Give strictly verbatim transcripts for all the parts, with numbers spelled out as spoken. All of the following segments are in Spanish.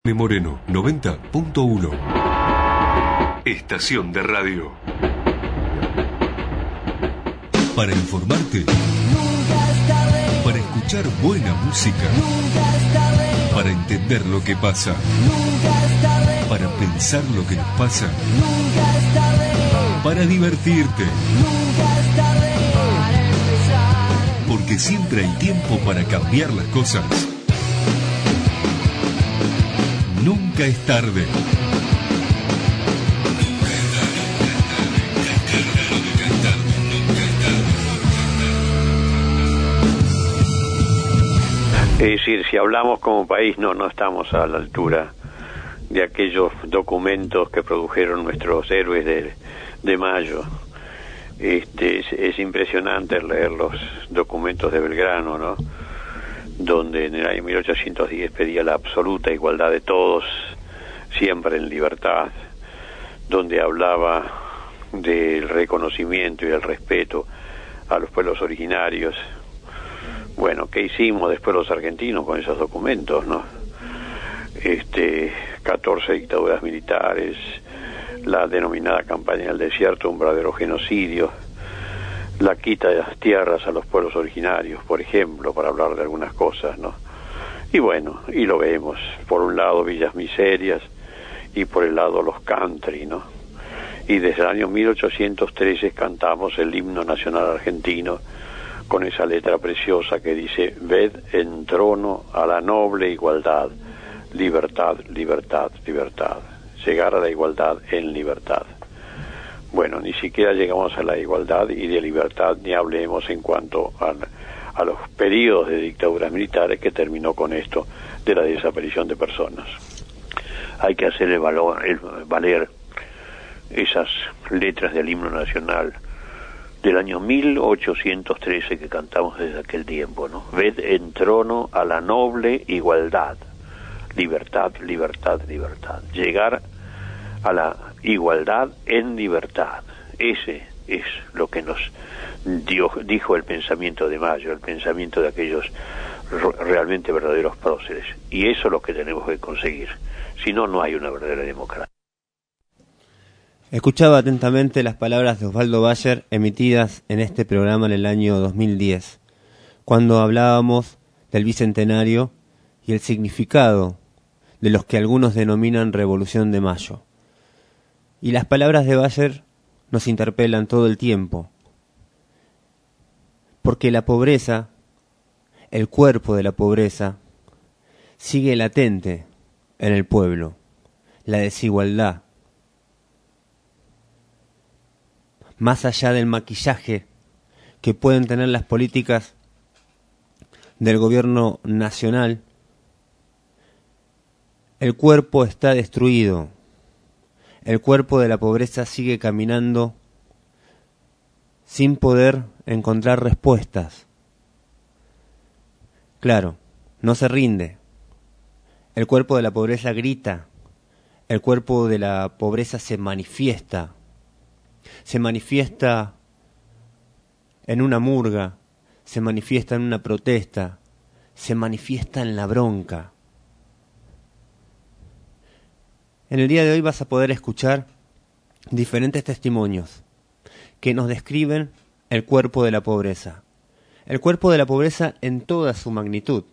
Moreno noventa punto uno. Estación de radio. Para informarte. Nunca es tarde. Para escuchar buena música. Nunca es tarde. Para entender lo que pasa. Nunca es tarde. Para pensar lo que nos pasa. Nunca es tarde. Para divertirte. Nunca es tarde. Para empezar. Porque siempre hay tiempo para cambiar las cosas. Nunca es tarde. Es decir, si hablamos como país, no, no estamos a la altura de aquellos documentos que produjeron nuestros héroes de, de Mayo. Este, es, es impresionante leer los documentos de Belgrano, ¿no? Donde en el año mil ochocientos diez pedía la absoluta igualdad de todos, siempre en libertad, donde hablaba del reconocimiento y el respeto a los pueblos originarios. Bueno, ¿qué hicimos después los argentinos con esos documentos, no? Este, catorce dictaduras militares, la denominada campaña del desierto, un verdadero genocidio, la quita de las tierras a los pueblos originarios, por ejemplo, para hablar de algunas cosas, ¿no? Y bueno, y lo vemos, por un lado villas miserias y por el lado los country, ¿no? Y desde el año mil ochocientos trece cantamos el himno nacional argentino con esa letra preciosa que dice: ved en trono a la noble igualdad, libertad, libertad, libertad, llegar a la igualdad en libertad. Bueno, ni siquiera llegamos a la igualdad, y de libertad ni hablemos en cuanto a, a los periodos de dictaduras militares que terminó con esto de la desaparición de personas. Hay que hacer el valor, el valer esas letras del himno nacional del año mil ochocientos trece que cantamos desde aquel tiempo, ¿no? Ved en trono a la noble igualdad, libertad, libertad, libertad. Llegar a la igualdad en libertad. Ese es lo que nos dio, dijo el pensamiento de Mayo, el pensamiento de aquellos realmente verdaderos próceres. Y eso es lo que tenemos que conseguir. Si no, no hay una verdadera democracia. Escuchaba atentamente las palabras de Osvaldo Bayer emitidas en este programa en el año dos mil diez, cuando hablábamos del Bicentenario y el significado de los que algunos denominan Revolución de Mayo. Y las palabras de Bayer nos interpelan todo el tiempo, porque la pobreza, el cuerpo de la pobreza, sigue latente en el pueblo, la desigualdad. Más allá del maquillaje que pueden tener las políticas del gobierno nacional, el cuerpo está destruido. El cuerpo de la pobreza sigue caminando sin poder encontrar respuestas. Claro, no se rinde. El cuerpo de la pobreza grita. El cuerpo de la pobreza se manifiesta. Se manifiesta en una murga, se manifiesta en una protesta, se manifiesta en la bronca. En el día de hoy vas a poder escuchar diferentes testimonios que nos describen el cuerpo de la pobreza. El cuerpo de la pobreza en toda su magnitud.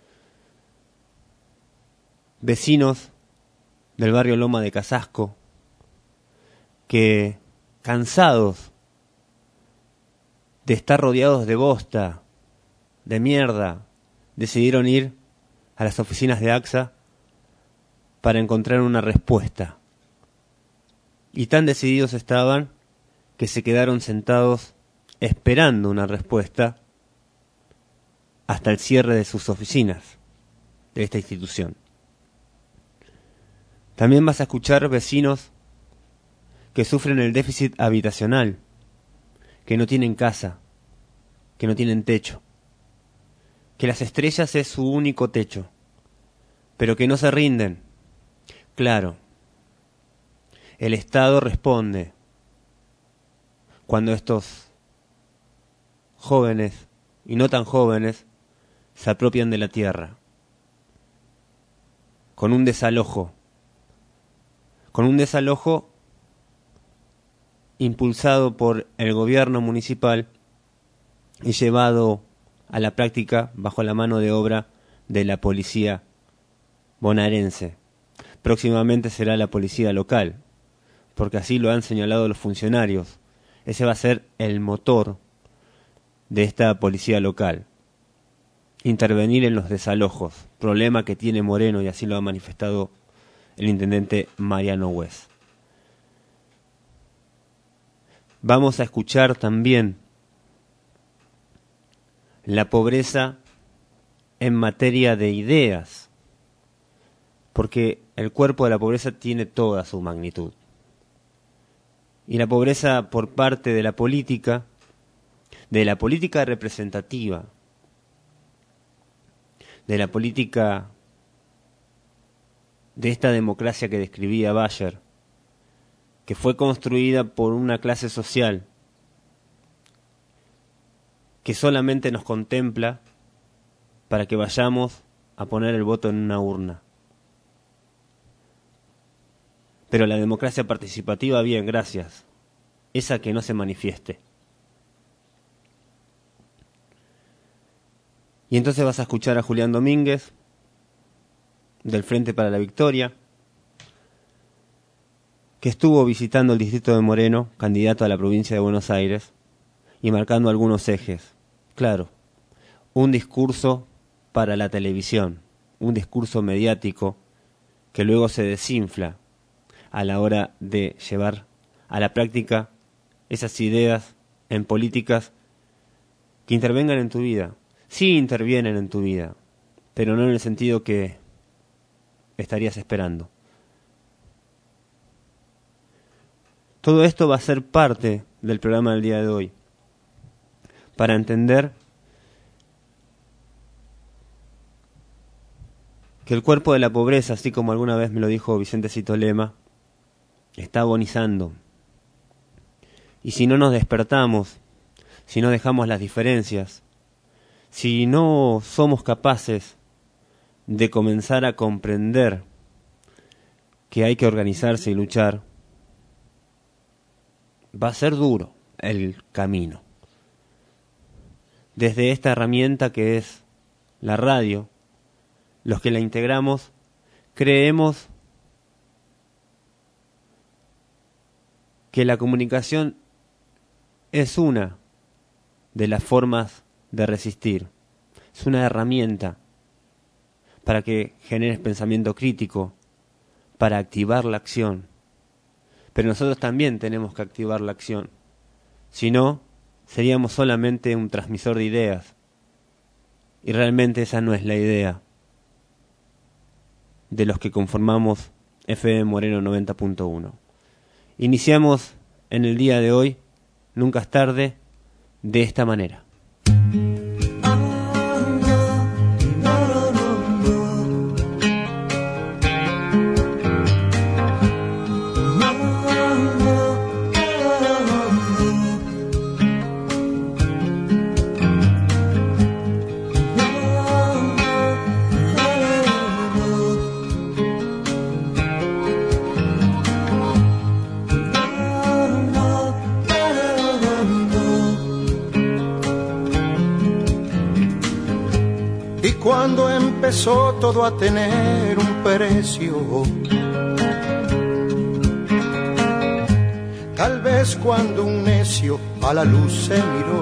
Vecinos del barrio Loma de Casasco que, cansados de estar rodeados de bosta, de mierda, decidieron ir a las oficinas de AXA para encontrar una respuesta. Y tan decididos estaban que se quedaron sentados esperando una respuesta hasta el cierre de sus oficinas de esta institución. También vas a escuchar vecinos que sufren el déficit habitacional, que no tienen casa, que no tienen techo, que las estrellas es su único techo, pero que no se rinden. Claro, el Estado responde cuando estos jóvenes y no tan jóvenes se apropian de la tierra. con un desalojo, con un desalojo impulsado por el gobierno municipal y llevado a la práctica bajo la mano de obra de la policía bonaerense. Próximamente será la policía local, porque así lo han señalado los funcionarios. Ese va a ser el motor de esta policía local. Intervenir en los desalojos, problema que tiene Moreno, y así lo ha manifestado el intendente Mariano Hues. Vamos a escuchar también la pobreza en materia de ideas, porque el cuerpo de la pobreza tiene toda su magnitud. Y la pobreza por parte de la política, de la política representativa, de la política de esta democracia que describía Bayer, que fue construida por una clase social que solamente nos contempla para que vayamos a poner el voto en una urna. Pero la democracia participativa, bien, gracias, esa que no se manifieste. Y entonces vas a escuchar a Julián Domínguez, del Frente para la Victoria, que estuvo visitando el distrito de Moreno, candidato a la provincia de Buenos Aires, y marcando algunos ejes. Claro, un discurso para la televisión, un discurso mediático que luego se desinfla a la hora de llevar a la práctica esas ideas en políticas que intervengan en tu vida. Sí intervienen en tu vida, pero no en el sentido que estarías esperando. Todo esto va a ser parte del programa del día de hoy, para entender que el cuerpo de la pobreza, así como alguna vez me lo dijo Vicente Citolema, está agonizando. Y si no nos despertamos, si no dejamos las diferencias, si no somos capaces de comenzar a comprender que hay que organizarse y luchar, va a ser duro el camino. Desde esta herramienta que es la radio, los que la integramos, creemos que la comunicación es una de las formas de resistir. Es una herramienta para que generes pensamiento crítico, para activar la acción. Pero nosotros también tenemos que activar la acción. Si no, seríamos solamente un transmisor de ideas. Y realmente esa no es la idea de los que conformamos F M Moreno noventa punto uno. Iniciamos en el día de hoy, nunca es tarde, de esta manera. Cuando empezó todo a tener un precio, tal vez cuando un necio a la luz se miró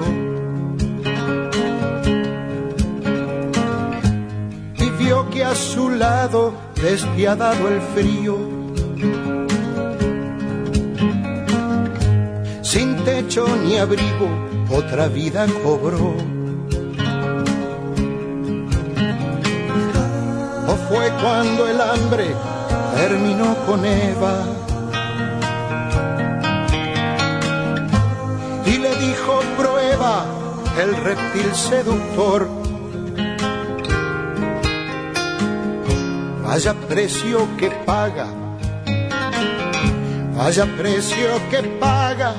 y vio que a su lado, despiadado el frío, sin techo ni abrigo, otra vida cobró. Fue cuando el hambre terminó con Eva y le dijo: prueba el reptil seductor. Vaya precio que paga, vaya precio que paga,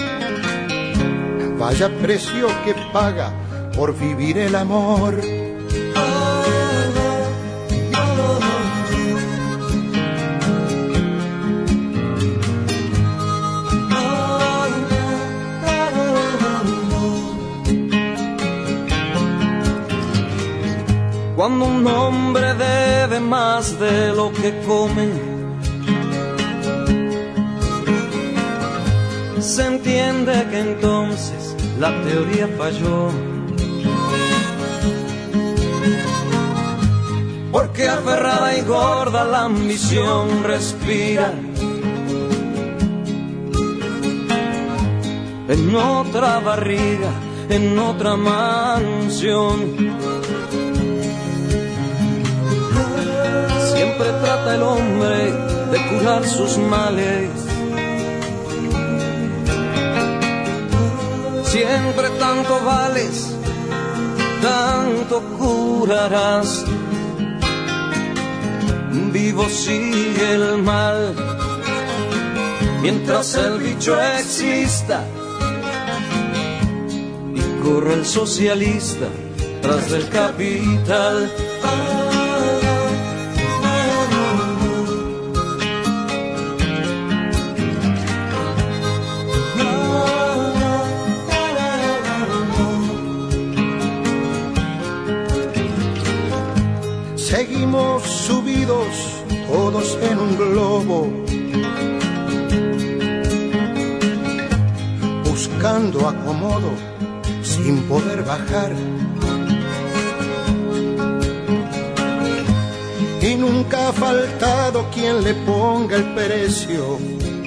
vaya precio que paga por vivir el amor. Cuando un hombre debe más de lo que come, se entiende que entonces la teoría falló. Porque aferrada y gorda la ambición respira en otra barriga, en otra mansión. Siempre trata el hombre de curar sus males, siempre tanto vales, tanto curarás. Vivo sigue el mal, mientras el bicho exista, y corre el socialista tras del capital. Seguimos subidos todos en un globo, buscando acomodo sin poder bajar. Y nunca ha faltado quien le ponga el precio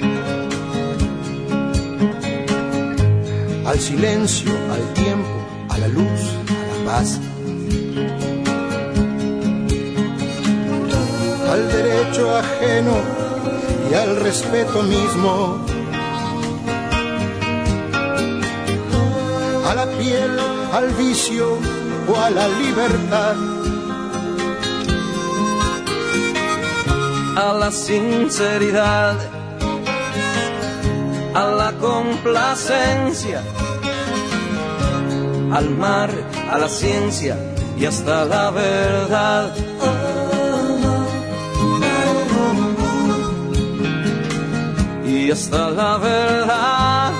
al silencio, al tiempo, a la luz, a la paz, al derecho ajeno y al respeto mismo, a la piel, al vicio o a la libertad, a la sinceridad, a la complacencia, al mar, a la ciencia y hasta la verdad. Y hasta la verdad.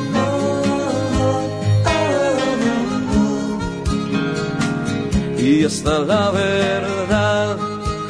Y hasta la verdad.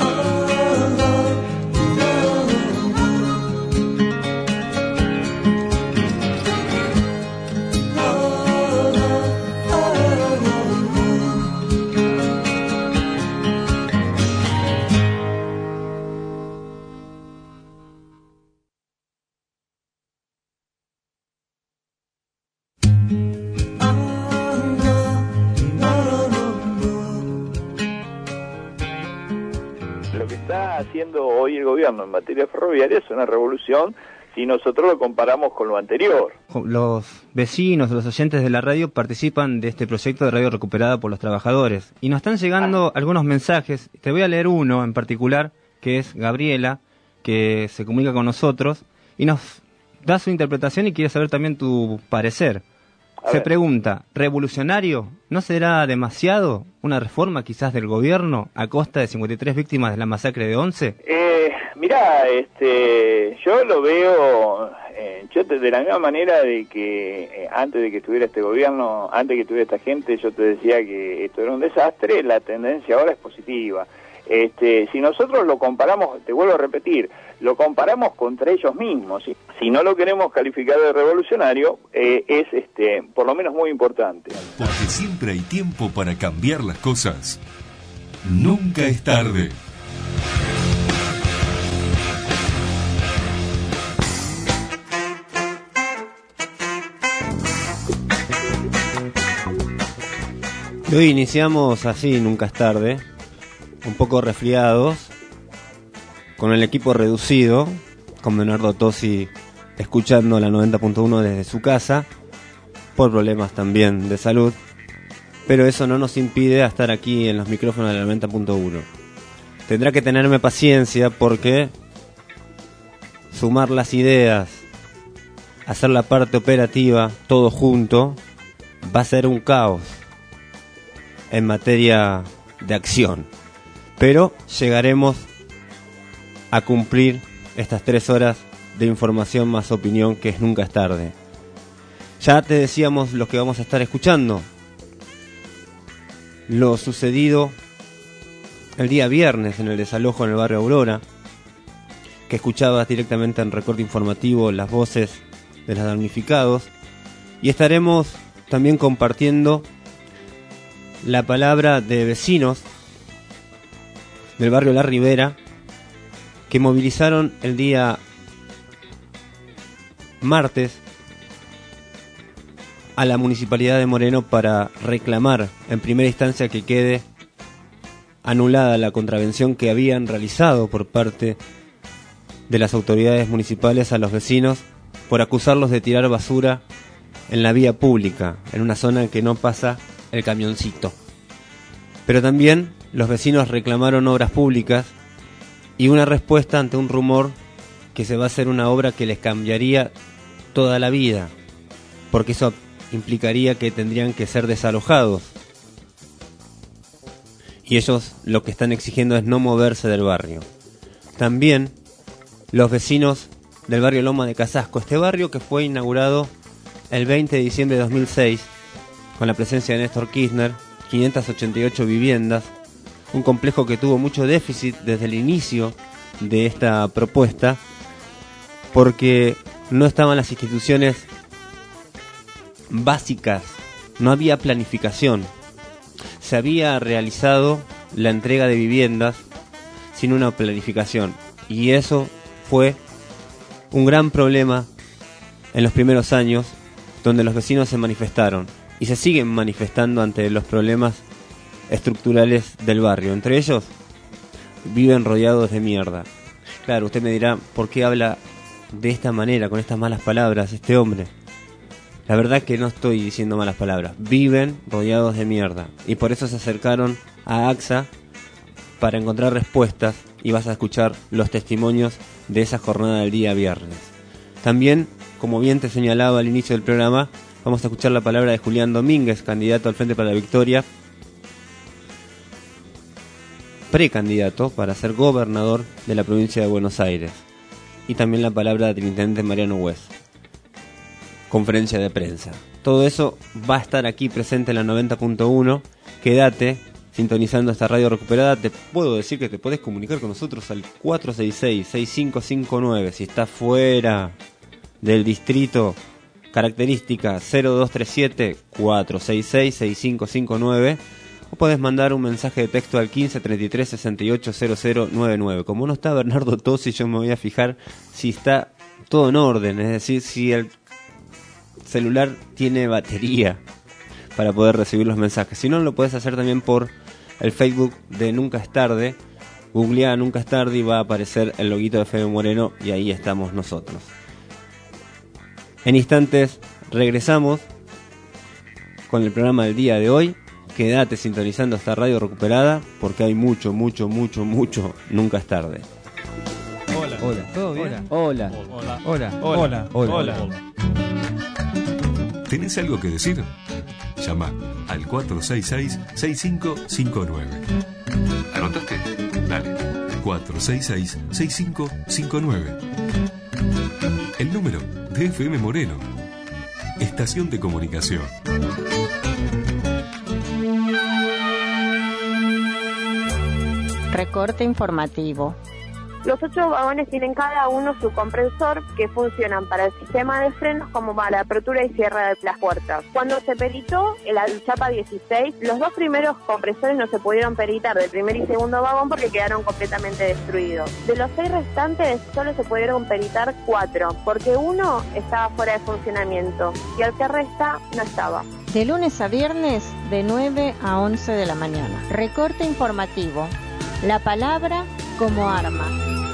Haciendo hoy el gobierno en materia ferroviaria es una revolución si nosotros lo comparamos con lo anterior. Los vecinos, los oyentes de la radio participan de este proyecto de radio recuperada por los trabajadores y nos están llegando ah. algunos mensajes. Te voy a leer uno en particular, que es Gabriela, que se comunica con nosotros y nos da su interpretación y quiere saber también tu parecer. A Se ver. pregunta, ¿revolucionario no será demasiado una reforma quizás del gobierno a costa de cincuenta y tres víctimas de la masacre de Once? Eh, mirá, este, yo lo veo eh, yo te, de la misma manera de que eh, antes de que estuviera este gobierno, antes de que estuviera esta gente, yo te decía que esto era un desastre. La tendencia ahora es positiva. Este, si nosotros lo comparamos, te vuelvo a repetir, lo comparamos contra ellos mismos, ¿sí? Si no lo queremos calificar de revolucionario, eh, es este, por lo menos muy importante. Porque siempre hay tiempo para cambiar las cosas. Nunca es tarde. Y hoy iniciamos así, nunca es tarde, un poco resfriados, con el equipo reducido, con Leonardo Tosi escuchando la noventa punto uno desde su casa, por problemas también de salud, pero eso no nos impide estar aquí en los micrófonos de la noventa punto uno. Tendrá que tenerme paciencia porque sumar las ideas, hacer la parte operativa, todo junto, va a ser un caos en materia de acción. Pero llegaremos a cumplir estas tres horas de información más opinión, que es nunca es tarde. Ya te decíamos lo que vamos a estar escuchando. Lo sucedido el día viernes en el desalojo en el barrio Aurora, que escuchabas directamente en Recorte Informativo las voces de los damnificados, y estaremos también compartiendo la palabra de vecinos del barrio La Ribera que movilizaron el día martes a la Municipalidad de Moreno para reclamar en primera instancia que quede anulada la contravención que habían realizado por parte de las autoridades municipales a los vecinos por acusarlos de tirar basura en la vía pública, en una zona en que no pasa el camioncito. Pero también los vecinos reclamaron obras públicas y una respuesta ante un rumor que se va a hacer una obra que les cambiaría toda la vida, porque eso implicaría que tendrían que ser desalojados. Y ellos lo que están exigiendo es no moverse del barrio. También los vecinos del barrio Loma de Casasco, este barrio que fue inaugurado el veinte de diciembre de dos mil seis, con la presencia de Néstor Kirchner, quinientas ochenta y ocho viviendas, un complejo que tuvo mucho déficit desde el inicio de esta propuesta, porque no estaban las instituciones básicas, no había planificación. Se había realizado la entrega de viviendas sin una planificación, y eso fue un gran problema en los primeros años, donde los vecinos se manifestaron y se siguen manifestando ante los problemas estructurales del barrio. Entre ellos, viven rodeados de mierda. Claro, usted me dirá, ¿por qué habla de esta manera, con estas malas palabras, este hombre? La verdad que no estoy diciendo malas palabras. Viven rodeados de mierda. Y por eso se acercaron a AXA para encontrar respuestas, y vas a escuchar los testimonios de esa jornada del día viernes. También, como bien te señalaba al inicio del programa, vamos a escuchar la palabra de Julián Domínguez, candidato al Frente para la Victoria, precandidato para ser gobernador de la provincia de Buenos Aires. Y también la palabra del intendente Mariano Hues. Conferencia de prensa. Todo eso va a estar aquí presente en la noventa punto uno. Quédate sintonizando esta radio recuperada. Te puedo decir que te podés comunicar con nosotros al cuatro seis seis, seis cinco cinco nueve. Si estás fuera del distrito, característica cero dos tres siete, cuatro seis seis, seis cinco cinco nueve. O podés mandar un mensaje de texto al quince treinta y tres sesenta y ocho cero cero noventa y nueve. Como no está Bernardo Tosi, yo me voy a fijar si está todo en orden, es decir, si el celular tiene batería para poder recibir los mensajes. Si no, lo puedes hacer también por el Facebook de Nunca es Tarde. Googlea Nunca es Tarde y va a aparecer el loguito de F M Moreno, y ahí estamos nosotros. En instantes regresamos con el programa del día de hoy. Quédate sintonizando esta radio recuperada, porque hay mucho, mucho, mucho, mucho Nunca es Tarde. Hola. Hola. ¿Todo bien? Hola. Hola. Hola. Hola. Hola. Hola. ¿Tenés algo que decir? Llama al cuatro seis seis, seis cinco cinco nueve. ¿Anotaste? Dale. cuatro seis seis, seis cinco cinco nueve. El número de F M Moreno. Estación de comunicación. Recorte informativo. Los ocho vagones tienen cada uno su compresor que funcionan para el sistema de frenos como para la apertura y cierre de las puertas. Cuando se peritó el Chapa dieciséis, los dos primeros compresores no se pudieron peritar del primer y segundo vagón porque quedaron completamente destruidos. De los seis restantes solo se pudieron peritar cuatro porque uno estaba fuera de funcionamiento y el que resta no estaba. De lunes a viernes de nueve a once de la mañana. Recorte informativo. La palabra como arma.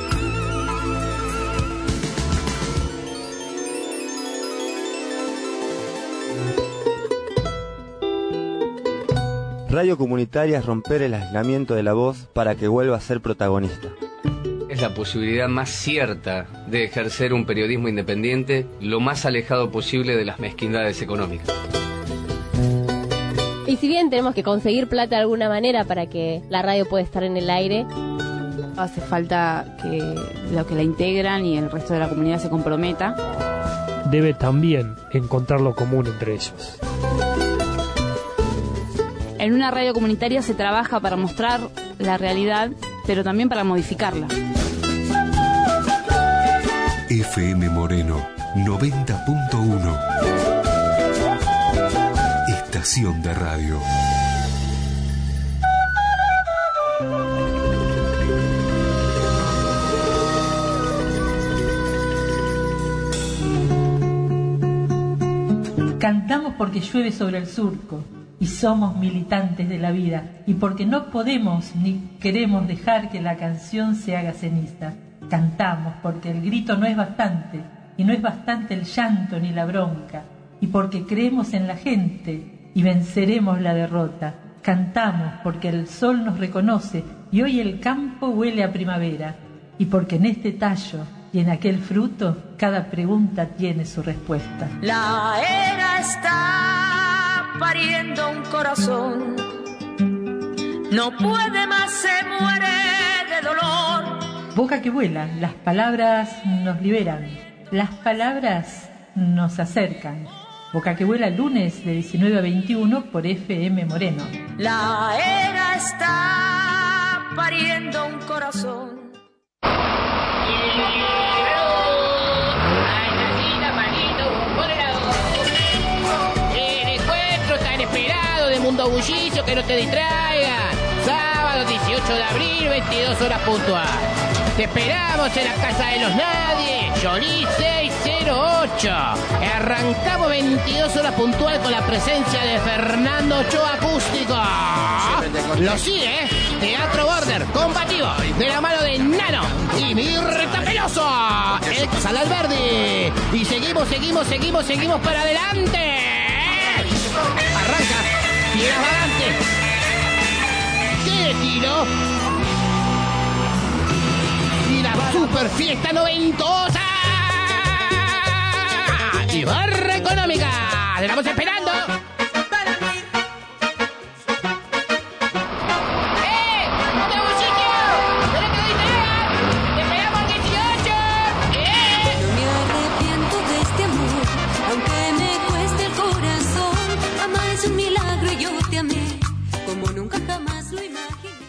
Radio comunitaria es romper el aislamiento de la voz para que vuelva a ser protagonista. Es la posibilidad más cierta de ejercer un periodismo independiente lo más alejado posible de las mezquindades económicas. Y si bien tenemos que conseguir plata de alguna manera para que la radio pueda estar en el aire, hace falta que los que la integran y el resto de la comunidad se comprometa. Debe también encontrar lo común entre ellos. En una radio comunitaria se trabaja para mostrar la realidad, pero también para modificarla. F M Moreno noventa punto uno. Estación de radio. Cantamos porque llueve sobre el surco y somos militantes de la vida y porque no podemos ni queremos dejar que la canción se haga ceniza. Cantamos porque el grito no es bastante y no es bastante el llanto ni la bronca y porque creemos en la gente y venceremos la derrota. Cantamos porque el sol nos reconoce y hoy el campo huele a primavera y porque en este tallo y en aquel fruto cada pregunta tiene su respuesta. La era está pariendo un corazón, no puede más, se muere de dolor. Boca que vuela, las palabras nos liberan, las palabras nos acercan. Boca que vuela, lunes de diecinueve a veintiuno por F M Moreno. La era está pariendo un corazón. El encuentro tan esperado de Mundo Bullicio, que no te distraiga. Sábado dieciocho de abril, veintidós horas puntual. Te esperamos en la Casa de los Nadie, Jolie seiscientos ocho. Arrancamos veintidós horas puntual con la presencia de Fernando Ochoa Acústico. Lo sigue, ¿eh? Teatro Border, combativo, de la mano de Nano y Mirta Peloso, ex Alberdi. Y seguimos, seguimos, seguimos, seguimos para adelante. Arranca, tiras para adelante. ¡Qué tiro! Y la super fiesta noventosa y barra económica. ¡Te estamos esperando! ¡Eh! ¡Mundo Bullicio! ¡Pero que doy tarea! ¡Te esperamos el dieciocho! ¡Eh! No me arrepiento de este amor, aunque me cueste el corazón. Amar es un milagro y yo te amé como nunca jamás lo imaginé.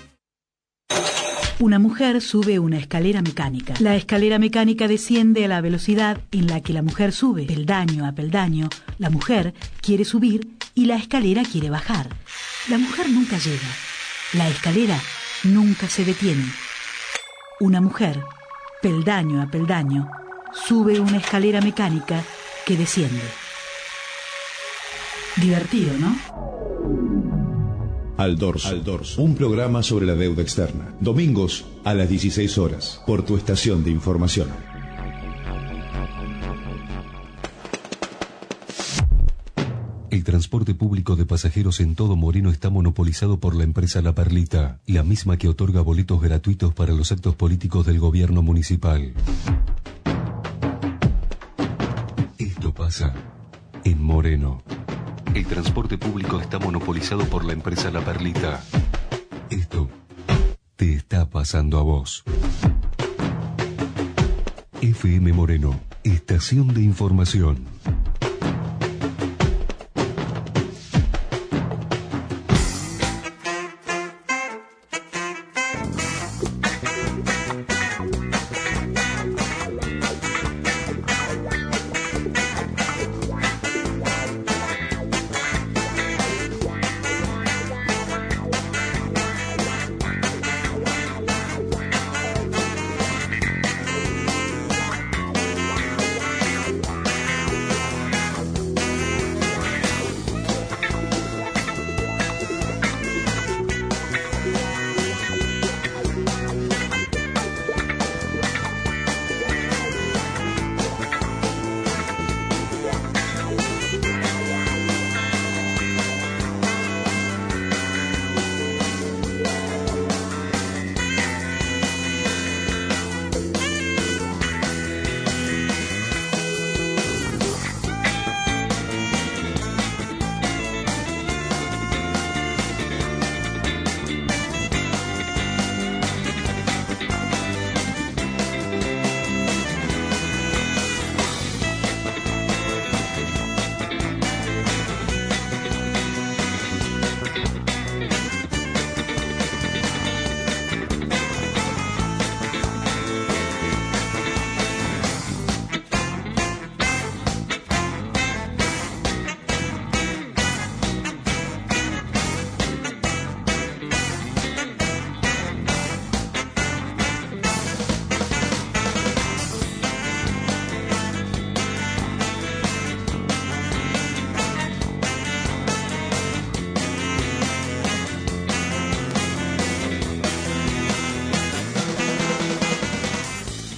Una mujer sube una escalera mecánica. La escalera mecánica desciende a la velocidad en la que la mujer sube. Peldaño a peldaño, la mujer quiere subir y la escalera quiere bajar. La mujer nunca llega. La escalera nunca se detiene. Una mujer, peldaño a peldaño, sube una escalera mecánica que desciende. Divertido, ¿no? Al dorso. Al dorso, un programa sobre la deuda externa. Domingos a las dieciséis horas, por tu estación de información. El transporte público de pasajeros en todo Moreno está monopolizado por la empresa La Perlita, la misma que otorga boletos gratuitos para los actos políticos del gobierno municipal. Esto pasa en Moreno. El transporte público está monopolizado por la empresa La Perlita. Esto te está pasando a vos. F M Moreno, estación de información.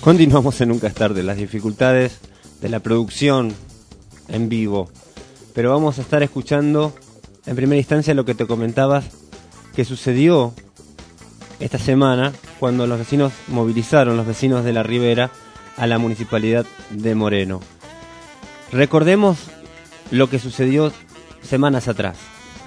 Continuamos en Nunca es tarde, las dificultades de la producción en vivo. Pero vamos a estar escuchando en primera instancia lo que te comentabas que sucedió esta semana cuando los vecinos movilizaron, los vecinos de la Ribera, a la municipalidad de Moreno. Recordemos lo que sucedió semanas atrás.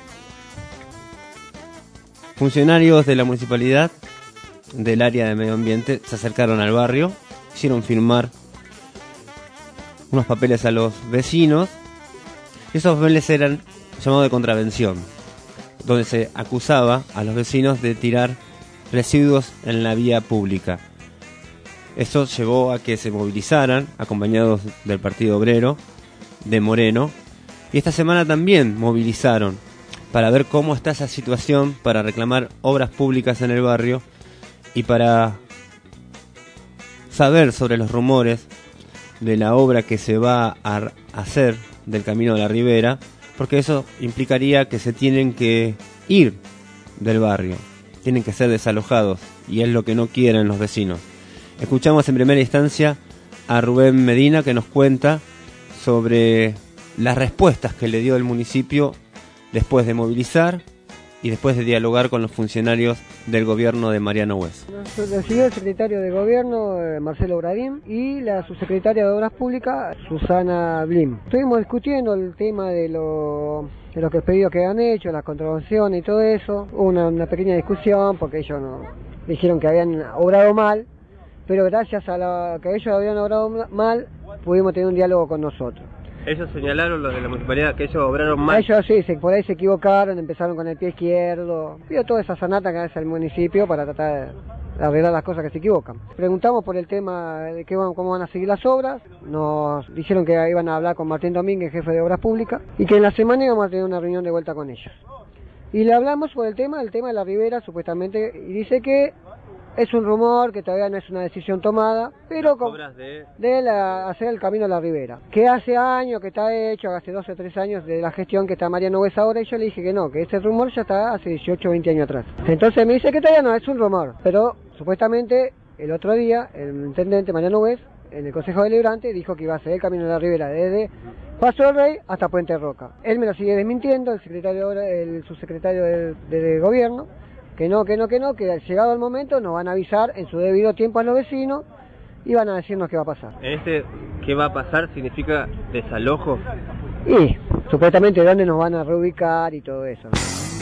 Funcionarios de la municipalidad del área de medio ambiente se acercaron al barrio, hicieron firmar unos papeles a los vecinos. Esos papeles eran llamados de contravención, donde se acusaba a los vecinos de tirar residuos en la vía pública. Eso llevó a que se movilizaran, acompañados del Partido Obrero de Moreno, y esta semana también movilizaron para ver cómo está esa situación, para reclamar obras públicas en el barrio y para saber sobre los rumores de la obra que se va a hacer del Camino de la Ribera, porque eso implicaría que se tienen que ir del barrio, tienen que ser desalojados, y es lo que no quieren los vecinos. Escuchamos en primera instancia a Rubén Medina, que nos cuenta sobre las respuestas que le dio el municipio después de movilizar y después de dialogar con los funcionarios del gobierno de Mariano Wes. Nos recibió el secretario de gobierno, eh, Marcelo Bradín, y la subsecretaria de Obras Públicas, Susana Blim. Estuvimos discutiendo el tema de, lo, de los pedidos que han hecho, las contravenciones y todo eso. Hubo una, una pequeña discusión porque ellos no, dijeron que habían obrado mal, pero gracias a la, que ellos habían obrado mal, pudimos tener un diálogo con nosotros. Ellos señalaron, los de la municipalidad, que ellos obraron mal. Ellos sí, se, por ahí se equivocaron, empezaron con el pie izquierdo. Pidió toda esa sanata que hace el municipio para tratar de arreglar las cosas que se equivocan. Preguntamos por el tema de que, cómo van a seguir las obras. Nos dijeron que iban a hablar con Martín Domínguez, jefe de Obras Públicas, y que en la semana íbamos a tener una reunión de vuelta con ellos. Y le hablamos por el tema, el tema de la Ribera, supuestamente, y dice que es un rumor, que todavía no es una decisión tomada, pero con, de, de la, hacer el Camino a la Ribera, que hace años que está hecho, hace doce o tres años de la gestión que está Mariano Wes ahora, y yo le dije que no, que ese rumor ya está hace dieciocho o veinte años atrás. Entonces me dice que todavía no, es un rumor, pero supuestamente el otro día el intendente Mariano Wes, en el Consejo Deliberante, dijo que iba a hacer el Camino a la Ribera desde Paso del Rey hasta Puente Roca. Él me lo sigue desmintiendo, el secretario, el subsecretario de, de, de gobierno, que no, que no, que no, que llegado el momento nos van a avisar en su debido tiempo a los vecinos y van a decirnos qué va a pasar. ¿En este qué va a pasar significa desalojo? Y supuestamente dónde nos van a reubicar y todo eso, ¿no?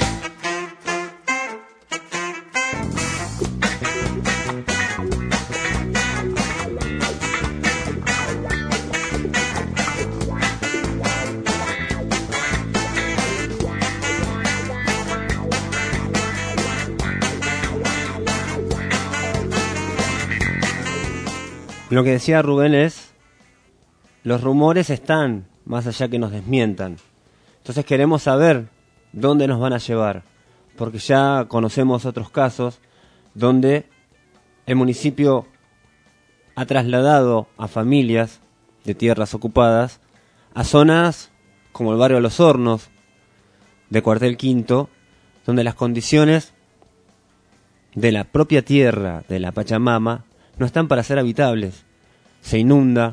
Lo que decía Rubén es, los rumores están, más allá que nos desmientan. Entonces queremos saber dónde nos van a llevar, porque ya conocemos otros casos donde el municipio ha trasladado a familias de tierras ocupadas a zonas como el barrio Los Hornos, de Cuartel Quinto, donde las condiciones de la propia tierra, de la Pachamama, no están para ser habitables. Se inunda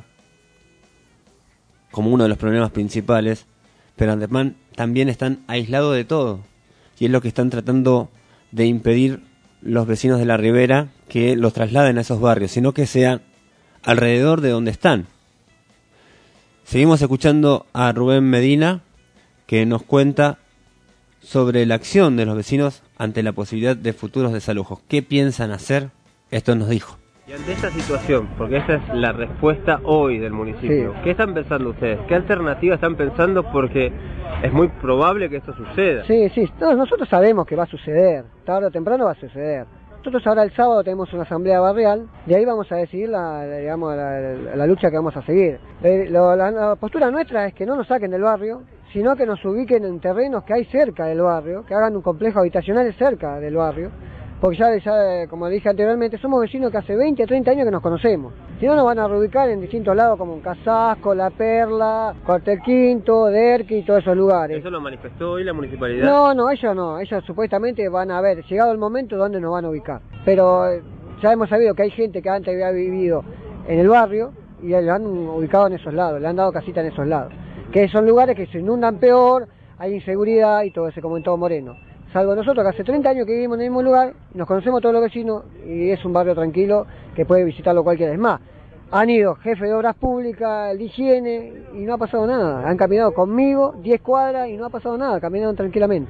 como uno de los problemas principales, pero además también están aislados de todo. Y es lo que están tratando de impedir los vecinos de la Ribera, que los trasladen a esos barrios, sino que sea alrededor de donde están. Seguimos escuchando a Rubén Medina, que nos cuenta sobre la acción de los vecinos ante la posibilidad de futuros desalojos. ¿Qué piensan hacer? Esto nos dijo. Y ante esta situación, porque esa es la respuesta hoy del municipio, sí. ¿Qué están pensando ustedes? ¿Qué alternativa están pensando? Porque es muy probable que esto suceda. Sí, sí, todos nosotros sabemos que va a suceder, tarde o temprano va a suceder. Nosotros ahora el sábado tenemos una asamblea barrial, de ahí vamos a decidir la, digamos, la, la, la lucha que vamos a seguir. La, la, la postura nuestra es que no nos saquen del barrio, sino que nos ubiquen en terrenos que hay cerca del barrio, que hagan un complejo habitacional cerca del barrio, porque ya, ya, como dije anteriormente, somos vecinos que hace veinte, treinta años que nos conocemos. Si no, nos van a reubicar en distintos lados como en Casasco, La Perla, Cuartel Quinto, Derqui y todos esos lugares. ¿Eso lo manifestó hoy la municipalidad? No, no, ellos no, ellos supuestamente van a ver, llegado el momento, dónde nos van a ubicar. Pero ya hemos sabido que hay gente que antes había vivido en el barrio y lo han ubicado en esos lados, le han dado casita en esos lados, que son lugares que se inundan peor, hay inseguridad y todo ese, como en todo Moreno. Salvo nosotros, que hace treinta años que vivimos en el mismo lugar, nos conocemos todos los vecinos y es un barrio tranquilo que puede visitarlo cualquiera. Es más, han ido jefe de obras públicas, el de higiene y no ha pasado nada. Han caminado conmigo diez cuadras y no ha pasado nada, caminaron tranquilamente.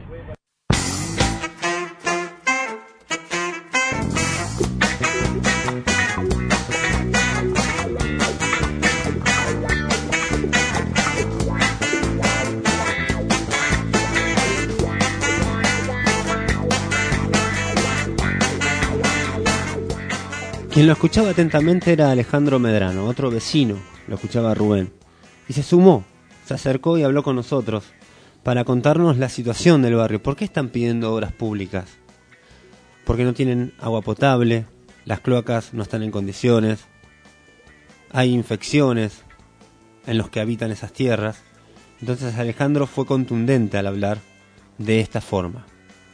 Quien lo escuchaba atentamente era Alejandro Medrano, otro vecino, lo escuchaba Rubén. Y se sumó, se acercó y habló con nosotros para contarnos la situación del barrio. ¿Por qué están pidiendo obras públicas? Porque no tienen agua potable, las cloacas no están en condiciones, hay infecciones en los que habitan esas tierras. Entonces Alejandro fue contundente al hablar de esta forma.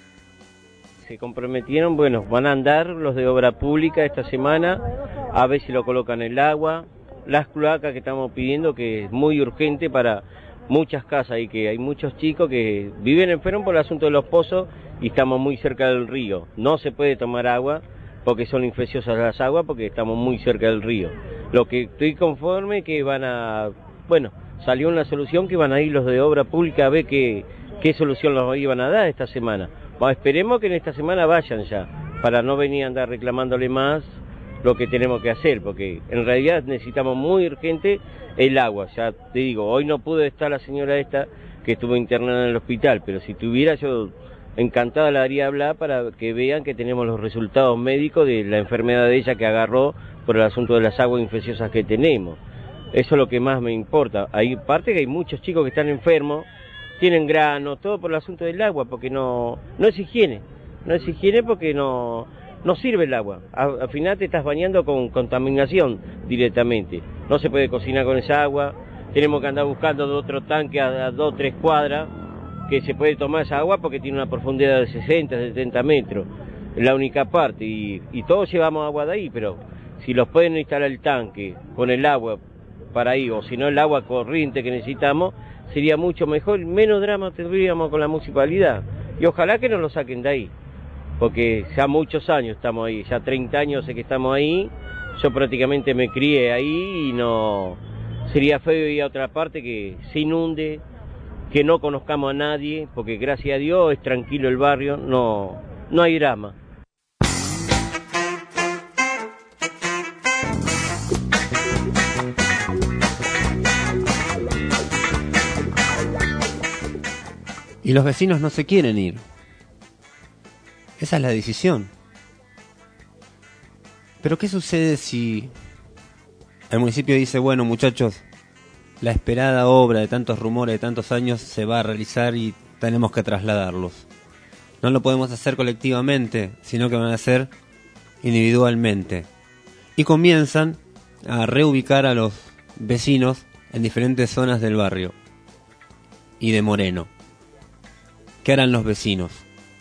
Se comprometieron, bueno, van a andar los de obra pública esta semana, a ver si lo colocan el agua, las cloacas que estamos pidiendo, que es muy urgente para muchas casas y que hay muchos chicos que viven enfermos por el asunto de los pozos y estamos muy cerca del río. No se puede tomar agua porque son infecciosas las aguas porque estamos muy cerca del río. Lo que estoy conforme que van a, bueno, salió una solución que van a ir los de obra pública a ver qué, qué solución nos iban a dar esta semana. Bueno, esperemos que en esta semana vayan ya, para no venir a andar reclamándole más lo que tenemos que hacer, porque en realidad necesitamos muy urgente el agua. Ya te digo, hoy no pudo estar la señora esta que estuvo internada en el hospital, pero si tuviera yo encantada la haría hablar para que vean que tenemos los resultados médicos de la enfermedad de ella que agarró por el asunto de las aguas infecciosas que tenemos. Eso es lo que más me importa. Hay parte que hay muchos chicos que están enfermos, tienen grano, todo por el asunto del agua, porque no no es higiene, no es higiene porque no no sirve el agua. Al final te estás bañando con contaminación directamente. No se puede cocinar con esa agua, tenemos que andar buscando de otro tanque a, a dos, tres cuadras, que se puede tomar esa agua porque tiene una profundidad de sesenta, setenta metros, es la única parte, y, y todos llevamos agua de ahí, pero si los pueden instalar el tanque con el agua para ahí, o si no el agua corriente que necesitamos, sería mucho mejor, menos drama tendríamos con la municipalidad. Y ojalá que nos lo saquen de ahí, porque ya muchos años estamos ahí, ya treinta años sé que estamos ahí, yo prácticamente me crié ahí y no sería feo ir a otra parte que se inunde, que no conozcamos a nadie, porque gracias a Dios es tranquilo el barrio, no, no hay drama. Y los vecinos no se quieren ir. Esa es la decisión. Pero ¿qué sucede si el municipio dice, bueno muchachos, la esperada obra de tantos rumores, de tantos años, se va a realizar y tenemos que trasladarlos? No lo podemos hacer colectivamente, sino que van a hacer individualmente. Y comienzan a reubicar a los vecinos en diferentes zonas del barrio y de Moreno. ¿Qué harán los vecinos?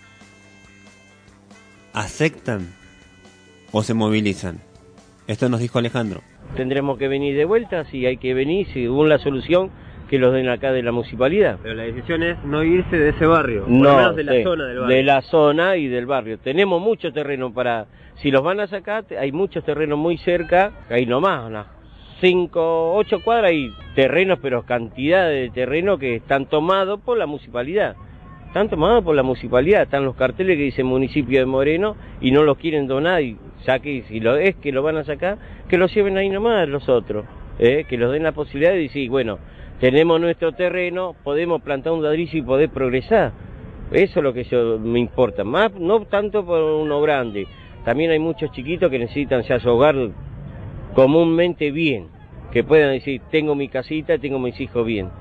¿Aceptan o se movilizan? Esto nos dijo Alejandro. Tendremos que venir de vuelta, si hay que venir, según la solución que los den acá de la municipalidad. Pero la decisión es no irse de ese barrio, por no, lo menos de la sí, zona del barrio. De la zona y del barrio. Tenemos mucho terreno para, si los van a sacar, hay muchos terrenos muy cerca, ahí nomás, unas cinco, ocho cuadras hay terrenos, pero cantidad de terreno que están tomados por la municipalidad. Están tomados por la municipalidad, están los carteles que dicen municipio de Moreno y no los quieren donar, y ya que si lo es que lo van a sacar, que lo lleven ahí nomás los otros, ¿eh? Que los den la posibilidad de decir, bueno, tenemos nuestro terreno, podemos plantar un ladrillo y poder progresar. Eso es lo que yo, me importa, más no tanto por uno grande, también hay muchos chiquitos que necesitan ya su hogar comúnmente bien, que puedan decir, tengo mi casita, tengo mis hijos bien.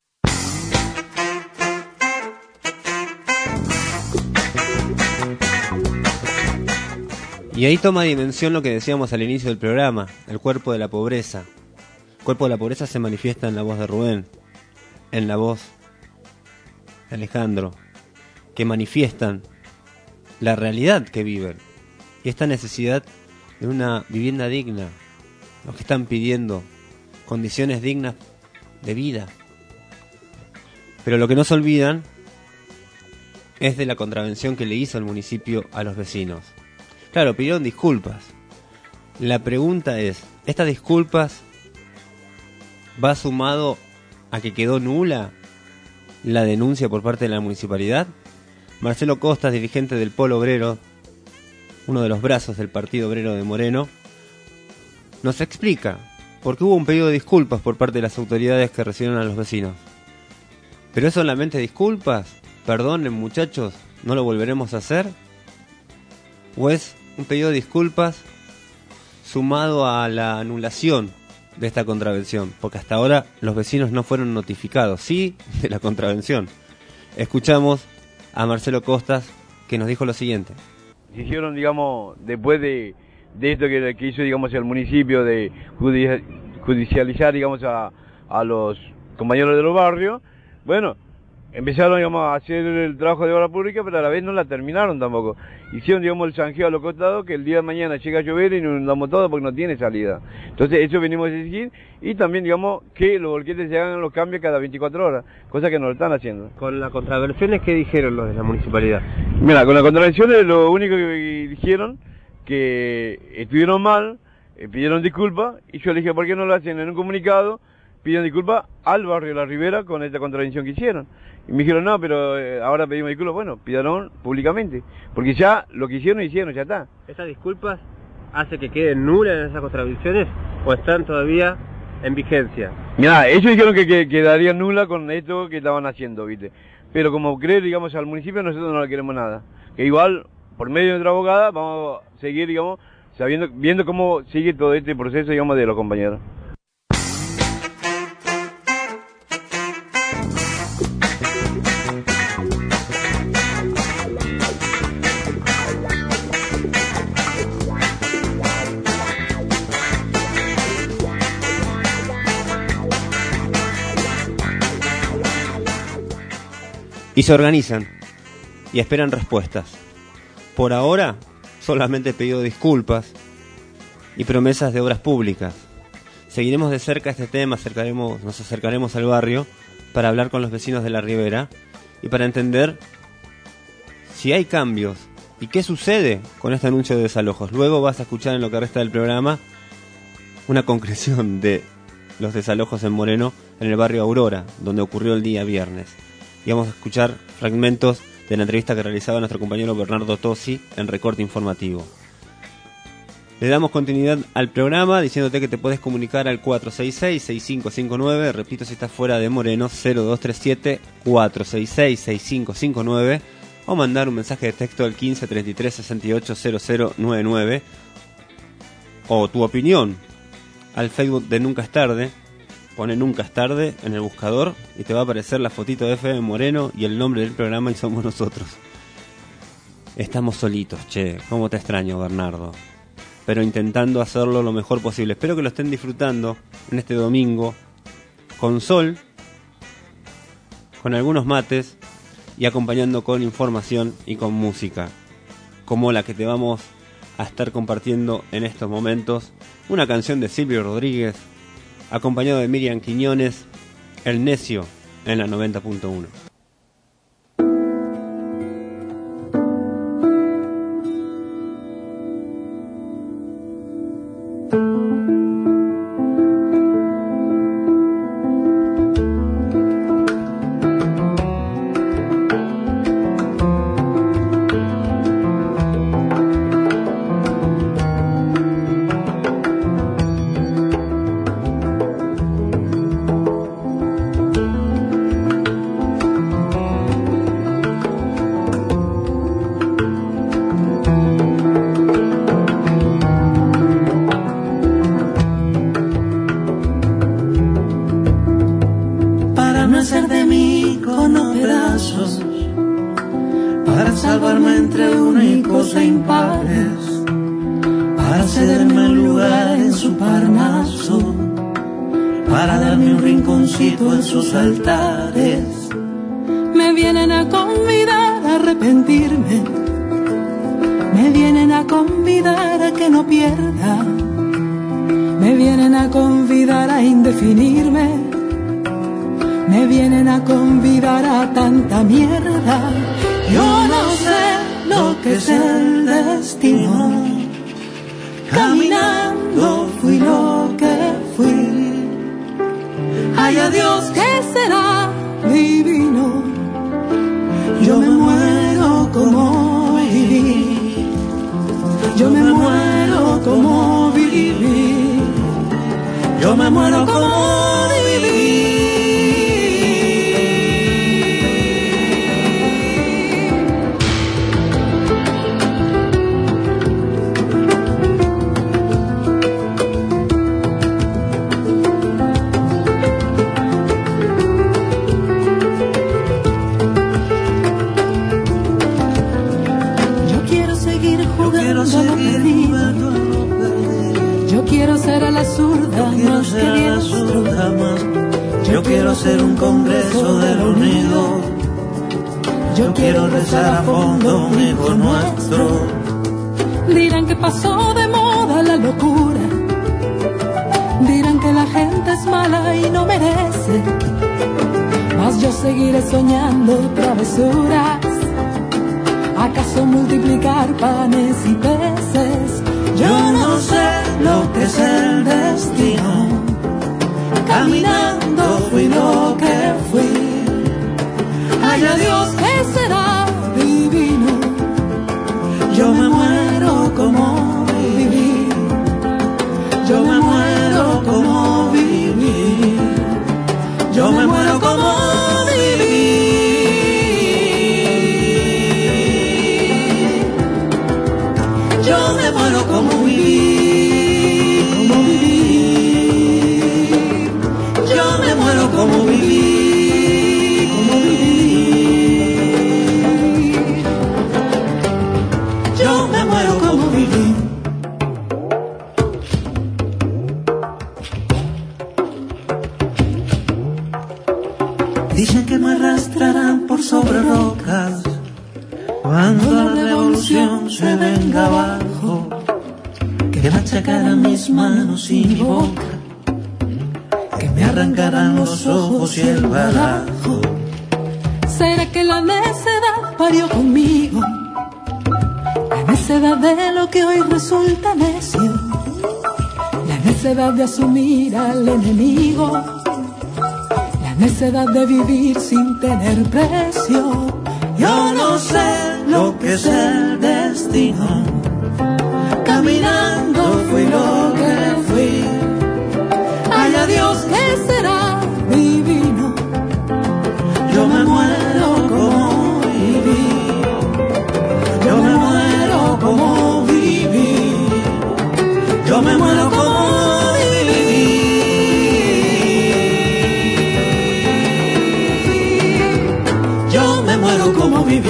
Y ahí toma dimensión lo que decíamos al inicio del programa, el cuerpo de la pobreza. El cuerpo de la pobreza se manifiesta en la voz de Rubén, en la voz de Alejandro, que manifiestan la realidad que viven y esta necesidad de una vivienda digna, los que están pidiendo condiciones dignas de vida. Pero lo que no se olvidan es de la contravención que le hizo el municipio a los vecinos. Claro, pidieron disculpas. La pregunta es, ¿estas disculpas va sumado a que quedó nula la denuncia por parte de la municipalidad? Marcelo Costas, dirigente del Polo Obrero, uno de los brazos del Partido Obrero de Moreno, nos explica por qué hubo un pedido de disculpas por parte de las autoridades que recibieron a los vecinos. ¿Pero es solamente disculpas? Perdonen, muchachos, ¿no lo volveremos a hacer? ¿O es un pedido de disculpas sumado a la anulación de esta contravención? Porque hasta ahora los vecinos no fueron notificados, sí, de la contravención. Escuchamos a Marcelo Costas, que nos dijo lo siguiente. Se hicieron, digamos, después de, de esto que, que hizo, digamos, el municipio de judi- judicializar, digamos, a, a los compañeros de los barrios, bueno, empezaron, digamos, a hacer el trabajo de obra pública, pero a la vez no la terminaron tampoco. Hicieron, digamos, el zanjeo a los costados, que el día de mañana llega a llover y nos inundamos todo porque no tiene salida. Entonces, eso venimos a exigir, y también, digamos, que los volquetes se hagan los cambios cada veinticuatro horas, cosa que no lo están haciendo. Con las contravenciones, ¿qué dijeron los de la municipalidad? Mira, con las contravenciones lo único que dijeron, que estuvieron mal, eh, pidieron disculpas, y yo le dije, ¿por qué no lo hacen en un comunicado? Pidieron disculpas al barrio La Ribera con esta contravención que hicieron. Y me dijeron, no, pero eh, ahora pedimos disculpas. Bueno, pidieron públicamente, porque ya lo que hicieron, hicieron, ya está. ¿Estas disculpas hace que queden nulas esas contravenciones o están todavía en vigencia? Mirá, ellos dijeron que, que quedarían nulas con esto que estaban haciendo, ¿viste? Pero como creer, digamos, al municipio, nosotros no le queremos nada. Que igual, por medio de nuestra abogada, vamos a seguir, digamos, sabiendo, viendo cómo sigue todo este proceso, digamos, de los compañeros. Y se organizan y esperan respuestas. Por ahora, solamente pedido disculpas y promesas de obras públicas. Seguiremos de cerca este tema, acercaremos, nos acercaremos al barrio para hablar con los vecinos de la Ribera y para entender si hay cambios y qué sucede con este anuncio de desalojos. Luego vas a escuchar en lo que resta del programa una concreción de los desalojos en Moreno, en el barrio Aurora, donde ocurrió el día viernes. Y vamos a escuchar fragmentos de la entrevista que realizaba nuestro compañero Bernardo Tosi en Recorte Informativo. Le damos continuidad al programa diciéndote que te puedes comunicar al cuatro seis seis, seis cinco cinco nueve, repito si estás fuera de Moreno, cero dos tres siete, cuatro seis seis, seis cinco cinco nueve, o mandar un mensaje de texto al quince treinta y tres sesenta y ocho cero cero noventa y nueve, o tu opinión al Facebook de Nunca es Tarde. Pone Nunca es Tarde en el buscador y te va a aparecer la fotito de F M Moreno y el nombre del programa y somos nosotros. Estamos solitos, che, cómo te extraño, Bernardo. Pero intentando hacerlo lo mejor posible. Espero que lo estén disfrutando en este domingo con sol, con algunos mates y acompañando con información y con música, como la que te vamos a estar compartiendo en estos momentos. Una canción de Silvio Rodríguez, acompañado de Miriam Quiñones, El Necio, en la noventa punto uno. En sus altares me vienen a convidar a arrepentirme, me vienen a convidar a que no pierda Me vienen a convidar a indefinirme, me vienen a convidar a tanta mierda. Yo no sé lo que es el destino. Caminando fui lo que fui. Ay, adiós, ¿qué será divino? Yo me muero como viví. Yo me muero como viví. Yo me muero como viví. Yo quiero ser a la zurda más que diestro. Yo quiero ser un congreso de lo unido. Yo quiero rezar a fondo un hijo nuestro. Dirán que pasó de moda la locura. Dirán que la gente es mala y no merece. Mas yo seguiré soñando travesuras. ¿Acaso multiplicar panes y peces? Yo no sé lo que es el destino. Caminando fui lo que fui. Ay, adiós, ¿qué será divino? Yo me muero como viví. Yo me muero como viví. Yo me muero como viví. Yo me muero como viví, como viví. Yo me muero como viví, como viví. Yo me muero como viví. Dicen que me arrastrarán por sobre rocas cuando la revolución se venga abajo, que machacarán mis manos y mi boca, que me arrancarán los ojos y el barajo. ¿Será que la necedad parió conmigo? La necedad de lo que hoy resulta necio, la necedad de asumir al enemigo, la necedad de vivir sin tener precio. Yo no sé lo que es el destino. Caminando fui lo que fui. Ay, adiós, ¿qué será divino? Yo me muero como viví. Yo me muero como viví. Yo me muero como viví. Yo me muero como viví.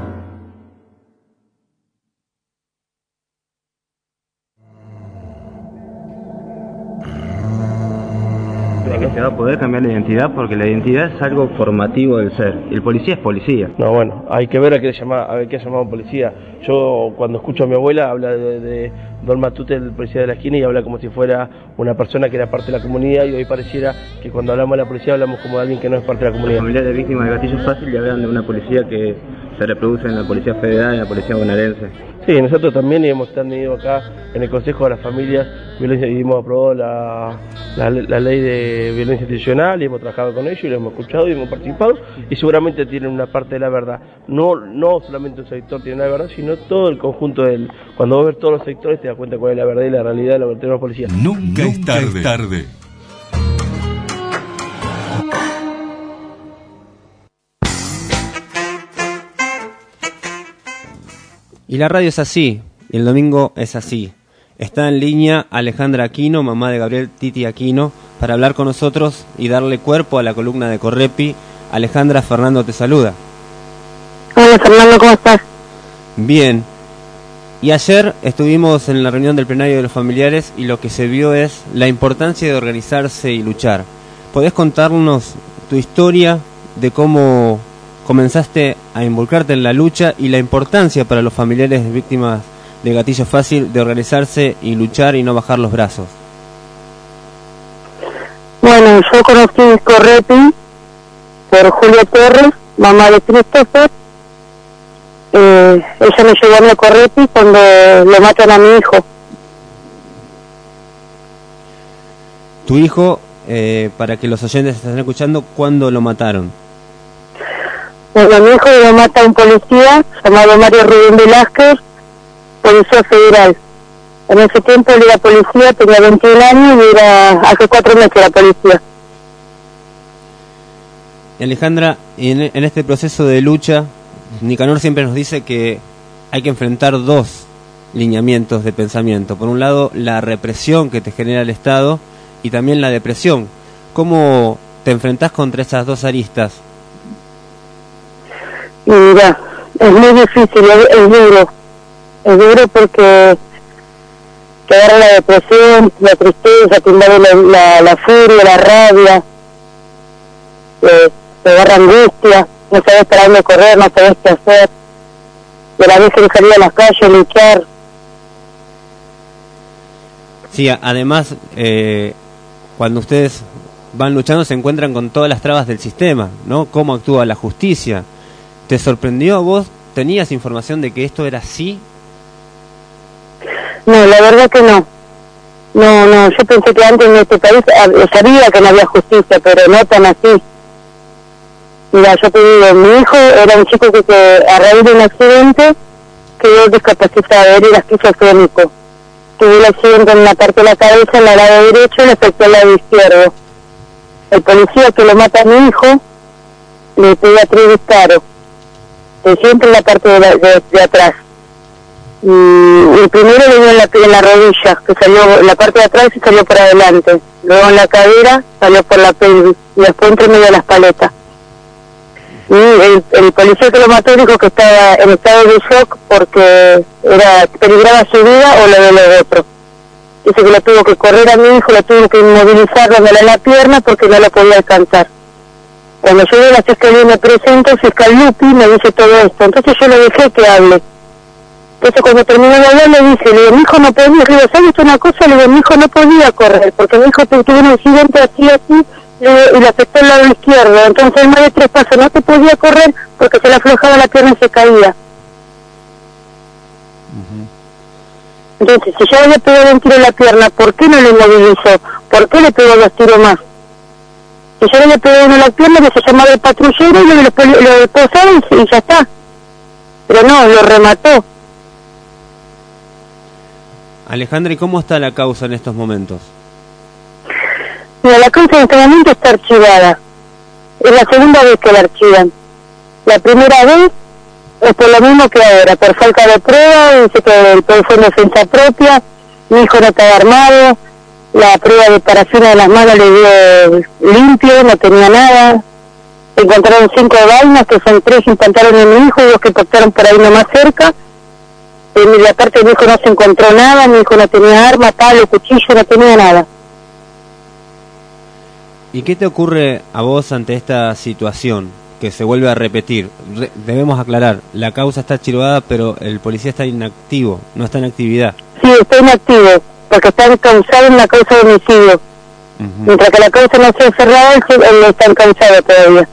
Que se va a poder cambiar la identidad porque la identidad es algo formativo del ser. El policía es policía. No, bueno, hay que ver a qué llama, a ver qué ha llamado policía. Yo cuando escucho a mi abuela habla de, de Don Matute, el policía de la esquina, y habla como si fuera una persona que era parte de la comunidad, y hoy pareciera que cuando hablamos de la policía hablamos como de alguien que no es parte de la comunidad. Los familiares de víctimas de gatillo fácil ya hablan de una policía que se reproduce en la policía federal y en la policía bonaerense. Sí, nosotros también hemos tenido acá en el Consejo de las Familias violencia y hemos aprobado la, la, la ley de violencia institucional y hemos trabajado con ellos y lo hemos escuchado y hemos participado y seguramente tienen una parte de la verdad. No, no solamente un sector tiene la verdad, sino todo el conjunto del. Cuando vos ves todos los sectores te das cuenta cuál es la verdad y la realidad de lo que tenemos policía. Nunca, Nunca es tarde. Es tarde. Y la radio es así, y el domingo es así. Está en línea Alejandra Aquino, mamá de Gabriel Titi Aquino, para hablar con nosotros y darle cuerpo a la columna de Correpi. Alejandra, Fernando te saluda. Hola Fernando, ¿cómo estás? Bien. Y ayer estuvimos en la reunión del plenario de los familiares y lo que se vio es la importancia de organizarse y luchar. ¿Podés contarnos tu historia de cómo comenzaste a involucrarte en la lucha y la importancia para los familiares de víctimas de gatillo fácil de organizarse y luchar y no bajar los brazos? Eh, yo conocí Correpi por Julia Torres, mamá de Christopher. Eh, ella me llevó a mi Correpi cuando lo matan a mi hijo. Tu hijo, eh, para que los oyentes estén escuchando, ¿cuándo lo mataron? Bueno, mi hijo lo mata un policía llamado Mario Rubén Velázquez, policía federal. En ese tiempo él era policía, tenía veintiún años y era hace cuatro meses era policía. Alejandra, en, en este proceso de lucha, Nicanor siempre nos dice que hay que enfrentar dos lineamientos de pensamiento. Por un lado, la represión que te genera el Estado y también la depresión. ¿Cómo te enfrentás contra esas dos aristas? Y mira, es muy difícil, es, es duro. Es duro porque te agarra la depresión, la tristeza, te invade la, la, la furia, la rabia, te, te agarra angustia, no sabes para dónde correr, no sabes qué hacer. Y a la vez querés salir a las calles, luchar. Sí, además, eh, cuando ustedes van luchando se encuentran con todas las trabas del sistema, ¿no? ¿Cómo actúa la justicia? ¿Te sorprendió? ¿Vos tenías información de que esto era así? No, la verdad que no. No, no, yo pensé que antes en este país sabía que no había justicia, pero no tan así. Mira, yo te digo, mi hijo era un chico que, que a raíz de un accidente quedó discapacitado, él era esquizofrénico. Tuvo un accidente en una parte de la cabeza, en el lado derecho, y le afectó el lado izquierdo. El policía que lo mata a mi hijo le pega tres disparos, de siempre en la parte de, la, de, de atrás. Y el primero le dio en la, en la rodilla, que salió en la parte de atrás y salió por adelante. Luego en la cadera, salió por la pelvis, y después entre medio de las paletas. Y el, el policía que lo mató dijo que estaba en estado de shock porque era peligraba su vida o la de los otros. Dice que lo tuvo que correr a mi hijo, lo tuvo que inmovilizar dándole en la pierna porque no lo podía alcanzar. Cuando yo veo la fiscalía y me presento, el fiscal Lupi me dice todo esto. Entonces yo le dejé que hable. Entonces cuando terminó de hablar le dije, le digo, mi hijo no podía, le digo, ¿sabes una cosa? Le digo, mi hijo no podía correr porque mi hijo tuvo un accidente así, así, y le afectó el lado izquierdo. Entonces el más de tres pasos no te podía correr porque se le aflojaba la pierna y se caía. Uh-huh. Entonces, si ya le pegó un tiro en la pierna, ¿por qué no le inmovilizó? ¿Por qué le pegó dos tiros más? Si yo le pegó uno en la pierna, que se llamaba el patrullero y lo, lo, lo posaba y, y ya está. Pero no, lo remató. Alejandra, ¿y cómo está la causa en estos momentos? Mira, la causa en este momento está archivada. Es la segunda vez que la archivan. La primera vez es por lo mismo que ahora, por falta de prueba, dice que el fue en defensa propia, mi hijo no estaba armado, la prueba de parafina de las manos le dio limpio, no tenía nada. Encontraron cinco vainas, que son tres implantaron en mi hijo y dos que portaron por ahí nomás cerca. En la parte de mi hijo no se encontró nada, mi hijo no tenía arma, palo, cuchillo, no tenía nada. ¿Y qué te ocurre a vos ante esta situación que se vuelve a repetir? Re- debemos aclarar, la causa está archivada, pero el policía está inactivo, no está en actividad. Sí, está inactivo, porque está encausado en la causa de homicidio. Uh-huh. Mientras que la causa no sea cerrada, él no está encausado todavía.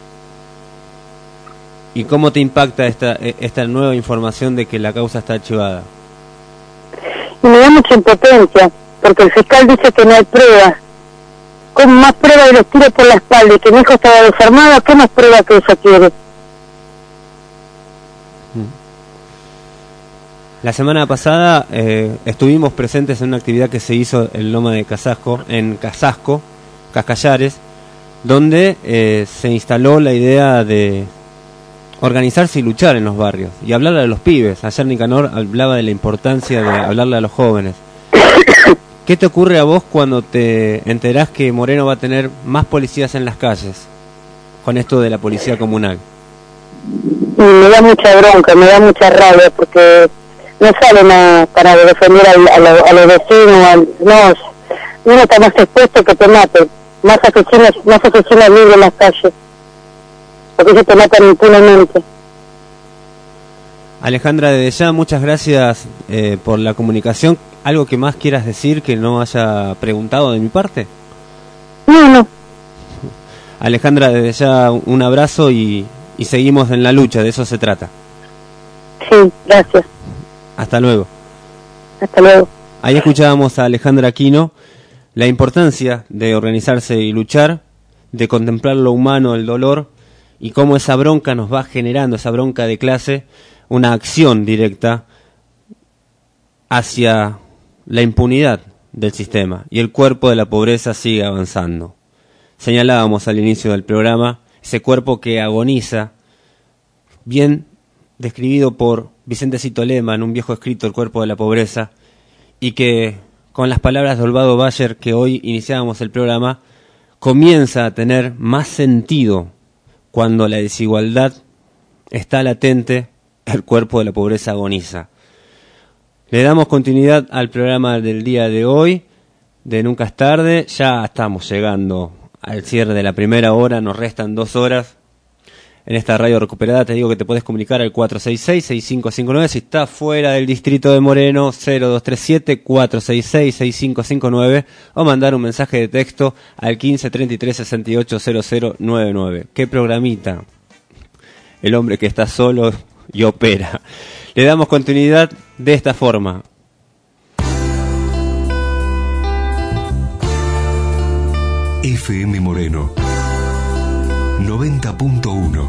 ¿Y cómo te impacta esta esta nueva información de que la causa está archivada? Y me da mucha impotencia, porque el fiscal dice que no hay pruebas. Con más pruebas de los tiros por la espalda y que mi hijo estaba desarmado, ¿qué más pruebas que eso quiere? La semana pasada eh, estuvimos presentes en una actividad que se hizo en Loma de Casasco, en Casasco, Cascallares, donde eh, se instaló la idea de organizarse y luchar en los barrios y hablarle a los pibes. Ayer Nicanor hablaba de la importancia de hablarle a los jóvenes. ¿Qué te ocurre a vos cuando te enterás que Moreno va a tener más policías en las calles con esto de la policía comunal? Me da mucha bronca, me da mucha rabia, porque no salen a, para defender a, a, lo, a los vecinos, a, no, uno está más expuesto que te maten, más asesinos, más asesinos libres en las calles, porque ellos te matan impunemente. Alejandra, desde ya muchas gracias eh, por la comunicación. ¿Algo que más quieras decir que no haya preguntado de mi parte? No, no. Alejandra, desde ya un abrazo y, y seguimos en la lucha, de eso se trata. Sí, gracias. Hasta luego. Hasta luego. Ahí escuchábamos a Alejandra Aquino, la importancia de organizarse y luchar, de contemplar lo humano, el dolor, y cómo esa bronca nos va generando, esa bronca de clase, una acción directa hacia la impunidad del sistema, y el cuerpo de la pobreza sigue avanzando. Señalábamos al inicio del programa ese cuerpo que agoniza, bien describido por Vicente Citolema en un viejo escrito, El cuerpo de la pobreza, y que con las palabras de Olvado Bayer, que hoy iniciábamos el programa, comienza a tener más sentido cuando la desigualdad está latente, el cuerpo de la pobreza agoniza. Le damos continuidad al programa del día de hoy, de Nunca es tarde. Ya estamos llegando al cierre de la primera hora, nos restan dos horas en esta radio recuperada. Te digo que te puedes comunicar al cuatro seis seis, seis cinco cinco nueve, si estás fuera del distrito de Moreno, cero dos tres siete, cuatro seis seis, seis cinco cinco nueve, o mandar un mensaje de texto al quince treinta y tres sesenta y ocho cero cero noventa y nueve. ¿Qué programita? El hombre que está solo y opera. Le damos continuidad de esta forma. F M Moreno noventa punto uno.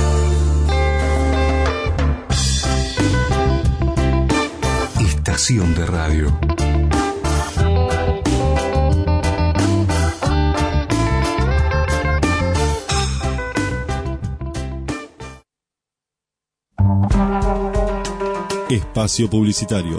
Estación de radio. Espacio publicitario.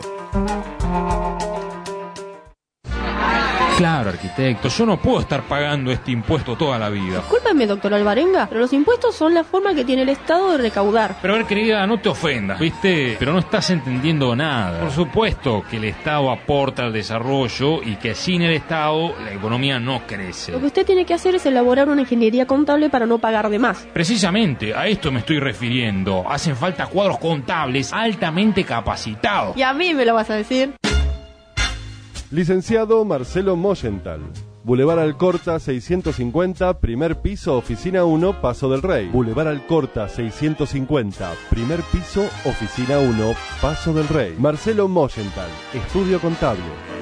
Claro, arquitecto, yo no puedo estar pagando este impuesto toda la vida. Discúlpame, doctor Alvarenga, pero los impuestos son la forma que tiene el Estado de recaudar. Pero a ver, querida, no te ofendas, ¿viste? Pero no estás entendiendo nada. Por supuesto que el Estado aporta al desarrollo y que sin el Estado la economía no crece. Lo que usted tiene que hacer es elaborar una ingeniería contable para no pagar de más. Precisamente, a esto me estoy refiriendo. Hacen falta cuadros contables altamente capacitados. Y a mí me lo vas a decir. Licenciado Marcelo Moyenthal. Boulevard Alcorta seiscientos cincuenta, primer piso, oficina uno, Paso del Rey. Boulevard Alcorta seiscientos cincuenta, primer piso, oficina uno, Paso del Rey. Marcelo Moyenthal, estudio contable.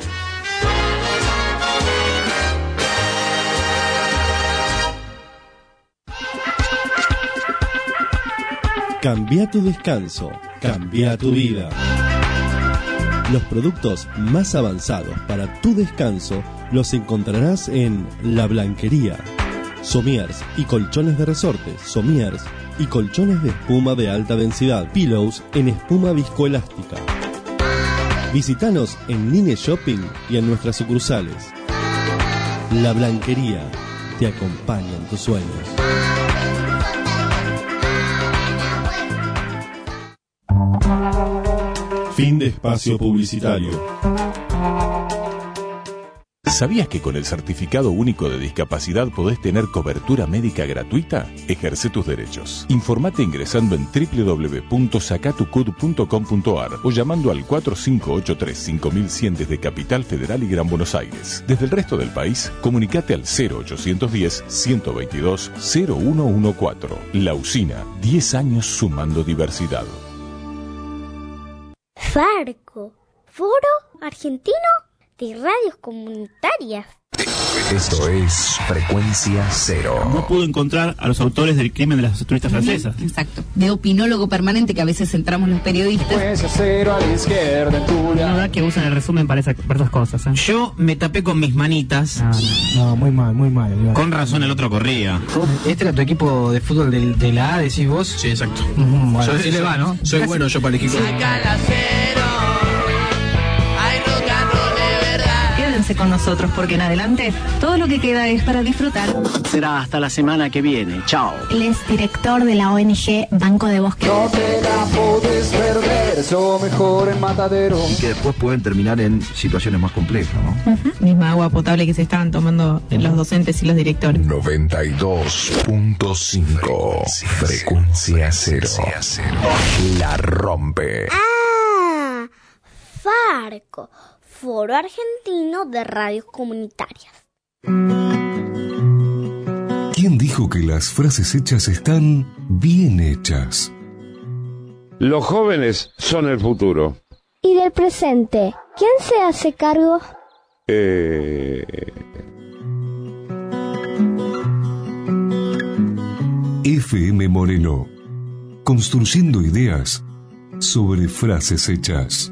Cambia tu descanso, cambia tu vida. Los productos más avanzados para tu descanso los encontrarás en La Blanquería. Somiers y colchones de resortes, somiers y colchones de espuma de alta densidad, pillows en espuma viscoelástica. Visítanos en Nine Shopping y en nuestras sucursales. La Blanquería te acompaña en tus sueños. Fin de espacio publicitario. ¿Sabías que con el Certificado Único de Discapacidad podés tener cobertura médica gratuita? Ejerce tus derechos. Informate ingresando en doble u doble u doble u punto sacatucud punto com punto a r o llamando al cuatro cinco ocho tres cinco mil cien desde Capital Federal y Gran Buenos Aires. Desde el resto del país, comunicate al cero ochocientos diez, ciento veintidós, cero uno catorce. La Usina, diez años sumando diversidad. Farco, Foro Argentino de Radios Comunitarias. Esto es Frecuencia Cero. No pudo encontrar a los autores del crimen de las turistas francesas. Exacto. De opinólogo permanente que a veces entramos los periodistas. Frecuencia Cero a la izquierda en Turia. La verdad que usan el resumen para, esa, para esas cosas. ¿eh? Yo me tapé con mis manitas. No, no, no muy mal, muy mal. Igual. Con razón el otro corría. ¿Este era tu equipo de fútbol de, de la A, decís vos? Sí, exacto. Uh-huh, bueno, yo, sí le va, ¿no? Soy Casi. bueno yo para el equipo. Saca la cero. Quédense con nosotros porque en adelante todo lo que queda es para disfrutar. Será hasta la semana que viene. Chao. Él es director de la O N G Banco de Bosque. No te la podés perder, eso mejor en Matadero. Y que después pueden terminar en situaciones más complejas, ¿no? Uh-huh. Misma agua potable que se estaban tomando los docentes y los directores. noventa y dos punto cinco. Frecuencia Cero. La rompe. Ah, Farco. Foro Argentino de Radios Comunitarias. dijo que las frases hechas están bien hechas. Los jóvenes son el futuro. ¿Y del presente? ¿Quién se hace cargo? Eh... F M Moreno, construyendo ideas sobre frases hechas.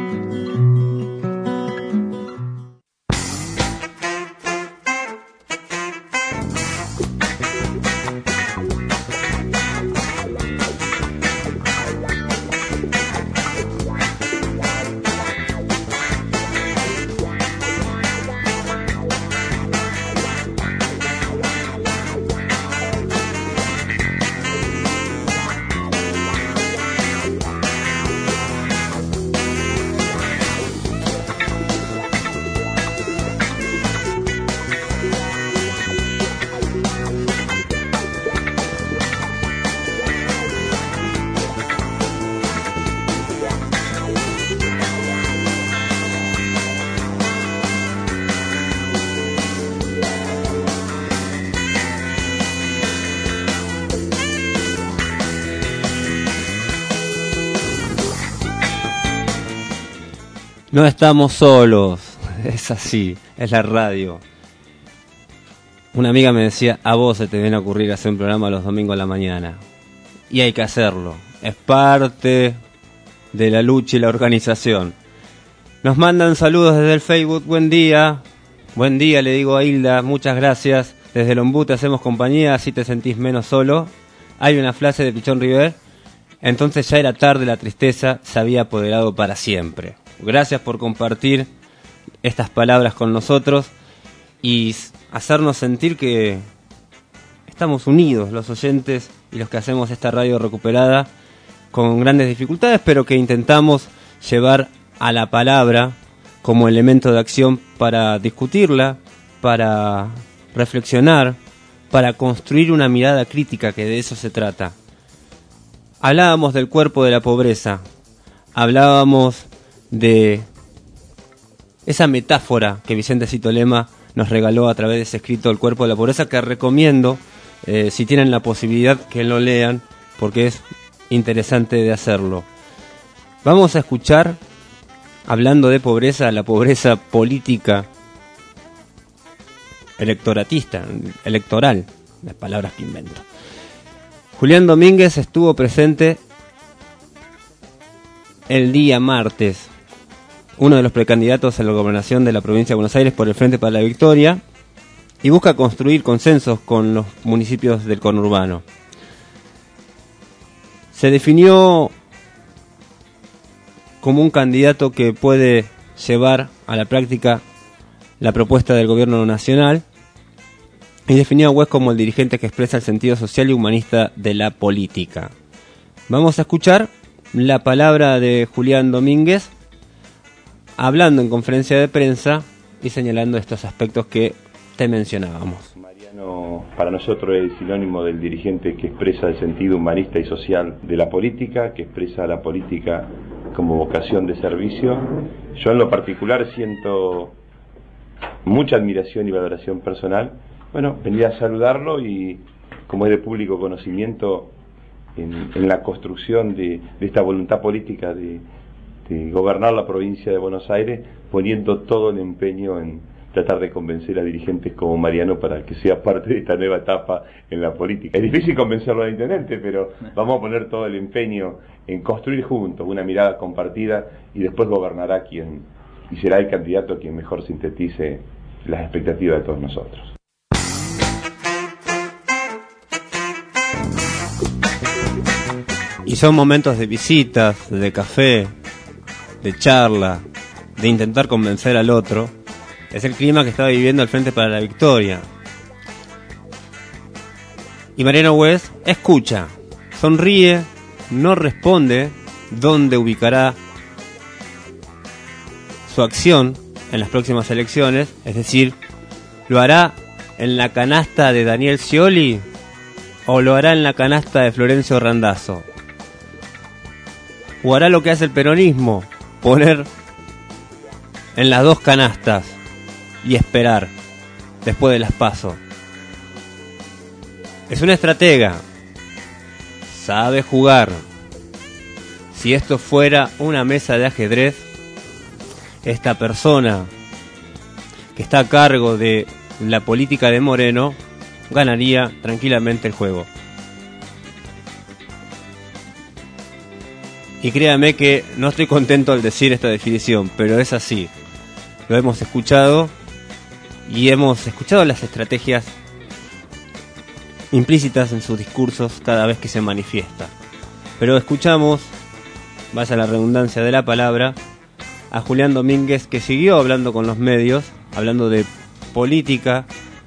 No estamos solos, es así, es la radio. Una amiga me decía, a vos se te viene a ocurrir hacer un programa los domingos a la mañana. Y hay que hacerlo, es parte de la lucha y la organización. Nos mandan saludos desde el Facebook, buen día. Buen día, le digo a Hilda, muchas gracias. Desde el Ombú te hacemos compañía, así te sentís menos solo. Hay una frase de Pichón River. Entonces ya era tarde, la tristeza se había apoderado para siempre. Gracias por compartir estas palabras con nosotros y hacernos sentir que estamos unidos, los oyentes y los que hacemos esta radio recuperada, con grandes dificultades, pero que intentamos llevar a la palabra como elemento de acción para discutirla, para reflexionar, para construir una mirada crítica, que de eso se trata. Hablábamos del cuerpo de la pobreza, hablábamos de esa metáfora que Vicente Citolema nos regaló a través de ese escrito El cuerpo de la pobreza, que recomiendo, eh, si tienen la posibilidad, que lo lean, porque es interesante de hacerlo. Vamos a escuchar, hablando de pobreza, la pobreza política electoratista, electoral, las palabras que invento. Julián Domínguez estuvo presente el día martes, uno de los precandidatos a la gobernación de la provincia de Buenos Aires por el Frente para la Victoria, y busca construir consensos con los municipios del conurbano. Se definió como un candidato que puede llevar a la práctica la propuesta del gobierno nacional, y definió a Wes como el dirigente que expresa el sentido social y humanista de la política. Vamos a escuchar la palabra de Julián Domínguez, hablando en conferencia de prensa y señalando estos aspectos que te mencionábamos. Mariano para nosotros es sinónimo del dirigente que expresa el sentido humanista y social de la política, que expresa la política como vocación de servicio. Yo en lo particular siento mucha admiración y valoración personal. Bueno, venía a saludarlo y, como es de público conocimiento, en, en la construcción de, de esta voluntad política de de gobernar la provincia de Buenos Aires, poniendo todo el empeño en tratar de convencer a dirigentes como Mariano para que sea parte de esta nueva etapa en la política. Es difícil convencerlo al intendente, pero vamos a poner todo el empeño en construir juntos una mirada compartida, y después gobernará quien, y será el candidato quien mejor sintetice las expectativas de todos nosotros. Y son momentos de visitas, de café, de charla, de intentar convencer al otro. Es el clima que está viviendo el Frente para la Victoria. Y Mariano Wes escucha, sonríe, no responde dónde ubicará su acción en las próximas elecciones, es decir, ¿lo hará en la canasta de Daniel Scioli o lo hará en la canasta de Florencio Randazzo? ¿O hará lo que hace el peronismo? Poner en las dos canastas y esperar después de las PASO. Es una estratega. Sabe jugar. Si esto fuera una mesa de ajedrez, esta persona que está a cargo de la política de Moreno ganaría tranquilamente el juego. Y créame que no estoy contento al decir esta definición, pero es así. Lo hemos escuchado y hemos escuchado las estrategias implícitas en sus discursos cada vez que se manifiesta. Pero escuchamos, vaya la redundancia de la palabra, a Julián Domínguez, que siguió hablando con los medios, hablando de política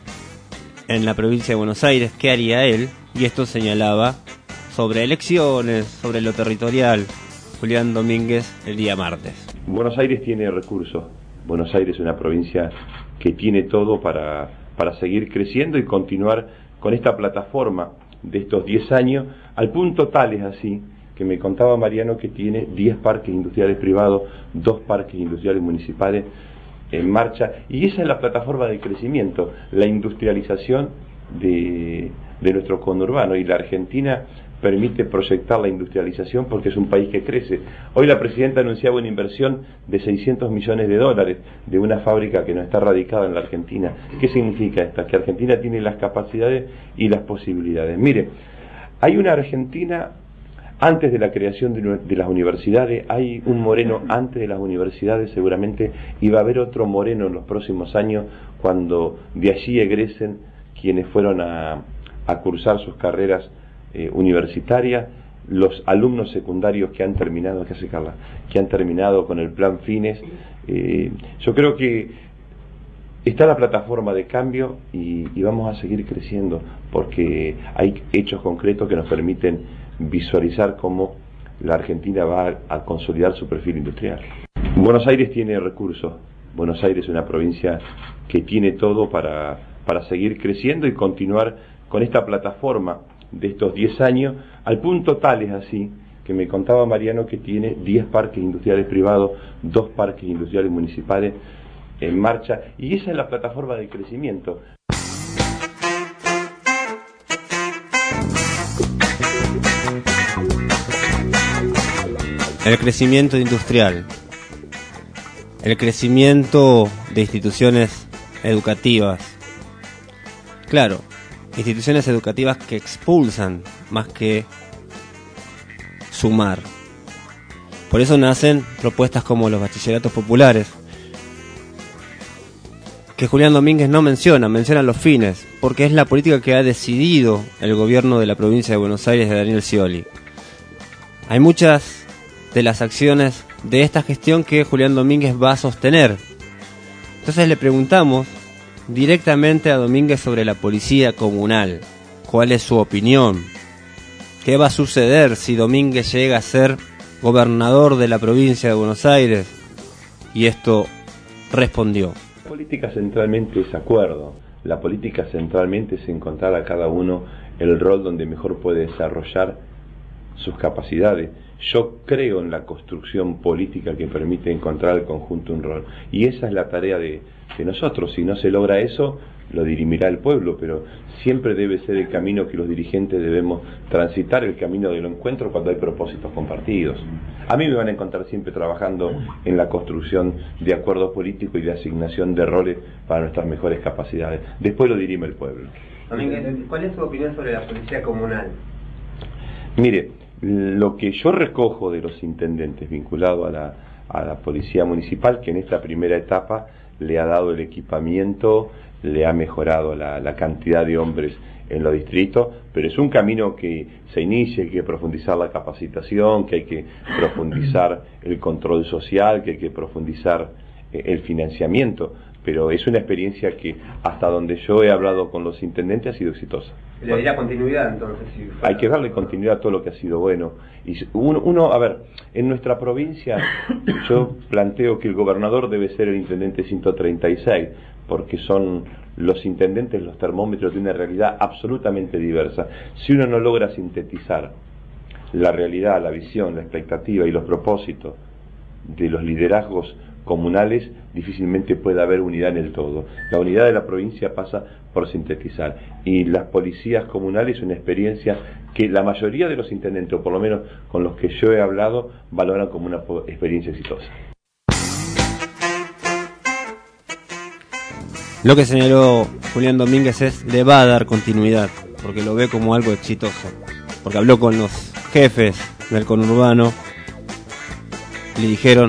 en la provincia de Buenos Aires, qué haría él, y esto señalaba sobre elecciones, sobre lo territorial. Julián Domínguez el día martes. Buenos Aires tiene recursos. Buenos Aires es una provincia que tiene todo para, para seguir creciendo y continuar con esta plataforma de estos diez años, al punto tal es así que me contaba Mariano que tiene diez parques industriales privados, dos parques industriales municipales en marcha, y esa es la plataforma de crecimiento, la industrialización de, de nuestro conurbano, y la Argentina permite proyectar la industrialización porque es un país que crece. Hoy la presidenta anunciaba una inversión de seiscientos millones de dólares de una fábrica que no está radicada en la Argentina. ¿Qué significa esto? Que Argentina tiene las capacidades y las posibilidades. Mire, hay una Argentina antes de la creación de, de las universidades, hay un Moreno antes de las universidades seguramente, y va a haber otro Moreno en los próximos años cuando de allí egresen quienes fueron a, a cursar sus carreras Eh, universitaria, los alumnos secundarios que han terminado, ¿qué hace Carla? Que han terminado con el plan Fines. Eh, yo creo que está la plataforma de cambio y, y vamos a seguir creciendo porque hay hechos concretos que nos permiten visualizar cómo la Argentina va a, a consolidar su perfil industrial. Buenos Aires tiene recursos. Buenos Aires es una provincia que tiene todo para, para seguir creciendo y continuar con esta plataforma de estos diez años, al punto tal es así que me contaba Mariano que tiene diez parques industriales privados, dos parques industriales municipales en marcha, y esa es la plataforma de crecimiento. El crecimiento industrial, el crecimiento de instituciones educativas. Claro, instituciones educativas que expulsan más que sumar. Por eso nacen propuestas como los bachilleratos populares, que Julián Domínguez no menciona, menciona los fines, porque es la política que ha decidido el gobierno de la provincia de Buenos Aires de Daniel Scioli. Hay muchas de las acciones de esta gestión que Julián Domínguez va a sostener. Entonces le preguntamos directamente a Domínguez sobre la policía comunal. ¿Cuál es su opinión? ¿Qué va a suceder si Domínguez llega a ser gobernador de la provincia de Buenos Aires? Y esto respondió. La política centralmente es acuerdo. La política centralmente es encontrar a cada uno el rol donde mejor puede desarrollar sus capacidades. Yo creo en la construcción política que permite encontrar al conjunto un rol. Y esa es la tarea de, de nosotros. Si no se logra eso, lo dirimirá el pueblo, pero siempre debe ser el camino que los dirigentes debemos transitar, el camino del encuentro cuando hay propósitos compartidos. A mí me van a encontrar siempre trabajando en la construcción de acuerdos políticos y de asignación de roles para nuestras mejores capacidades. Después lo dirime el pueblo. Domínguez, ¿cuál es su opinión sobre la policía comunal? Mire, lo que yo recojo de los intendentes vinculados a la, a la policía municipal, que en esta primera etapa le ha dado el equipamiento, le ha mejorado la, la cantidad de hombres en los distritos, pero es un camino que se inicia, hay que profundizar la capacitación, que hay que profundizar el control social, que hay que profundizar eh, el financiamiento, pero es una experiencia que hasta donde yo he hablado con los intendentes ha sido exitosa. ¿Le daría continuidad entonces? Si fuera... Hay que darle continuidad a todo lo que ha sido bueno. Y uno, uno, a ver, en nuestra provincia yo planteo que el gobernador debe ser el intendente ciento treinta y seis, porque son los intendentes los termómetros de una realidad absolutamente diversa. Si uno no logra sintetizar la realidad, la visión, la expectativa y los propósitos de los liderazgos comunales, difícilmente puede haber unidad en el todo. La unidad de la provincia pasa por sintetizar, y las policías comunales es una experiencia que la mayoría de los intendentes, o por lo menos con los que yo he hablado, valoran como una experiencia exitosa. Lo que señaló Julián Domínguez es, le va a dar continuidad, porque lo ve como algo exitoso, porque habló con los jefes del conurbano, le dijeron,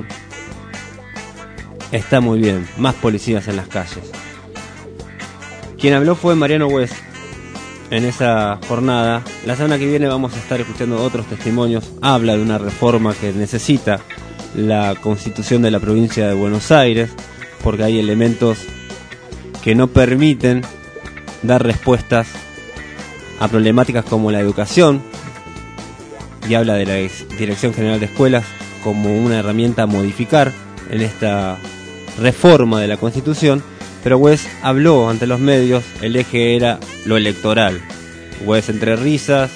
está muy bien, más policías en las calles. Quien habló fue Mariano West en esa jornada. La semana que viene vamos a estar escuchando otros testimonios. Habla de una reforma que necesita la Constitución de la provincia de Buenos Aires, porque hay elementos que no permiten dar respuestas a problemáticas como la educación, y habla de la Dirección General de Escuelas como una herramienta a modificar en esta reforma de la Constitución. Pero Wes habló ante los medios, el eje era lo electoral. Wes, entre risas,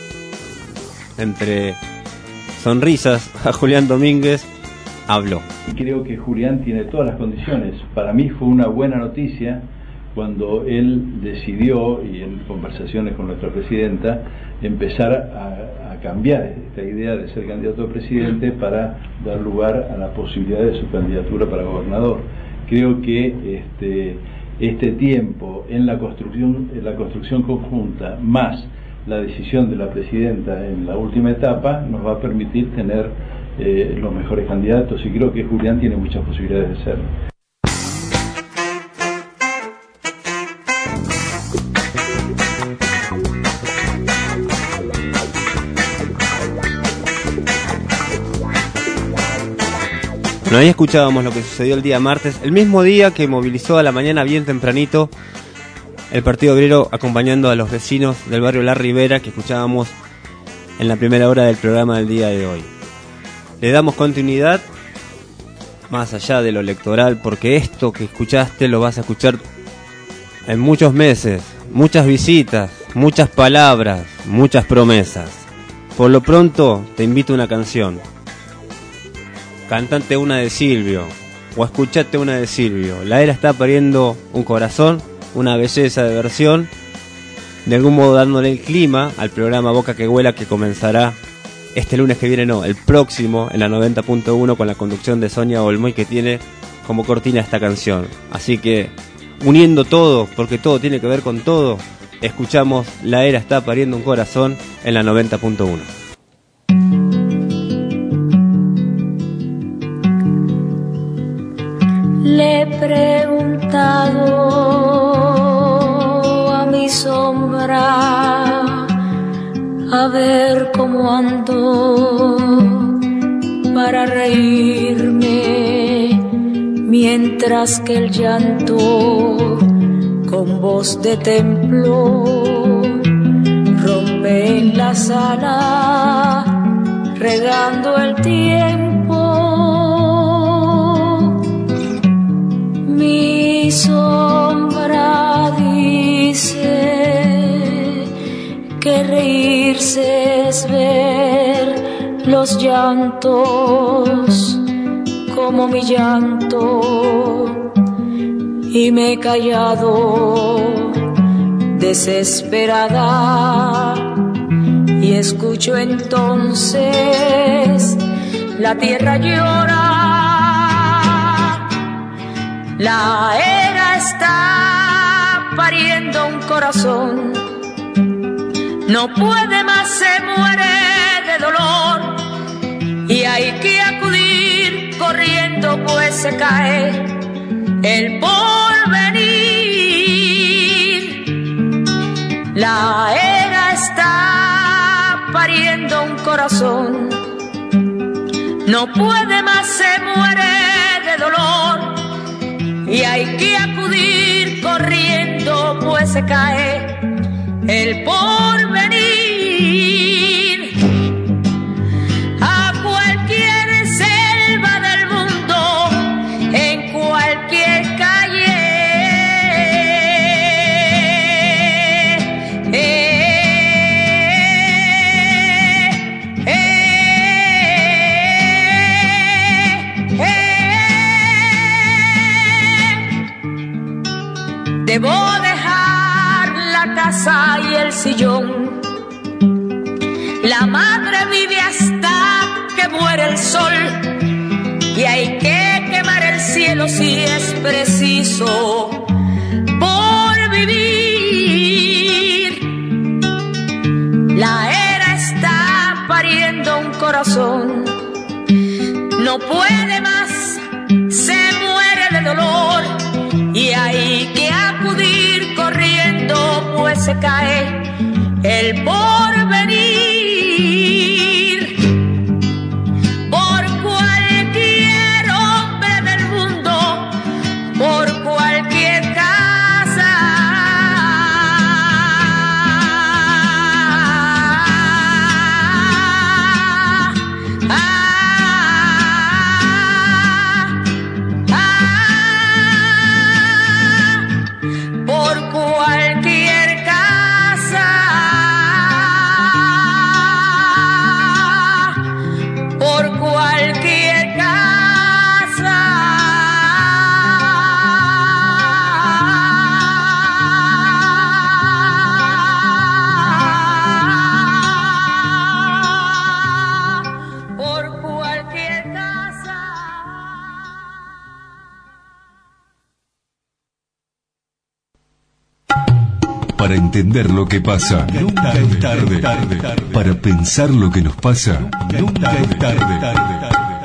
entre sonrisas, a Julián Domínguez habló. Creo que Julián tiene todas las condiciones. Para mí fue una buena noticia cuando él decidió, y en conversaciones con nuestra presidenta, empezar a, a cambiar esta idea de ser candidato a presidente para dar lugar a la posibilidad de su candidatura para gobernador. Creo que este, este tiempo en la construcción, en la construcción conjunta, más la decisión de la presidenta en la última etapa, nos va a permitir tener eh, los mejores candidatos, y creo que Julián tiene muchas posibilidades de serlo. Bueno, ahí escuchábamos lo que sucedió el día martes, el mismo día que movilizó a la mañana bien tempranito el Partido Obrero, acompañando a los vecinos del barrio La Ribera, que escuchábamos en la primera hora del programa del día de hoy. Le damos continuidad más allá de lo electoral, porque esto que escuchaste lo vas a escuchar en muchos meses, muchas visitas, muchas palabras, muchas promesas. Por lo pronto te invito a una canción. Cantante una de Silvio, o escuchate una de Silvio. La era está pariendo un corazón, una belleza de versión, de algún modo dándole el clima al programa Boca que Huela, que comenzará este lunes que viene, no, el próximo, en la noventa punto uno, con la conducción de Sonia Olmo, y que tiene como cortina esta canción. Así que, uniendo todo, porque todo tiene que ver con todo, escuchamos La era está pariendo un corazón en la noventa punto uno. Le he preguntado a mi sombra a ver cómo ando para reírme, mientras que el llanto con voz de templo rompe en la sala, regando el tiempo. Mi sombra dice que reírse es ver los llantos como mi llanto, y me he callado desesperada, y escucho entonces la tierra llora. La era está pariendo un corazón, no puede más, se muere de dolor, y hay que acudir corriendo, pues se cae el porvenir. La era está pariendo un corazón, no puede más, se muere de dolor, y hay que acudir corriendo, pues se cae el porvenir. A cualquier selva del mundo, en cualquier calle, eh, eh, eh, casa y el sillón. La madre vive hasta que muere el sol y hay que quemar el cielo si es preciso por vivir. La era está pariendo un corazón, no puede más, se muere de dolor y hay que acudir corriendo, pues se cae el porvenir. Por cualquier hombre del mundo, por cualquier casa. Ah, ah, por cualquier casa, por cualquier casa. Por cualquier casa. Para entender lo que pasa, nunca es tarde. Para pensar lo que nos pasa, nunca es tarde.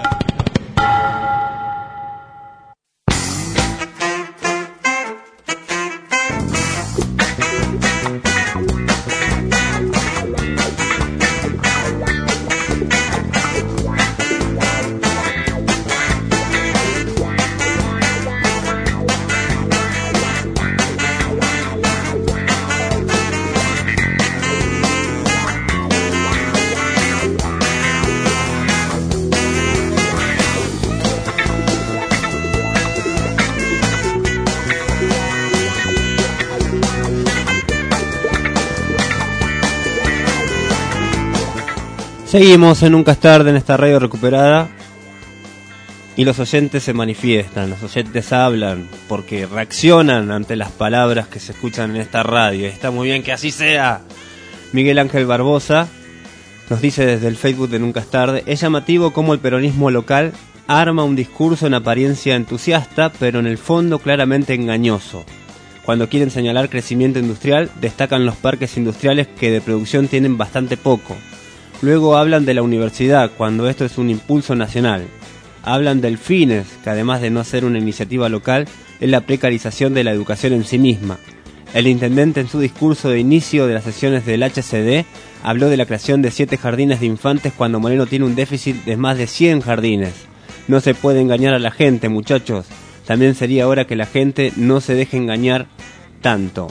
Seguimos en Nunca es tarde en esta radio recuperada y los oyentes se manifiestan, los oyentes hablan porque reaccionan ante las palabras que se escuchan en esta radio. Está muy bien que así sea. Miguel Ángel Barbosa nos dice desde el Facebook de Nunca es tarde: es llamativo cómo el peronismo local arma un discurso en apariencia entusiasta, pero en el fondo claramente engañoso. Cuando quieren señalar crecimiento industrial, destacan los parques industriales que de producción tienen bastante poco. Luego hablan de la universidad, cuando esto es un impulso nacional. Hablan del FINES, que además de no ser una iniciativa local, es la precarización de la educación en sí misma. El intendente en su discurso de inicio de las sesiones del H C D habló de la creación de siete jardines de infantes cuando Moreno tiene un déficit de más de cien jardines. No se puede engañar a la gente, muchachos. También sería hora que la gente no se deje engañar tanto.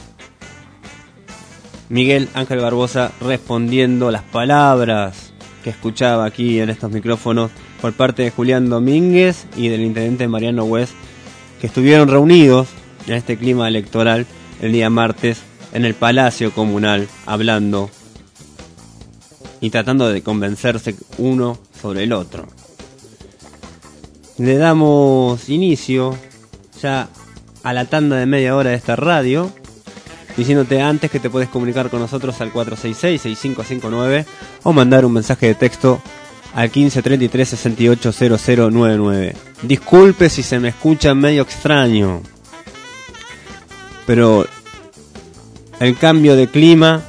Miguel Ángel Barbosa respondiendo las palabras que escuchaba aquí en estos micrófonos por parte de Julián Domínguez y del intendente Mariano West, que estuvieron reunidos en este clima electoral el día martes en el Palacio Comunal, hablando y tratando de convencerse uno sobre el otro. Le damos inicio ya a la tanda de media hora de esta radio, diciéndote antes que te puedes comunicar con nosotros al cuatro seis seis, seis cinco cinco nueve o mandar un mensaje de texto al quince treinta y tres sesenta y ocho cero cero nueve nueve. Disculpe si se me escucha medio extraño, pero el cambio de clima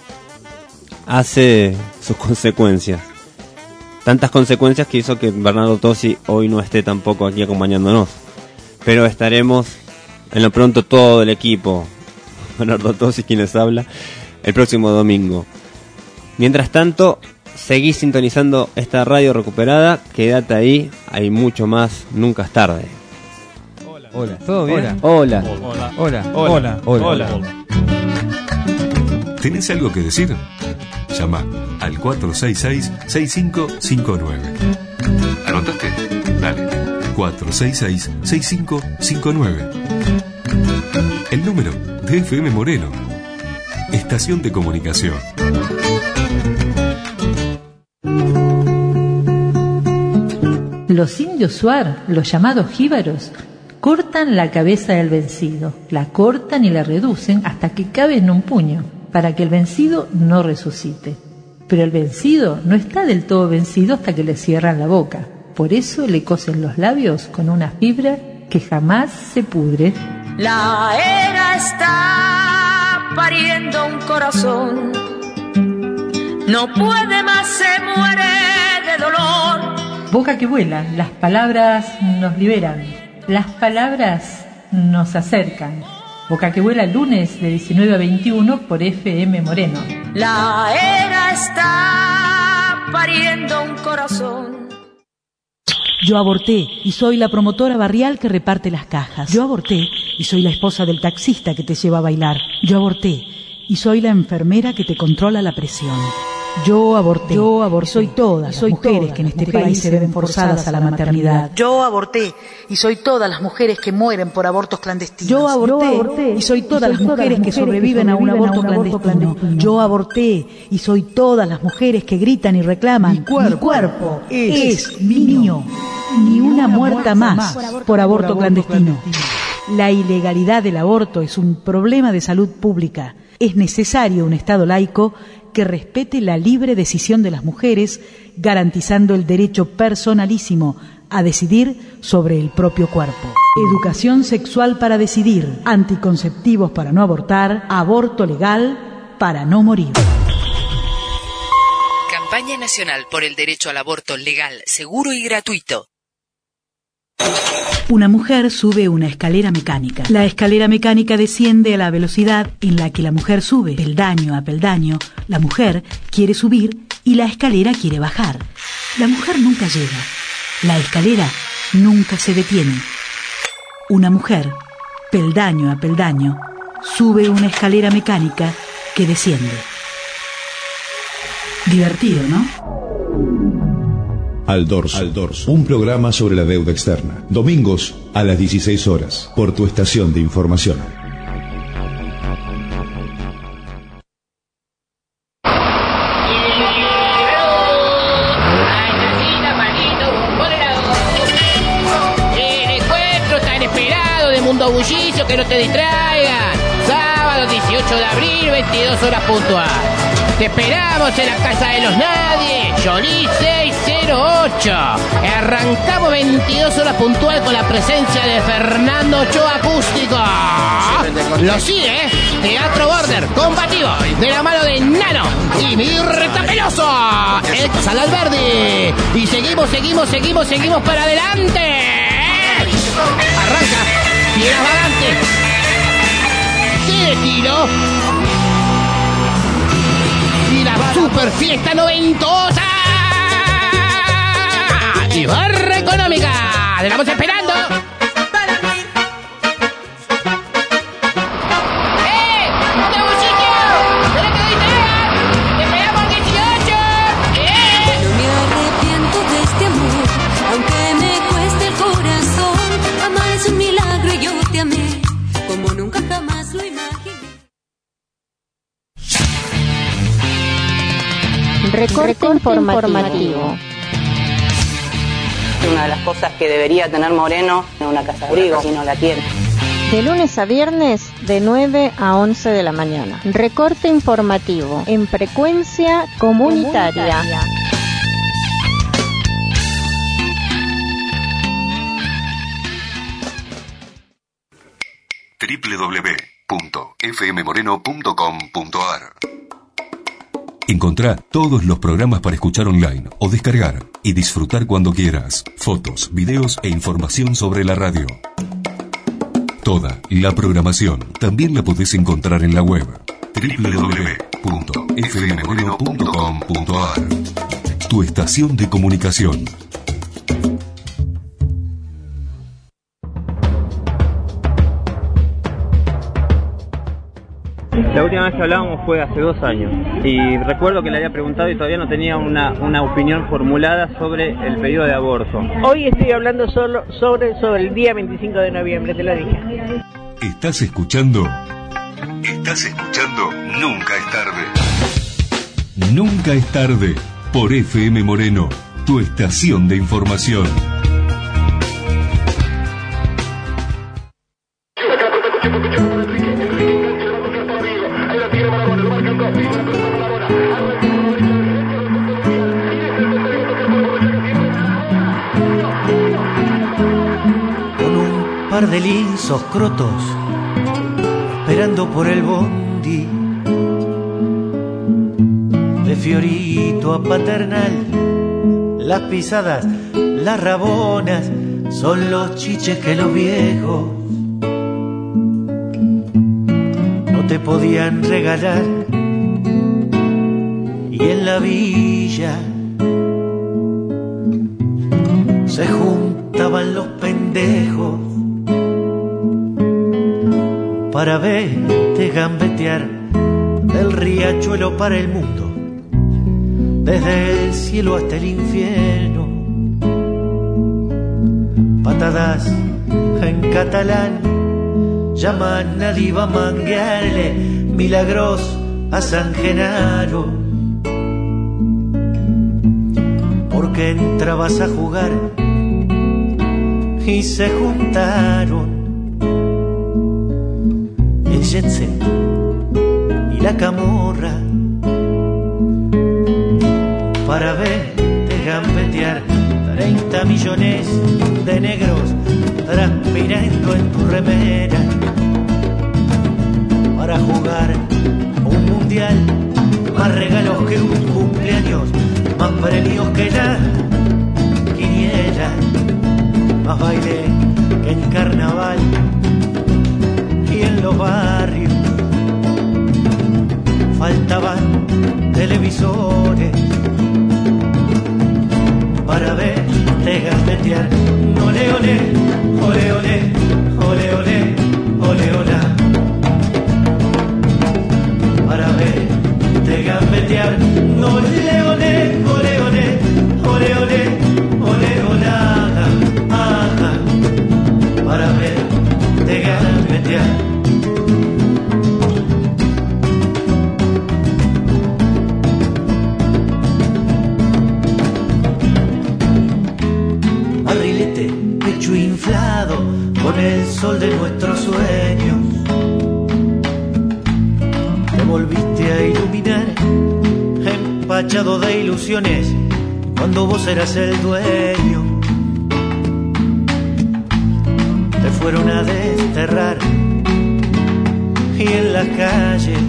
hace sus consecuencias. Tantas consecuencias que hizo que Bernardo Tosi hoy no esté tampoco aquí acompañándonos. Pero estaremos en lo pronto todo el equipo, Bernardo Tosi quien les habla, el próximo domingo. Mientras tanto, seguí sintonizando esta radio recuperada, quédate ahí, hay mucho más, nunca es tarde. Hola, hola, ¿todo bien? Hola. Hola. Hola. Hola. Hola. Hola. ¿Tenés algo que decir? Llama al cuatro seis seis, seis cinco cinco nueve. ¿Anotaste? Dale. cuatro seis seis, seis cinco cinco nueve. El número de F M Moreno. Estación de comunicación. Los indios Suar, los llamados jíbaros, Cortan la cabeza del vencido, la cortan y la reducen hasta que cabe en un puño, para que el vencido no resucite. Pero el vencido no está del todo vencido hasta que le cierran la boca. Por eso le cosen los labios con una fibra que jamás se pudre. La era está pariendo un corazón, no puede más, se muere de dolor. Boca que vuela, las palabras nos liberan. Las palabras nos acercan. Boca que vuela, lunes de diecinueve a veintiuno por F M Moreno. La era está pariendo un corazón. Yo aborté y soy la promotora barrial que reparte las cajas. Yo aborté y soy la esposa del taxista que te lleva a bailar. Yo aborté y soy la enfermera que te controla la presión. Yo aborté. Yo aborté. Soy todas las mujeres que en este país se ven forzadas a la maternidad. Yo aborté y soy todas las mujeres que mueren por abortos clandestinos. Yo aborté y soy todas las mujeres que sobreviven a un aborto clandestino. Yo aborté y soy todas las mujeres que gritan y reclaman. Mi cuerpo, mi cuerpo es, es mío. Ni una muerta más por aborto clandestino. La ilegalidad del aborto es un problema de salud pública. Es necesario un Estado laico que respete la libre decisión de las mujeres, garantizando el derecho personalísimo a decidir sobre el propio cuerpo. Educación sexual para decidir, anticonceptivos para no abortar, aborto legal para no morir. Campaña Nacional por el Derecho al Aborto Legal, Seguro y Gratuito. Una mujer sube una escalera mecánica. La escalera mecánica desciende a la velocidad en la que la mujer sube. Peldaño a peldaño, la mujer quiere subir y la escalera quiere bajar. La mujer nunca llega. La escalera nunca se detiene. Una mujer, peldaño a peldaño, sube una escalera mecánica que desciende. Divertido, ¿no? Al dorso. Al dorso. Un programa sobre la deuda externa. Domingos a las dieciséis horas por tu estación de información. El encuentro tan esperado de Mundo Bullicio, que no te distraigan. Sábado dieciocho de abril, veintidós horas puntual. Te esperamos en la Casa de los Nadie, Jolie seiscientos ocho. Arrancamos veintidós horas puntual con la presencia de Fernando Ochoa Acústico. Lo sigue, ¿eh? Teatro Border, combativo, de la mano de Nano y Mirta Peloso, el Salalverdi. Y seguimos, seguimos, seguimos, seguimos para adelante. Arranca, tiras adelante. Tiene tiro. Y la super fiesta noventosa y barra económica. ¡Te estamos esperando! ¡Eh! ¡Mundo Bullicio! ¡Tenés que distraer! ¡Te esperamos el dieciocho! ¡Eh! No me arrepiento de este amor, aunque me cueste el corazón. Amar es un milagro y yo te amé como nunca jamás lo imaginé. Recorte, Recorte informativo. informativo. Una de las cosas que debería tener Moreno en una casa de abrigo, y no la tiene. De lunes a viernes, de nueve a once de la mañana. Recorte informativo en frecuencia comunitaria. comunitaria. doble u doble u doble u punto f m moreno punto com punto a r. Encontrá todos los programas para escuchar online o descargar y disfrutar cuando quieras. Fotos, videos e información sobre la radio. Toda la programación también la podés encontrar en la web doble u doble u doble u punto f m moreno punto com punto a r. Tu estación de comunicación. La última vez que hablábamos fue hace dos años y recuerdo que le había preguntado y todavía no tenía una, una opinión formulada sobre el pedido de aborto. Hoy estoy hablando solo sobre, sobre el día veinticinco de noviembre, te lo dije. ¿Estás escuchando? ¿Estás escuchando? Nunca es tarde. Nunca es tarde por F M Moreno, tu estación de información. De linsos crotos esperando por el bondi, de Fiorito a Paternal, las pisadas, las rabonas son los chiches que los viejos no te podían regalar. Y en la villa se juntaban los pendejos para verte gambetear del riachuelo para el mundo, desde el cielo hasta el infierno. Patadas en catalán llaman a diva manguearle milagros a San Genaro, porque entrabas a jugar y se juntaron el jet set y la camorra para verte gambetear treinta millones de negros transpirando en tu remera, para jugar un mundial, más regalos que un cumpleaños, más premios que la quiniela, más baile que en carnaval y en los barrios faltaban televisores para verte gambetear. Ole, ole, ole, ole, ole, ole, ole, ole, para verte gambetear. Ole, ole, ole, ole, ole, ole, ole, ole, ajá, para verte gambetear. Pecho inflado con el sol de nuestros sueños, te volviste a iluminar, empachado de ilusiones, cuando vos eras el dueño. Te fueron a desterrar y en las calles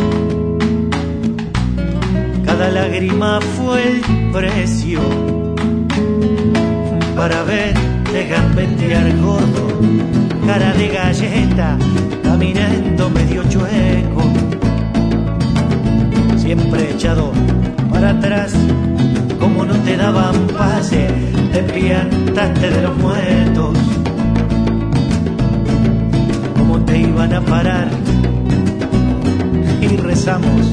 cada lágrima fue el precio para verte gambetear gordo, cara de galleta, caminando medio chueco, siempre echado para atrás, como no te daban pase, te piantaste de los muertos, como te iban a parar, y rezamos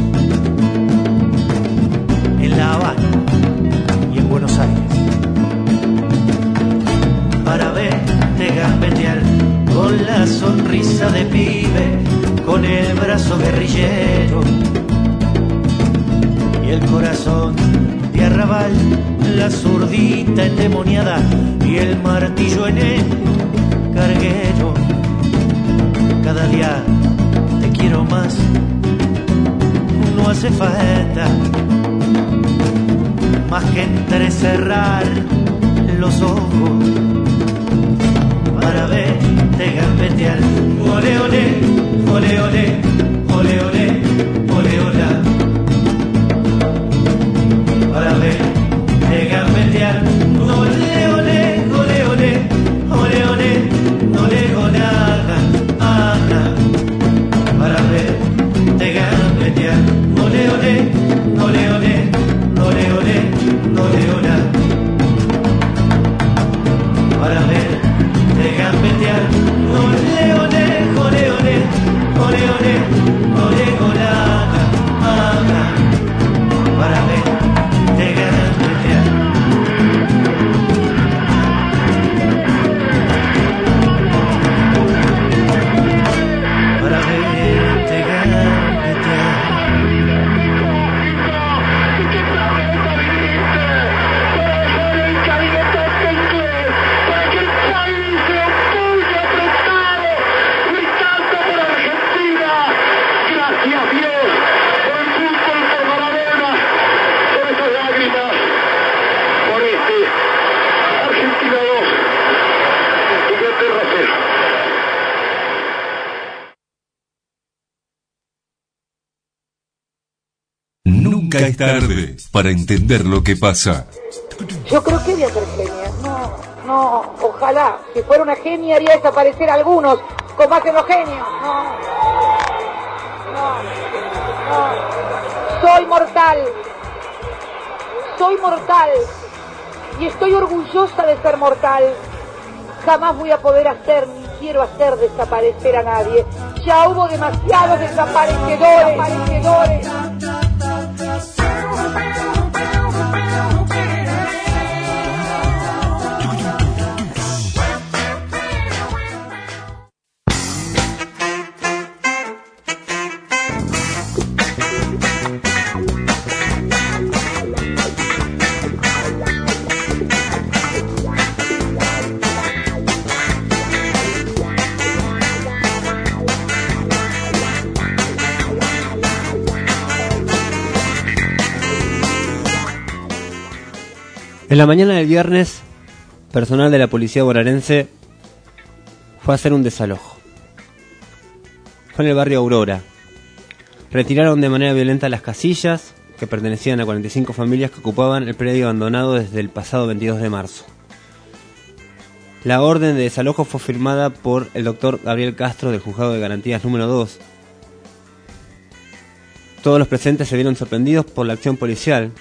en La Habana y en Buenos Aires para verte gambetear con la sonrisa de pibe, con el brazo guerrillero y el corazón de arrabal, la zurdita endemoniada y el martillo en el carguero. Cada día te quiero más, no hace falta más que entrecerrar los ojos para verte gambetear. Ole, ole, ole, ole, ole, ole, ole, ole, para verte gambetear. Ole, ole, ole, ole, ole, ole, ole, ole, ajá, para verte gambetear. Ole, ole, ole, ole, ole, ole, ole, ole, para ver de gambetear. Ole, ole, ole, ole, ole, ole, ole, ole, ajá, para ver de gambetear. Para ver de gambetear. Nunca es tarde para entender lo que pasa. Yo creo que voy a ser genia. No, no, ojalá. Si fuera una genia haría desaparecer a algunos, como hacen los genios. No, no, no. Soy mortal. Soy mortal. Y estoy orgullosa de ser mortal. Jamás voy a poder hacer ni quiero hacer desaparecer a nadie. Ya hubo demasiados desaparecedores. desaparecedores. En la mañana del viernes, personal de la policía bonaerense fue a hacer un desalojo. Fue en el barrio Aurora. Retiraron de manera violenta las casillas que pertenecían a cuarenta y cinco familias que ocupaban el predio abandonado desde el pasado veintidós de marzo. La orden de desalojo fue firmada por el doctor Gabriel Castro del Juzgado de Garantías número dos. Todos los presentes se vieron sorprendidos por la acción policial,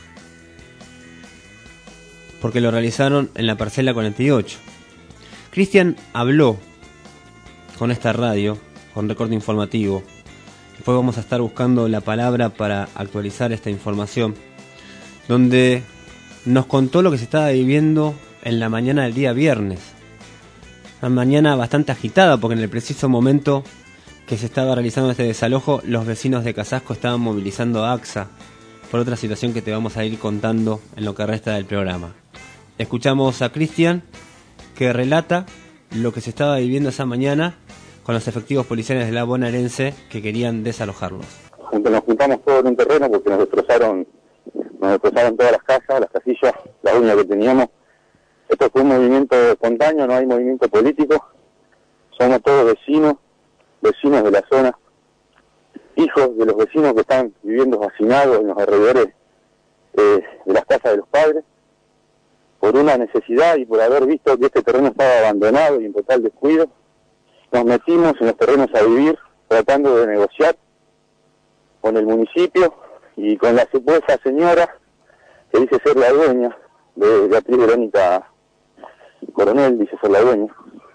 porque lo realizaron en la parcela cuarenta y ocho. Cristian habló con esta radio, con recorte informativo. Después vamos a estar buscando la palabra para actualizar esta información, donde nos contó lo que se estaba viviendo en la mañana del día viernes. Una mañana bastante agitada, porque en el preciso momento que se estaba realizando este desalojo, los vecinos de Casasco estaban movilizando a AXA por otra situación que te vamos a ir contando en lo que resta del programa. Escuchamos a Cristian, que relata lo que se estaba viviendo esa mañana con los efectivos policiales de la bonaerense que querían desalojarlos. Nos juntamos todos en un terreno porque nos destrozaron, nos destrozaron todas las casas, las casillas, las únicas que teníamos. Esto fue un movimiento espontáneo, no hay movimiento político. Somos todos vecinos, vecinos de la zona, hijos de los vecinos que están viviendo hacinados en los alrededores eh, de las casas de los padres, por una necesidad y por haber visto que este terreno estaba abandonado y en total descuido. Nos metimos en los terrenos a vivir, tratando de negociar con el municipio y con la supuesta señora que dice ser la dueña, de Beatriz Verónica Coronel, dice ser la dueña.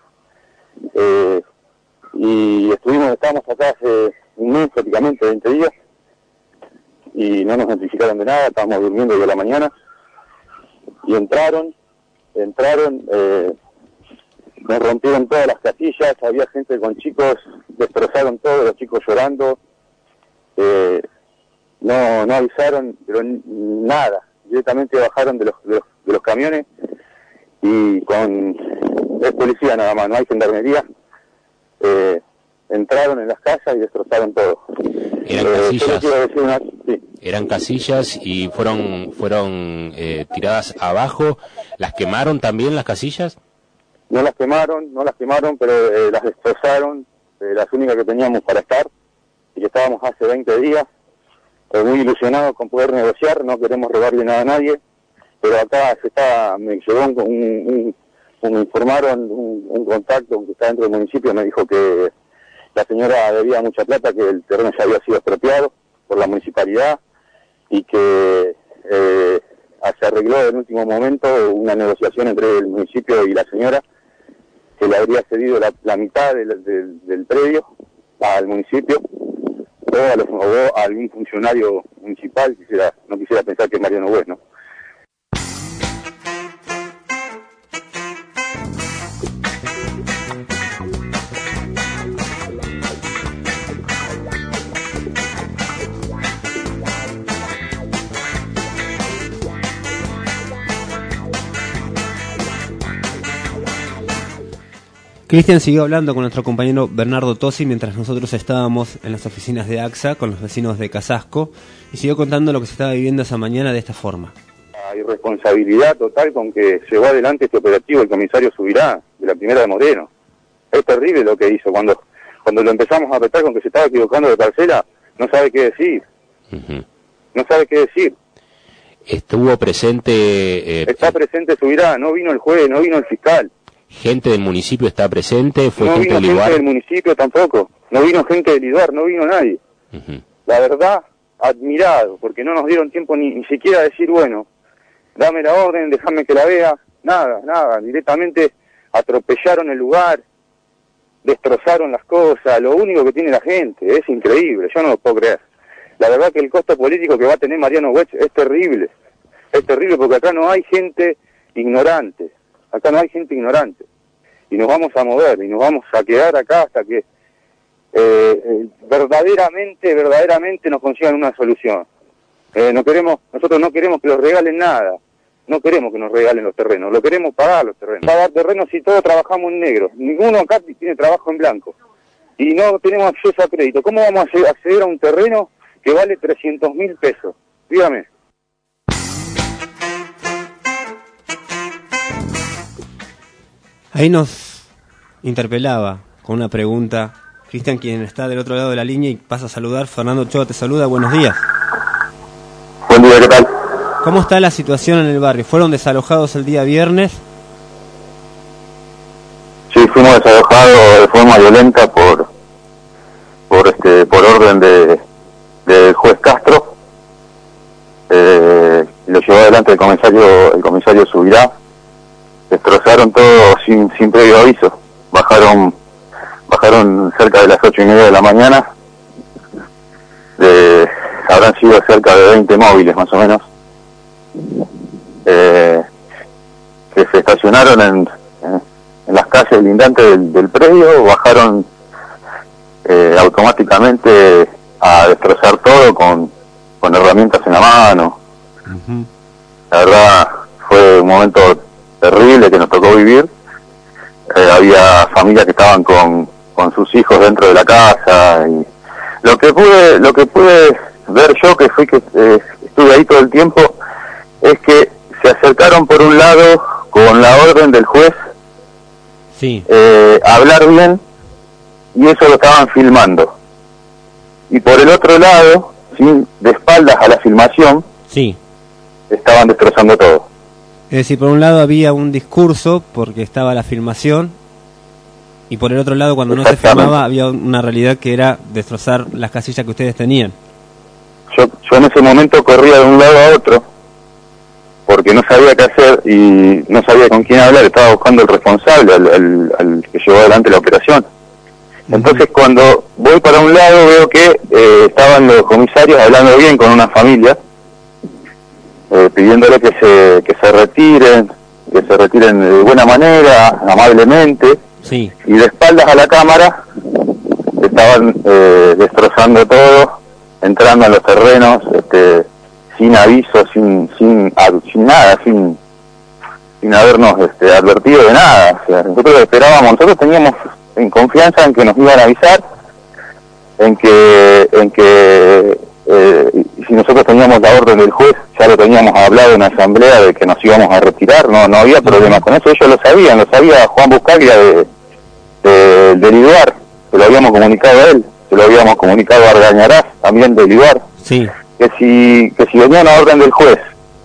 Eh, y estuvimos, estábamos acá hace un mes, prácticamente veinte días, y no nos notificaron de nada, estábamos durmiendo de la mañana, y entraron, entraron, eh, nos rompieron todas las casillas, había gente con chicos, destrozaron todo, los chicos llorando, eh, no no avisaron, pero nada, directamente bajaron de los, de los, de los camiones, y con, es policía nada más, no hay gendarmería, eh, entraron en las casas y destrozaron todo. Eran eh, casillas. Una, sí. Eran casillas y fueron fueron eh, tiradas abajo. ¿Las quemaron también las casillas? No las quemaron, no las quemaron, pero eh, las destrozaron, eh, las únicas que teníamos para estar, y que estábamos hace veinte días, eh, muy ilusionados con poder negociar, no queremos robarle nada a nadie, pero acá se está, me llegó un, un, un me informaron, un, un contacto que está dentro del municipio, me dijo que la señora debía mucha plata, que el terreno ya había sido expropiado por la municipalidad y que eh, se arregló en último momento una negociación entre el municipio y la señora, que le habría cedido la, la mitad del, del, del predio al municipio o a, los, o a algún funcionario municipal. Quisiera, no quisiera pensar que Mariano Güez, ¿no? Cristian siguió hablando con nuestro compañero Bernardo Tosi mientras nosotros estábamos en las oficinas de AXA con los vecinos de Casasco, y siguió contando lo que se estaba viviendo esa mañana de esta forma. La irresponsabilidad total con que llevó adelante este operativo el comisario Subirá, de la primera de Moreno. Es terrible lo que hizo. Cuando cuando lo empezamos a apretar con que se estaba equivocando de parcela, no sabe qué decir. Uh-huh. no sabe qué decir. Estuvo presente... Eh, está presente Subirá, no vino el juez, no vino el fiscal. Gente del municipio está presente, fue no gente vino del gente lugar. del municipio tampoco, no vino gente del Iduar, no vino nadie. Uh-huh. La verdad, admirado, porque no nos dieron tiempo ni, ni siquiera a decir, bueno, dame la orden, déjame que la vea, nada, nada, directamente atropellaron el lugar, destrozaron las cosas, lo único que tiene la gente, es increíble, yo no lo puedo creer. La verdad que el costo político que va a tener Mariano Wetz es terrible, es terrible porque acá no hay gente ignorante, acá no hay gente ignorante, y nos vamos a mover, y nos vamos a quedar acá hasta que eh, eh, verdaderamente, verdaderamente nos consigan una solución. Eh, no queremos, nosotros no queremos que nos regalen nada, no queremos que nos regalen los terrenos, lo queremos pagar los terrenos. Pagar terrenos si todos trabajamos en negro, ninguno acá tiene trabajo en blanco, y no tenemos acceso a crédito. ¿Cómo vamos a acceder a un terreno que vale trescientos mil pesos? Dígame. Ahí nos interpelaba con una pregunta Cristian, quien está del otro lado de la línea y pasa a saludar. Fernando Ochoa te saluda, buenos días. Buen día, ¿qué tal? ¿Cómo está la situación en el barrio? ¿Fueron desalojados el día viernes? Sí, fuimos desalojados de forma violenta por por este por orden de del juez Castro. Eh, lo llevó adelante el comisario el comisario Subirá. Destrozaron todo sin sin previo aviso. Bajaron bajaron cerca de las ocho y media de la mañana. De, habrán sido cerca de veinte móviles más o menos. Eh, que se estacionaron en, en, en las calles lindantes del, del predio, bajaron eh, automáticamente a destrozar todo con, con herramientas en la mano. Uh-huh. La verdad fue un momento terrible que nos tocó vivir. Eh, había familias que estaban con, con sus hijos dentro de la casa, y lo que pude lo que pude ver yo, que fui que eh, estuve ahí todo el tiempo, es que se acercaron por un lado con la orden del juez, sí, eh, a hablar bien, y eso lo estaban filmando, y por el otro lado, sin de espaldas a la filmación, sí, estaban destrozando todo. Es decir, por un lado había un discurso porque estaba la filmación, y por el otro lado, cuando no se filmaba, había una realidad que era destrozar las casillas que ustedes tenían. Yo, yo en ese momento corría de un lado a otro porque no sabía qué hacer y no sabía con quién hablar. Estaba buscando al responsable, al, al, al que llevó adelante la operación. Entonces, uh-huh, cuando voy para un lado, veo que eh, estaban los comisarios hablando bien con una familia, eh, pidiéndole que se que se retiren, que se retiren de buena manera, amablemente. Sí. Y de espaldas a la cámara estaban eh, destrozando todo, entrando en los terrenos, este, sin aviso, sin sin sin nada, sin sin habernos este, advertido de nada. O sea, nosotros esperábamos, nosotros teníamos en confianza en que nos iban a avisar, en que en que eh, si nosotros teníamos la orden del juez, ya lo teníamos hablado en la asamblea de que nos íbamos a retirar, no no había problema con eso. Ellos lo sabían, lo sabía Juan Buscaglia de, de del Iduar, se lo habíamos comunicado a él, se lo habíamos comunicado a Argañarás, también del Iduar, sí, que si que si venía una orden del juez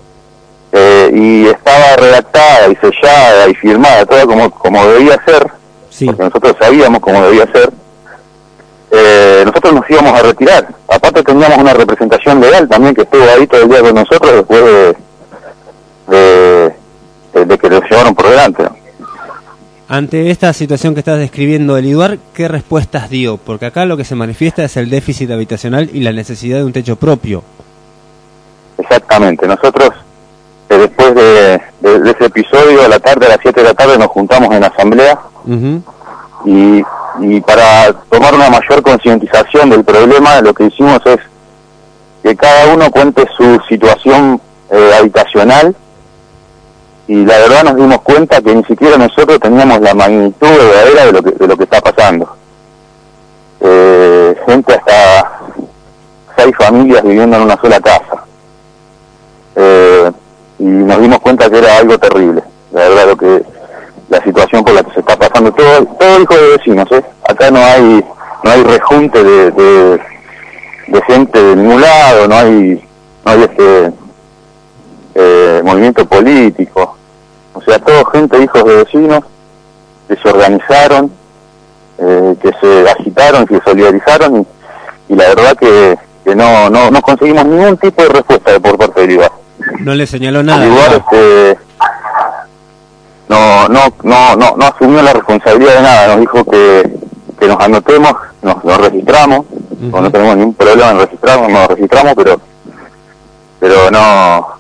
eh, y estaba redactada y sellada y firmada, todo como como debía ser, sí, porque nosotros sabíamos cómo debía ser, eh, nosotros nos íbamos a retirar. Aparte teníamos una representación legal también que estuvo ahí todo el día con nosotros después de, de, de, de que lo llevaron por delante, ¿no? Ante esta situación que estás describiendo del Iduar, ¿qué respuestas dio? Porque acá lo que se manifiesta es el déficit habitacional y la necesidad de un techo propio. Exactamente. Nosotros, eh, después de, de, de ese episodio, a la tarde, a las siete de la tarde, nos juntamos en la asamblea, uh-huh, y, y para tomar una mayor concientización del problema, lo que hicimos es que cada uno cuente su situación eh, habitacional. Y la verdad nos dimos cuenta que ni siquiera nosotros teníamos la magnitud verdadera de lo que, de lo que está pasando. Eh, gente hasta seis familias viviendo en una sola casa. Eh, y nos dimos cuenta que era algo terrible. La verdad lo que la situación por la que se está pasando, todo, todo hijo de vecinos, ¿eh? Acá no hay no hay rejunte de, de, de gente de ningún lado, no hay no hay este eh, movimiento político, o sea, todo gente, hijos de vecinos, que se organizaron, eh, que se agitaron, que se solidarizaron, y, y la verdad que, que no, no no conseguimos ningún tipo de respuesta por parte del IDUAR. No le señaló nada. El IDUAR este, no, no, no, no, no asumió la responsabilidad de nada, nos dijo que, que nos anotemos, nos, nos registramos, uh-huh. no tenemos ningún problema en registrarnos, nos registramos, pero pero no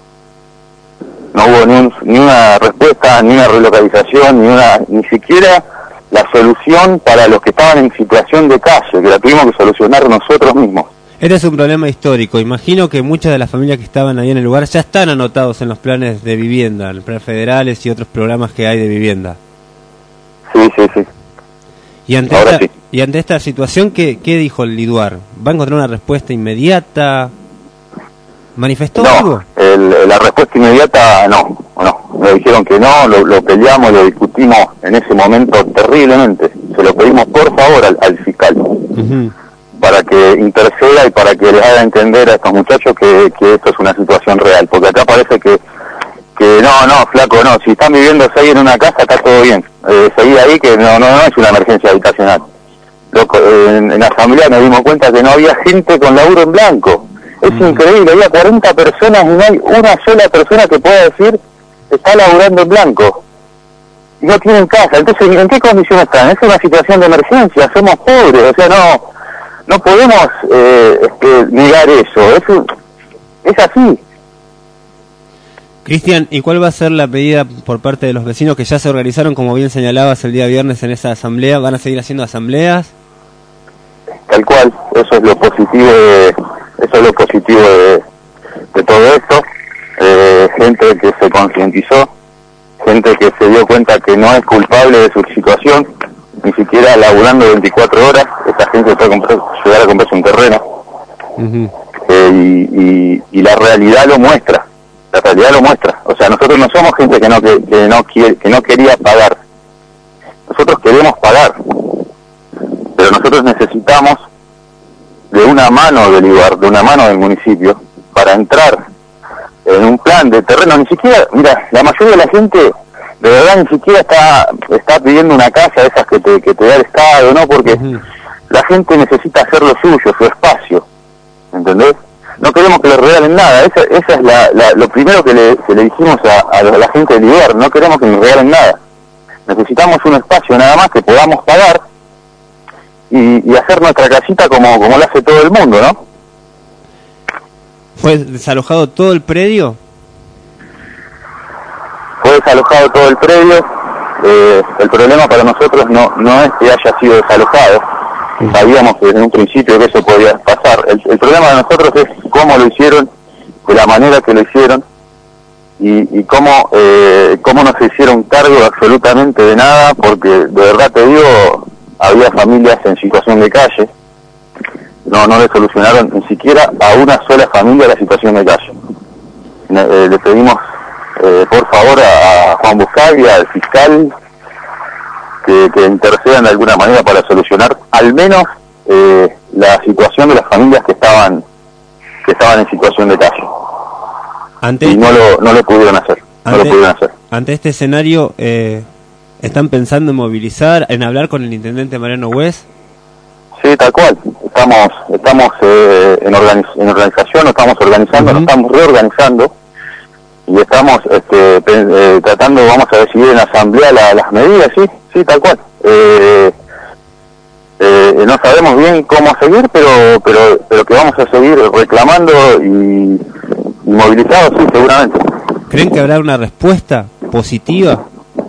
no hubo ni, un, ni una respuesta, ni una relocalización, ni una ni siquiera la solución para los que estaban en situación de calle, que la tuvimos que solucionar nosotros mismos. Este es un problema histórico. Imagino que muchas de las familias que estaban ahí en el lugar ya están anotados en los planes de vivienda, en los planes federales y otros programas que hay de vivienda. Sí, sí, sí. Y ante, esta, sí. y ante esta situación, ¿qué, qué dijo el IDUAR? ¿Va a encontrar una respuesta inmediata? ¿Manifestó no, algo? El, la respuesta inmediata no, no. Me dijeron que no, lo, lo peleamos, lo discutimos en ese momento terriblemente. Se lo pedimos por favor al, al fiscal. Uh-huh. Para que interceda y para que les haga entender a estos muchachos que, que esto es una situación real. Porque acá parece que, que no, no, flaco, no. Si están viviendo seis en una casa, está todo bien. Eh, seguir ahí que no, no, no es una emergencia habitacional. Loco, en, en la asamblea nos dimos cuenta que no había gente con laburo en blanco. Es mm. increíble, había cuarenta personas y no hay una sola persona que pueda decir está laburando en blanco. Y no tienen casa. Entonces, ¿en qué condiciones están? Es una situación de emergencia, somos pobres, o sea, no no podemos eh, este, negar eso, es, es así. Cristian, ¿y cuál va a ser la pedida por parte de los vecinos que ya se organizaron, como bien señalabas el día viernes en esa asamblea? ¿Van a seguir haciendo asambleas? Tal cual, eso es lo positivo de, eso es lo positivo de, de todo esto. Eh, gente que se concientizó, gente que se dio cuenta que no es culpable de su situación, ni siquiera laburando veinticuatro horas, esta gente puede comprar, llegar a comprarse un terreno. Uh-huh. eh, y, y, y la realidad lo muestra, la realidad lo muestra. O sea, nosotros no somos gente que no que, que no quiere, que no quería pagar. Nosotros queremos pagar, pero nosotros necesitamos de una mano del IDUAR, de una mano del municipio, para entrar en un plan de terreno. Ni siquiera, mira, la mayoría de la gente de verdad ni siquiera está está pidiendo una casa de esas que te, que te da el Estado, ¿no? Porque uh-huh. la gente necesita hacer lo suyo, su espacio, ¿entendés? No queremos que le regalen nada, esa, esa es la, la, lo primero que le, que le dijimos a, a la gente del IDUAR, no queremos que nos regalen nada. Necesitamos un espacio nada más que podamos pagar y, y hacer nuestra casita como, como lo hace todo el mundo, ¿no? ¿Fue desalojado todo el predio? Fue desalojado todo el predio. Eh, el problema para nosotros no no es que haya sido desalojado. Sabíamos que desde un principio que eso podía pasar. El, el problema de nosotros es cómo lo hicieron, de la manera que lo hicieron y, y cómo eh, cómo no se hicieron cargo absolutamente de nada, porque de verdad te digo, había familias en situación de calle. No no le solucionaron ni siquiera a una sola familia la situación de calle. Eh, le pedimos Eh, por favor a, a Juan Buscaglia, al fiscal, que, que intercedan de alguna manera para solucionar al menos eh, la situación de las familias que estaban que estaban en situación de calle. Ante y no lo no lo pudieron hacer. No ante, lo pudieron hacer. Ante este escenario, eh, ¿están pensando en movilizar, en hablar con el intendente Mariano Hues? Sí, tal cual. Estamos estamos eh, en, organiz- en organización, nos estamos organizando, uh-huh. nos estamos reorganizando. Y estamos este, eh, tratando, vamos a decidir en asamblea la, las medidas, sí, sí, tal cual. Eh, eh, no sabemos bien cómo seguir, pero pero pero que vamos a seguir reclamando y, y movilizados, sí, seguramente. ¿Creen que habrá una respuesta positiva?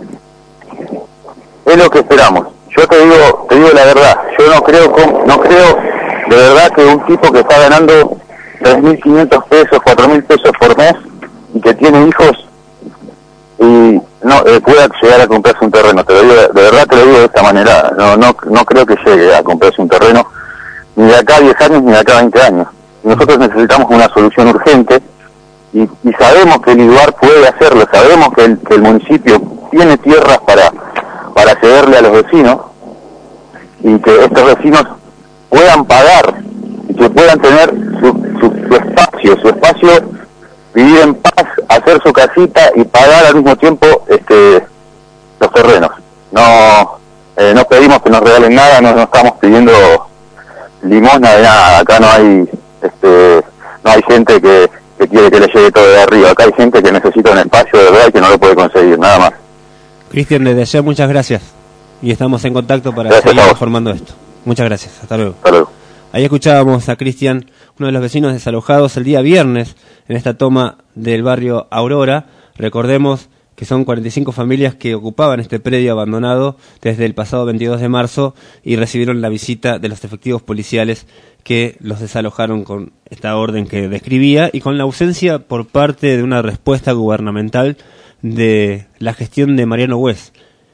Es lo que esperamos. Yo te digo, te digo la verdad. Yo no creo, no creo de verdad que un tipo que está ganando tres mil quinientos pesos, cuatro mil pesos por mes y que tiene hijos y no eh, pueda llegar a comprarse un terreno. Te lo digo, de verdad te lo digo de esta manera. No no no creo que llegue a comprarse un terreno ni de acá a diez años ni de acá a veinte años. Nosotros necesitamos una solución urgente y, y sabemos que el IDUAR puede hacerlo, sabemos que el, que el municipio tiene tierras para para cederle a los vecinos y que estos vecinos puedan pagar y que puedan tener su, su, su espacio, su espacio, vivir en paz, hacer su casita y pagar al mismo tiempo este los terrenos. No eh, no pedimos que nos regalen nada, no, no estamos pidiendo limosna de nada. Acá no hay este no hay gente que, que quiere que le llegue todo de arriba. Acá hay gente que necesita un espacio de verdad y que no lo puede conseguir, nada más. Cristian, desde ayer muchas gracias y estamos en contacto para gracias seguir informando esto. Muchas gracias, hasta luego. Hasta luego. Ahí escuchábamos a Cristian, uno de los vecinos desalojados el día viernes en esta toma del barrio Aurora. Recordemos que son cuarenta y cinco familias que ocupaban este predio abandonado desde el pasado veintidós de marzo y recibieron la visita de los efectivos policiales que los desalojaron con esta orden que describía y con la ausencia por parte de una respuesta gubernamental de la gestión de Mariano West.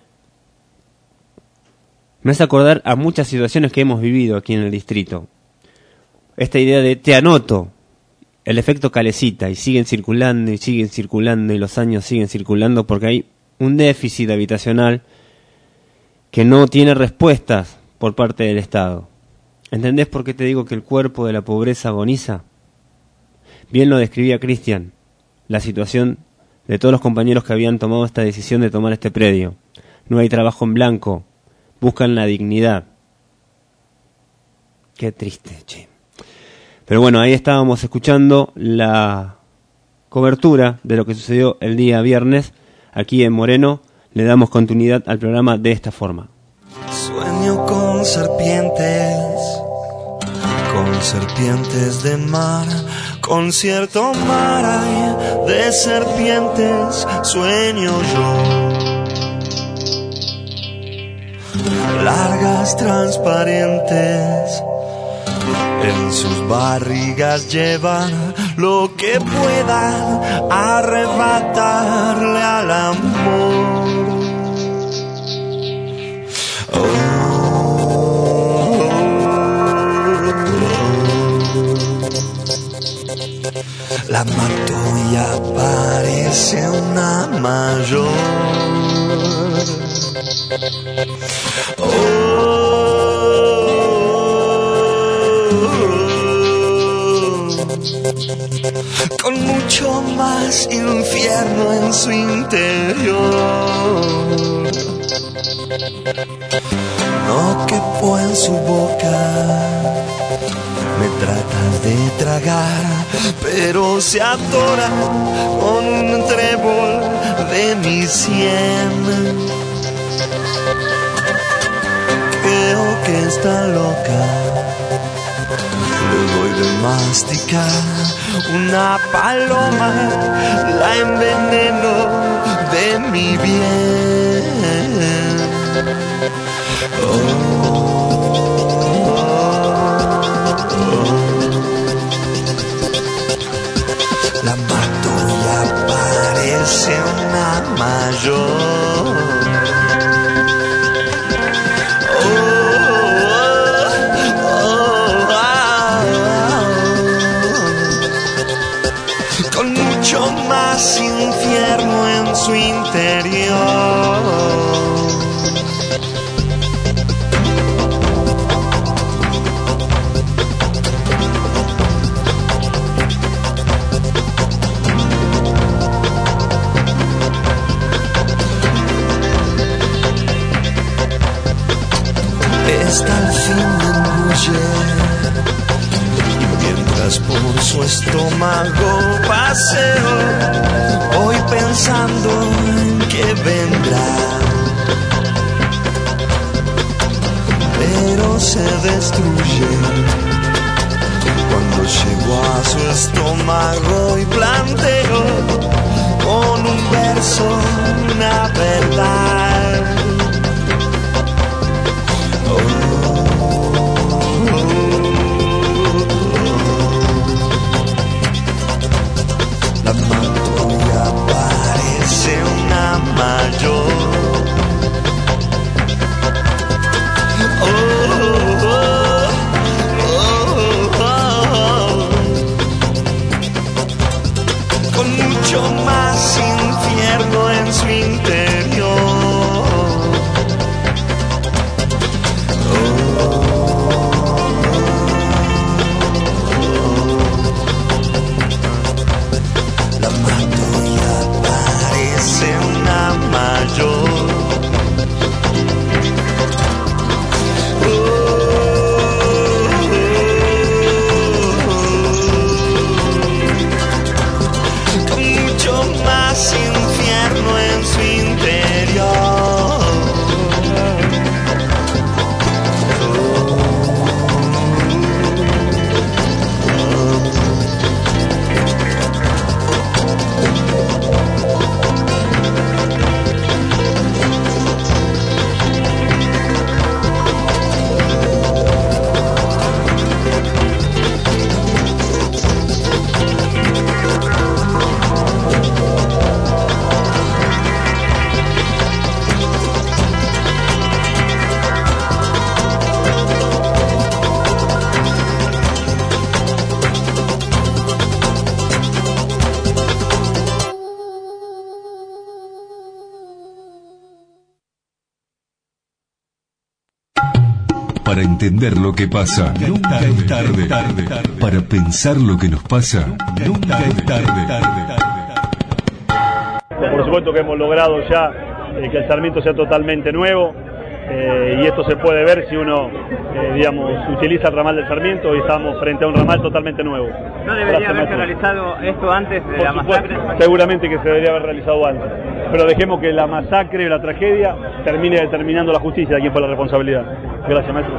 Me hace acordar a muchas situaciones que hemos vivido aquí en el distrito. Esta idea de te anoto, el efecto calecita, y siguen circulando y siguen circulando y los años siguen circulando porque hay un déficit habitacional que no tiene respuestas por parte del Estado. ¿Entendés por qué te digo que el cuerpo de la pobreza agoniza? Bien lo describía Cristian, la situación de todos los compañeros que habían tomado esta decisión de tomar este predio. No hay trabajo en blanco, buscan la dignidad. Qué triste, che. Pero bueno, ahí estábamos escuchando la cobertura de lo que sucedió el día viernes aquí en Moreno. Le damos continuidad al programa de esta forma. Sueño con serpientes, con serpientes de mar, con cierto mar hay de serpientes, sueño yo. Largas, transparentes, en sus barrigas llevan lo que puedan arrebatarle al amor. Oh, la mato y aparece una mayor. Con mucho más infierno en su interior. No quepo en su boca, me tratas de tragar, pero se atora con un trébol de mi sien. Creo que está loca, le doy de masticar una paloma, la enveneno de mi bien. Oh, oh, oh. La mato y aparece una mayor. Más infierno en su interior. Esta al fin me engulle, por su estómago paseo, hoy pensando en que vendrá, pero se destruye cuando llego a su estómago y planteo con un verso una verdad. Oh, la mato y aparece una mayor. Oh, oh, oh, oh, oh. Con mucho más infierno en su interior. Oh, oh, oh. Para entender lo que pasa, nunca es tarde. Para pensar lo que nos pasa, nunca es tarde. Por supuesto que hemos logrado ya eh, que el Sarmiento sea totalmente nuevo. Eh, y esto se puede ver si uno, eh, digamos, utiliza el ramal del Sarmiento. Hoy estamos frente a un ramal totalmente nuevo. ¿No debería haberse realizado esto antes de la masacre? Seguramente que se debería haber realizado antes. Pero dejemos que la masacre o la tragedia termine determinando la justicia de quién fue la responsabilidad. Gracias, maestro.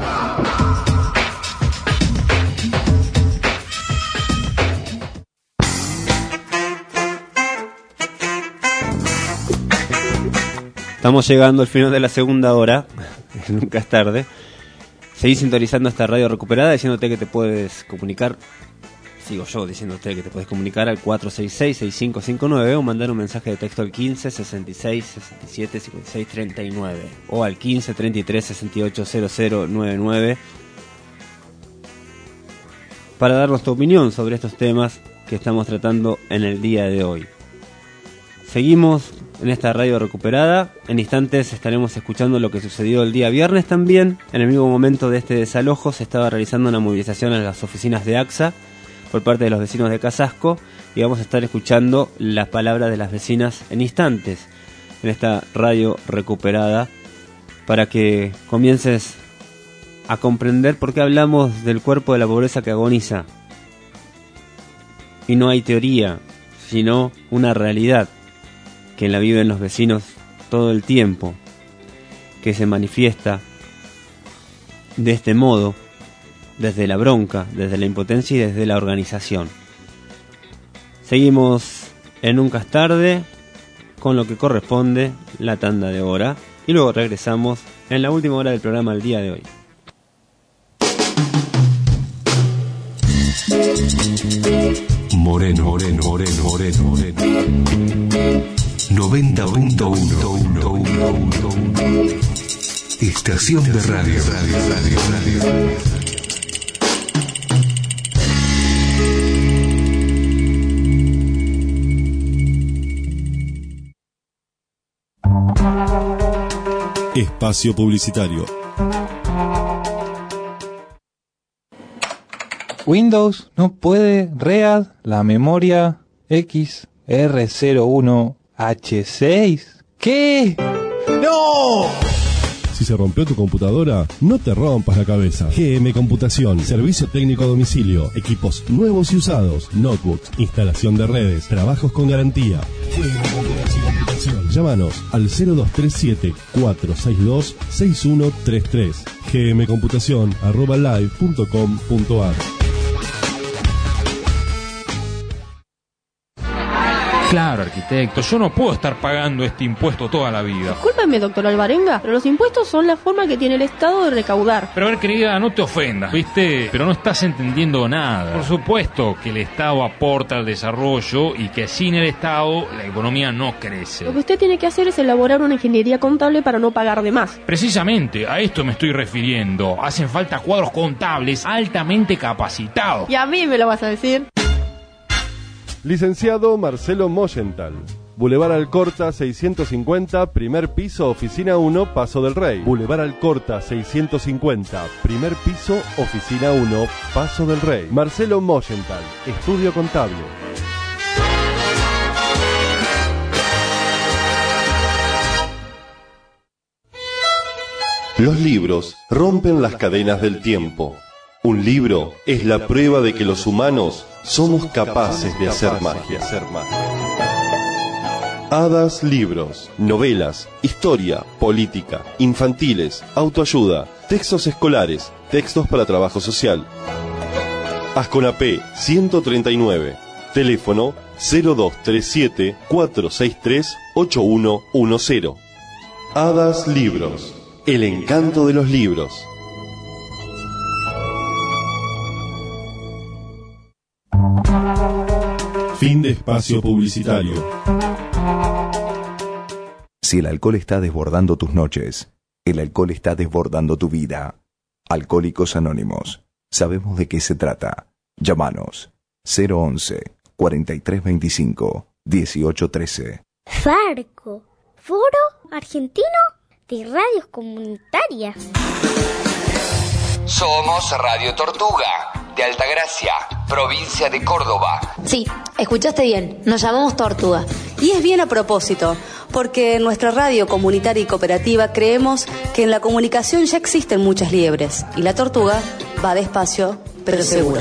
Estamos llegando al final de la segunda hora, nunca es tarde. Seguís sintonizando esta radio recuperada, diciéndote que te puedes comunicar, sigo yo diciéndote que te puedes comunicar al cuatro seis seis, seis cinco cinco nueve o mandar un mensaje de texto al quince, sesenta y seis, sesenta y siete, cincuenta y seis, treinta y nueve o al quince, treinta y tres, sesenta y ocho, cero cero noventa y nueve para darnos tu opinión sobre estos temas que estamos tratando en el día de hoy. Seguimos en esta radio recuperada. En instantes estaremos escuchando lo que sucedió el día viernes también. En el mismo momento de este desalojo se estaba realizando una movilización en las oficinas de A X A por parte de los vecinos de Casasco y vamos a estar escuchando las palabras de las vecinas en instantes en esta radio recuperada para que comiences a comprender por qué hablamos del cuerpo de la pobreza que agoniza. Y no hay teoría, sino una realidad que la viven los vecinos todo el tiempo, que se manifiesta de este modo, desde la bronca, desde la impotencia y desde la organización. Seguimos en Nunca es tarde, con lo que corresponde la tanda de hora, y luego regresamos en la última hora del programa del día de hoy. Moreno, Moreno, Moreno, Moreno, Moreno. noventa punto uno. Estación de radio. Radio, radio, radio. Espacio publicitario. Windows no puede read la memoria X R cero uno H seis. ¿Qué? ¡No! Si se rompió tu computadora, no te rompas la cabeza. G M Computación, servicio técnico a domicilio, equipos nuevos y usados, notebooks, instalación de redes, trabajos con garantía. G M Computación. Llámanos al cero dos tres siete, cuatro seis dos, seis uno tres tres. gmcomputación arroba live punto com punto ar. Claro, arquitecto, yo no puedo estar pagando este impuesto toda la vida. Discúlpeme, doctor Alvarenga, pero los impuestos son la forma que tiene el Estado de recaudar. Pero a ver, querida, no te ofendas, ¿viste? Pero no estás entendiendo nada. Por supuesto que el Estado aporta al desarrollo y que sin el Estado la economía no crece. Lo que usted tiene que hacer es elaborar una ingeniería contable para no pagar de más. Precisamente, a esto me estoy refiriendo. Hacen falta cuadros contables altamente capacitados. Y a mí me lo vas a decir. Licenciado Marcelo Moyenthal. Boulevard Alcorta seiscientos cincuenta, primer piso, oficina uno, Paso del Rey. Boulevard Alcorta seiscientos cincuenta, primer piso, oficina uno, Paso del Rey. Marcelo Moyenthal, estudio contable. Los libros rompen las cadenas del tiempo. Un libro es la prueba de que los humanos somos capaces de hacer magia. Hadas Libros, novelas, historia, política, infantiles, autoayuda, textos escolares, textos para trabajo social. Asconapé ciento treinta y nueve, teléfono cero dos tres siete, cuatro seis tres, ocho uno uno cero. Hadas Libros, el encanto de los libros. Fin de espacio publicitario. Si el alcohol está desbordando tus noches, el alcohol está desbordando tu vida. Alcohólicos Anónimos. Sabemos de qué se trata. Llámanos cero once, cuarenta y tres veinticinco, dieciocho trece. Farco, Foro Argentino de Radios Comunitarias. Somos Radio Tortuga, de Altagracia, provincia de Córdoba. Sí, escuchaste bien, nos llamamos Tortuga. Y es bien a propósito, porque en nuestra radio comunitaria y cooperativa creemos que en la comunicación ya existen muchas liebres, y la tortuga va despacio, pero seguro.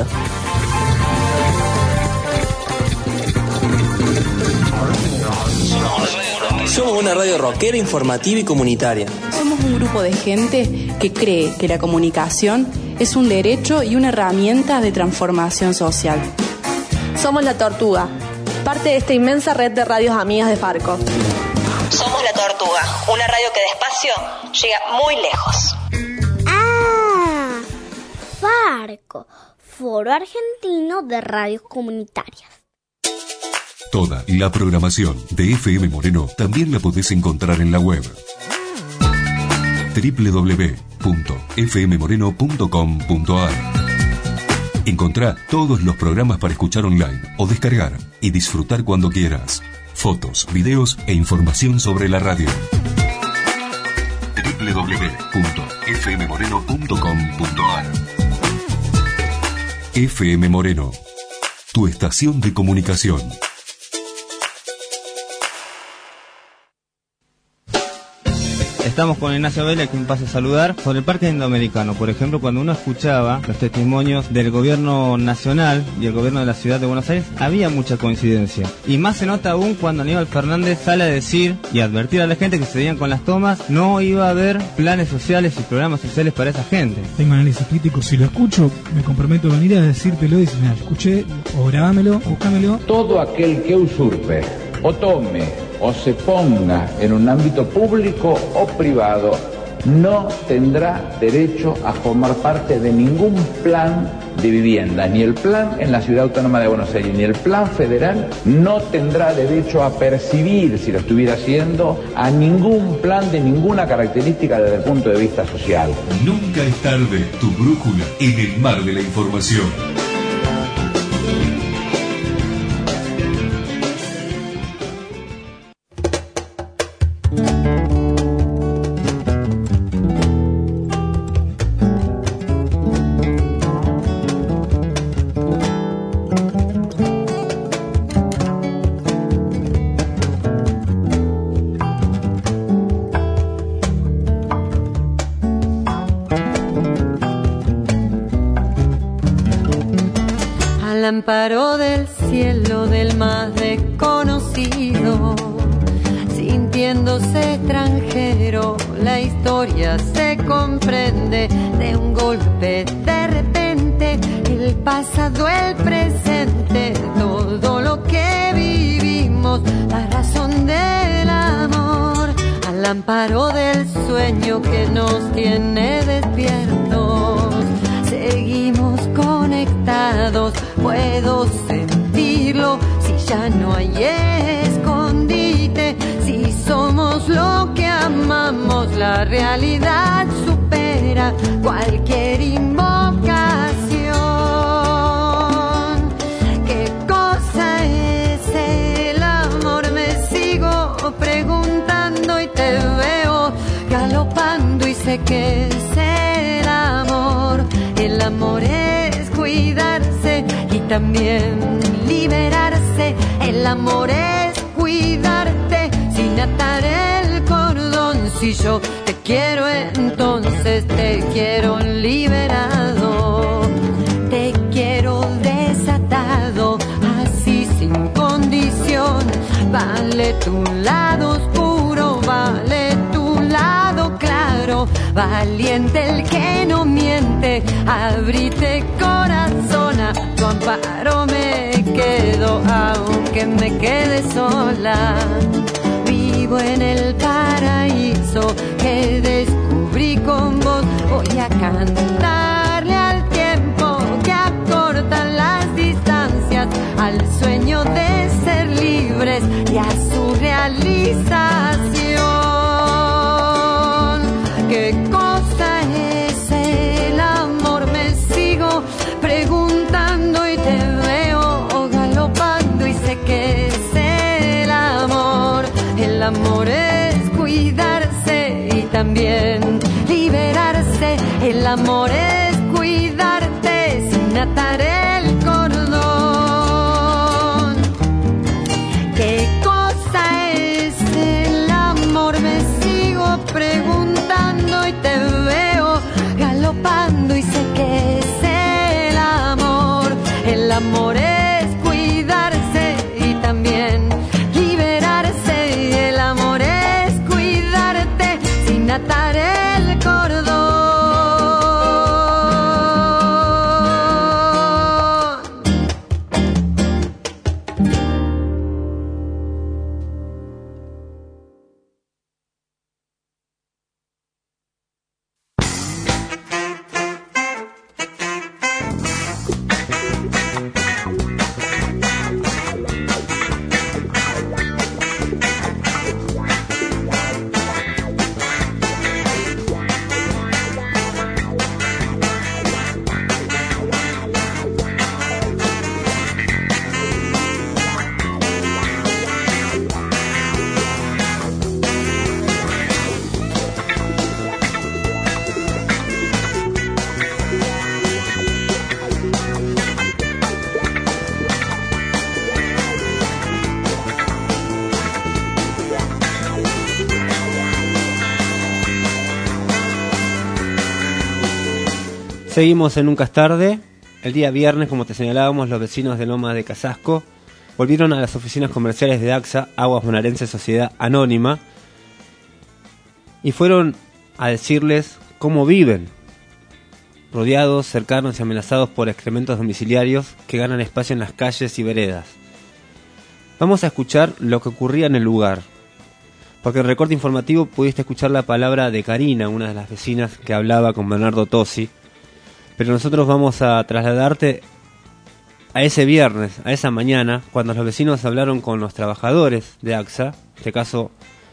Somos una radio rockera, informativa y comunitaria. Somos un grupo de gente que cree que la comunicación es un derecho y una herramienta de transformación social. Somos La Tortuga, parte de esta inmensa red de radios amigas de Farco. Somos La Tortuga, una radio que despacio llega muy lejos. Ah, Farco, Foro Argentino de Radios Comunitarias. Toda la programación de F M Moreno también la podés encontrar en la web doble u doble u doble u punto f m moreno punto com punto a r. Encontrá todos los programas para escuchar online o descargar y disfrutar cuando quieras. Fotos, videos e información sobre la radio. doble u doble u doble u punto f m moreno punto com punto a r. F M Moreno, tu estación de comunicación. Estamos con Ignacio Vélez, quien pasa a saludar, sobre el Parque Indoamericano. Por ejemplo, cuando uno escuchaba los testimonios del gobierno nacional y el gobierno de la ciudad de Buenos Aires, había mucha coincidencia. Y más se nota aún cuando Aníbal Fernández sale a decir y advertir a la gente que se veían con las tomas, no iba a haber planes sociales y programas sociales para esa gente. Tengo análisis crítico, si lo escucho, me comprometo a venir a decírtelo y decir, mira, escuché, o grabámelo, búscamelo. Todo aquel que usurpe o tome o se ponga en un ámbito público o privado no tendrá derecho a formar parte de ningún plan de vivienda, ni el plan en la Ciudad Autónoma de Buenos Aires, ni el plan federal, no tendrá derecho a percibir, si lo estuviera haciendo, a ningún plan de ninguna característica desde el punto de vista social. Nunca es tarde, tu brújula en el mar de la información. Amparo del cielo del más desconocido, sintiéndose extranjero, la historia se comprende de un golpe de repente, el pasado, el presente, todo lo que vivimos, la razón del amor, al amparo del sueño que nos tiene despiertos, seguimos conectados. Puedo sentirlo si ya no hay escondite, si somos lo que amamos, la realidad supera cualquier invocación. ¿Qué cosa es el amor? Me sigo preguntando y te veo galopando y sé que es el amor. El amor es cuidarse y también liberarse. El amor es cuidarte sin atar el cordón. Si yo te quiero, entonces te quiero liberado. Te quiero desatado, así sin condición. Vale tu lado oscuro, vale tu lado claro. Valiente el que no miente, abrite corazón, a tu amparo me quedo, aunque me quede sola. Vivo en el paraíso que descubrí con vos, voy a cantarle al tiempo que acorta las distancias, al sueño de ser libres y a su realización. ¿Qué cosa es el amor? Me sigo preguntando y te veo galopando y sé que es el amor. El amor es cuidarse y también liberarse. El amor es sin atar el cordón. ¿Qué cosa es el amor? Me sigo preguntando y te veo galopando y sé que es el amor. El amor es cuidarse y también liberarse, y el amor es cuidarte sin atar el cordón. Seguimos en Nunca es tarde. El día viernes, como te señalábamos, los vecinos de Loma de Casasco volvieron a las oficinas comerciales de AXA, Aguas Bonaerense Sociedad Anónima, y fueron a decirles cómo viven, rodeados, cercanos y amenazados por excrementos domiciliarios que ganan espacio en las calles y veredas. Vamos a escuchar lo que ocurría en el lugar, porque en el recorte informativo pudiste escuchar la palabra de Karina, una de las vecinas que hablaba con Bernardo Tosi. Pero nosotros vamos a trasladarte a ese viernes, a esa mañana, cuando los vecinos hablaron con los trabajadores de AXA, en este caso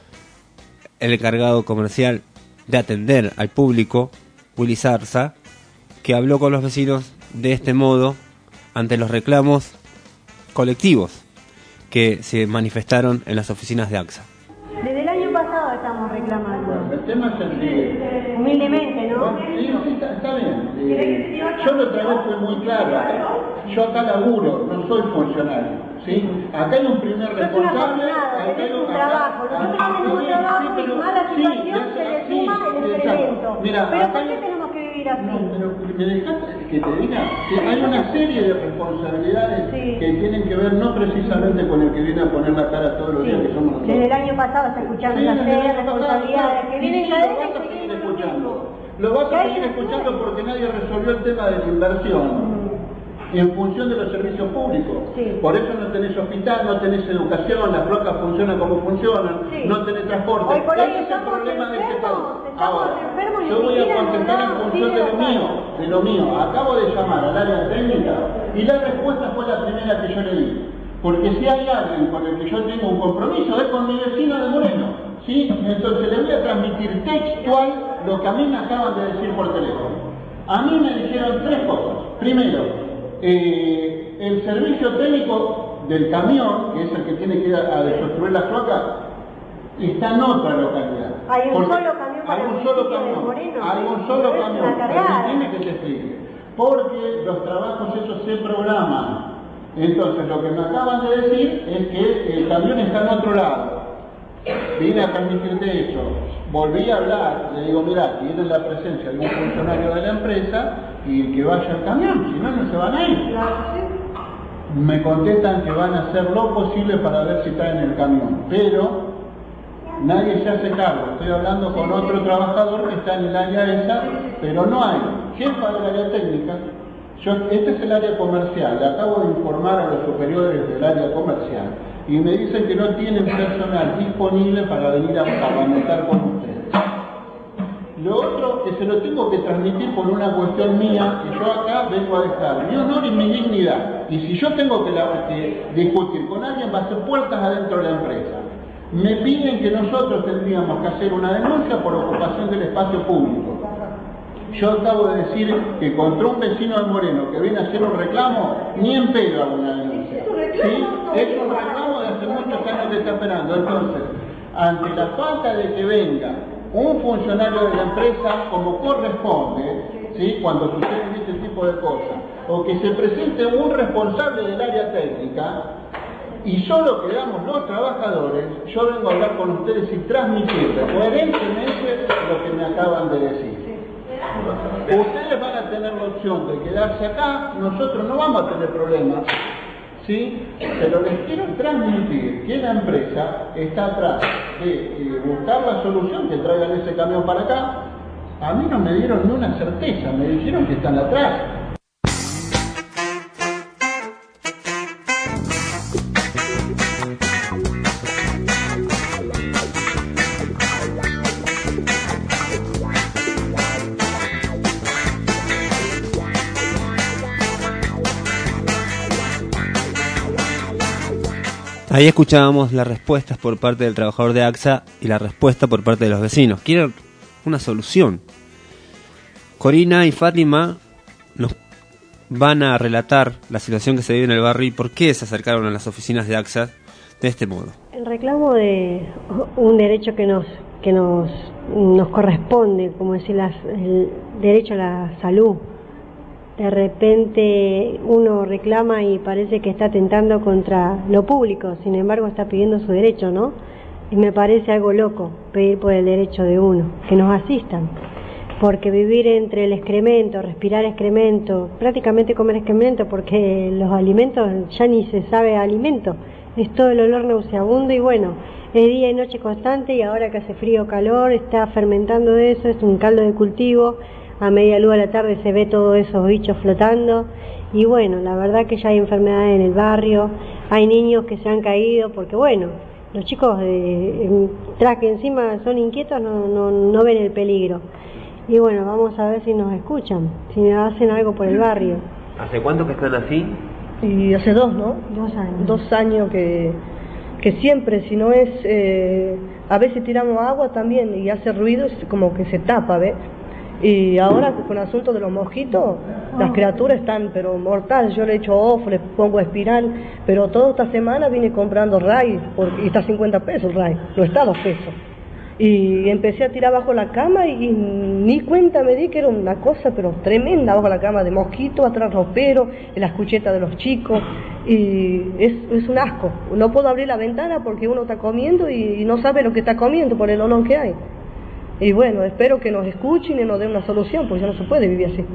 el encargado comercial de atender al público, Willy Zarza, que habló con los vecinos de este modo ante los reclamos colectivos que se manifestaron en las oficinas de AXA. Desde el año pasado estamos reclamando. El tema es el siguiente. Humildemente, ¿no? Sí, sí, está, está bien. Eh, yo lo trabajo muy claro. Acá, yo acá laburo, no soy funcionario. ¿Sí? Acá hay un primer responsable. Acá hay un trabajo. Nosotros tenemos un trabajo y mala situación se le suma el excremento. Mira, pero ¿por qué tenemos que vivir así? No, pero me dejaste que te diga que hay una serie de responsabilidades sí. que tienen que ver no precisamente con el que viene a poner la cara todos los sí. días que somos nosotros. Desde el año pasado está escuchando sí, una serie de responsabilidades que vienen cada vez que seguir escuchando. Lo vas a seguir escuchando porque nadie resolvió el tema de la inversión. Mm. En función de los servicios públicos. Sí. Por eso no tenés hospital, no tenés educación, las flocas funcionan como funcionan, sí. no tenés transporte. Por Ese es el problema de este país. Ahora, yo voy a contestar en función de lo mío, de lo mío. Acabo de llamar al área técnica y la respuesta fue la primera que yo le di. Porque si hay alguien con el que yo tengo un compromiso es con mi vecino de Moreno. ¿Sí? Entonces le voy a transmitir textual lo que a mí me acaban de decir por teléfono. A mí me dijeron tres cosas. Primero, Eh, el servicio técnico del camión, que es el que tiene que ir a, a desobstruir la cloaca, está en otra localidad. Hay un solo camión para hay un solo camión, Moreno, hay un solo camión, tiene que se explique, porque los trabajos esos se programan. Entonces lo que me acaban de decir es que el camión está en otro lado. Vine a transmitirte eso. Volví a hablar, le digo, mirá, tienen la presencia de un funcionario de la empresa y que vaya al camión, si no, no se van a ir. Me contestan que van a hacer lo posible para ver si traen el camión, pero nadie se hace cargo. Estoy hablando con otro trabajador que está en el área esa, pero no hay jefa del área técnica. Yo, este es el área comercial, le acabo de informar a los superiores del área comercial y me dicen que no tienen personal disponible para venir a parlamentar con ustedes. Lo otro que se lo tengo que transmitir por una cuestión mía, que yo acá vengo a dejar mi honor y mi dignidad. Y si yo tengo que, la, que discutir con alguien, va a ser puertas adentro de la empresa. Me piden que nosotros tendríamos que hacer una denuncia por ocupación del espacio público. Yo acabo de decir que contra un vecino de Moreno que viene a hacer un reclamo, ni en pedo hago una denuncia. ¿Sí? Es un reclamo de hace muchos años que está esperando. Entonces, ante la falta de que venga un funcionario de la empresa como corresponde, ¿sí? Cuando suceden este tipo de cosas, o que se presente un responsable del área técnica y solo quedamos los trabajadores, yo vengo a hablar con ustedes y transmitirles coherentemente lo que me acaban de decir. Ustedes van a tener la opción de quedarse acá, nosotros no vamos a tener problemas, ¿sí? Pero les quiero transmitir que la empresa está atrás de eh, buscar la solución, que traigan ese camión para acá. A mí no me dieron ni una certeza, me dijeron que están atrás. Ahí escuchábamos las respuestas por parte del trabajador de AXA y la respuesta por parte de los vecinos. Quieren una solución. Corina y Fátima nos van a relatar la situación que se vive en el barrio y por qué se acercaron a las oficinas de AXA de este modo. El reclamo de un derecho que nos que nos nos corresponde, como decir, las, el derecho a la salud. De repente uno reclama y parece que está atentando contra lo público, sin embargo está pidiendo su derecho, ¿no? Y me parece algo loco pedir por el derecho de uno, que nos asistan, porque vivir entre el excremento, respirar excremento, prácticamente comer excremento, porque los alimentos ya ni se sabe alimento, es todo el olor nauseabundo y bueno, es día y noche constante y ahora que hace frío o calor está fermentando eso, es un caldo de cultivo. A media luz de la tarde se ve todos esos bichos flotando y bueno, la verdad que ya hay enfermedades en el barrio, hay niños que se han caído porque bueno, los chicos eh, tras que encima son inquietos no, no, no ven el peligro y bueno, vamos a ver si nos escuchan, si hacen algo por el barrio. ¿Hace cuánto que están así? Y hace dos, ¿no? Dos años. Dos años que, que siempre, si no es, eh, a veces tiramos agua también y hace ruido, es como que se tapa, ¿ves? Y ahora con el asunto de los mosquitos, las criaturas están pero mortales. Yo le echo off, le pongo espiral, pero toda esta semana vine comprando ray, porque, y está a cincuenta pesos el ray, no está a dos pesos. Y empecé a tirar bajo la cama y, y ni cuenta me di que era una cosa pero tremenda bajo la cama, de mosquitos, atrás ropero, en las cuchetas de los chicos, y es, es un asco. No puedo abrir la ventana porque uno está comiendo y, y no sabe lo que está comiendo por el olor que hay. Y bueno, espero que nos escuchen y nos den una solución, porque ya no se puede vivir así.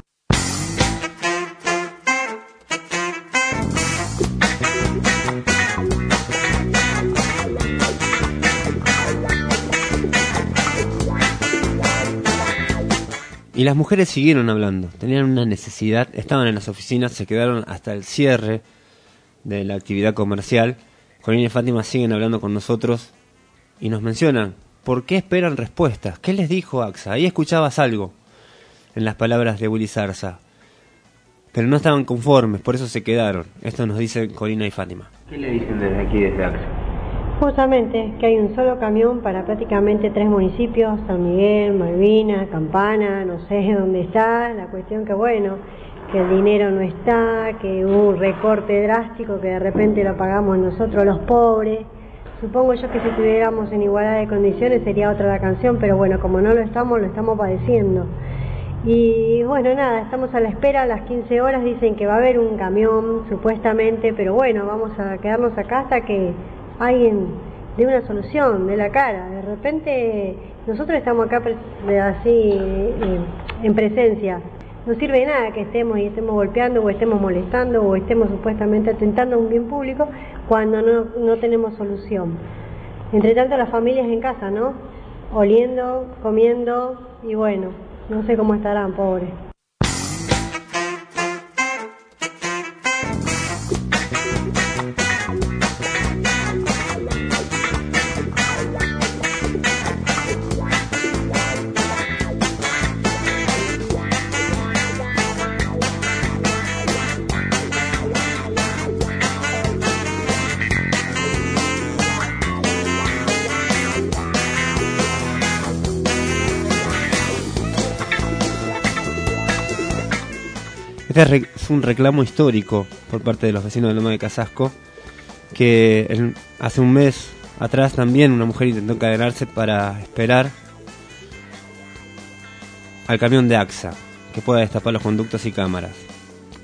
Y las mujeres siguieron hablando, tenían una necesidad, estaban en las oficinas, se quedaron hasta el cierre de la actividad comercial. Corina y Fátima siguen hablando con nosotros y nos mencionan ¿por qué esperan respuestas? ¿Qué les dijo AXA? Ahí escuchabas algo en las palabras de Willy Zarza. Pero no estaban conformes, por eso se quedaron. Esto nos dicen Corina y Fátima. ¿Qué le dicen desde aquí, desde AXA? Justamente que hay un solo camión para prácticamente tres municipios, San Miguel, Malvinas, Campana, no sé dónde está. La cuestión que bueno, que el dinero no está, que hubo un recorte drástico que de repente lo pagamos nosotros los pobres. Supongo yo que si estuviéramos en igualdad de condiciones sería otra la canción, pero bueno, como no lo estamos, lo estamos padeciendo. Y bueno, nada, estamos a la espera, a las quince horas dicen que va a haber un camión, supuestamente, pero bueno, vamos a quedarnos acá hasta que alguien dé una solución, de la cara. De repente, nosotros estamos acá así, eh, en presencia. No sirve de nada que estemos y estemos golpeando o estemos molestando o estemos supuestamente atentando a un bien público cuando no, no tenemos solución. Entre tanto las familias en casa, ¿no? Oliendo, comiendo y bueno, no sé cómo estarán, pobres. Este es un reclamo histórico por parte de los vecinos de Loma de Casasco, que el, hace un mes atrás también una mujer intentó encadenarse para esperar al camión de AXA, que pueda destapar los conductos y cámaras.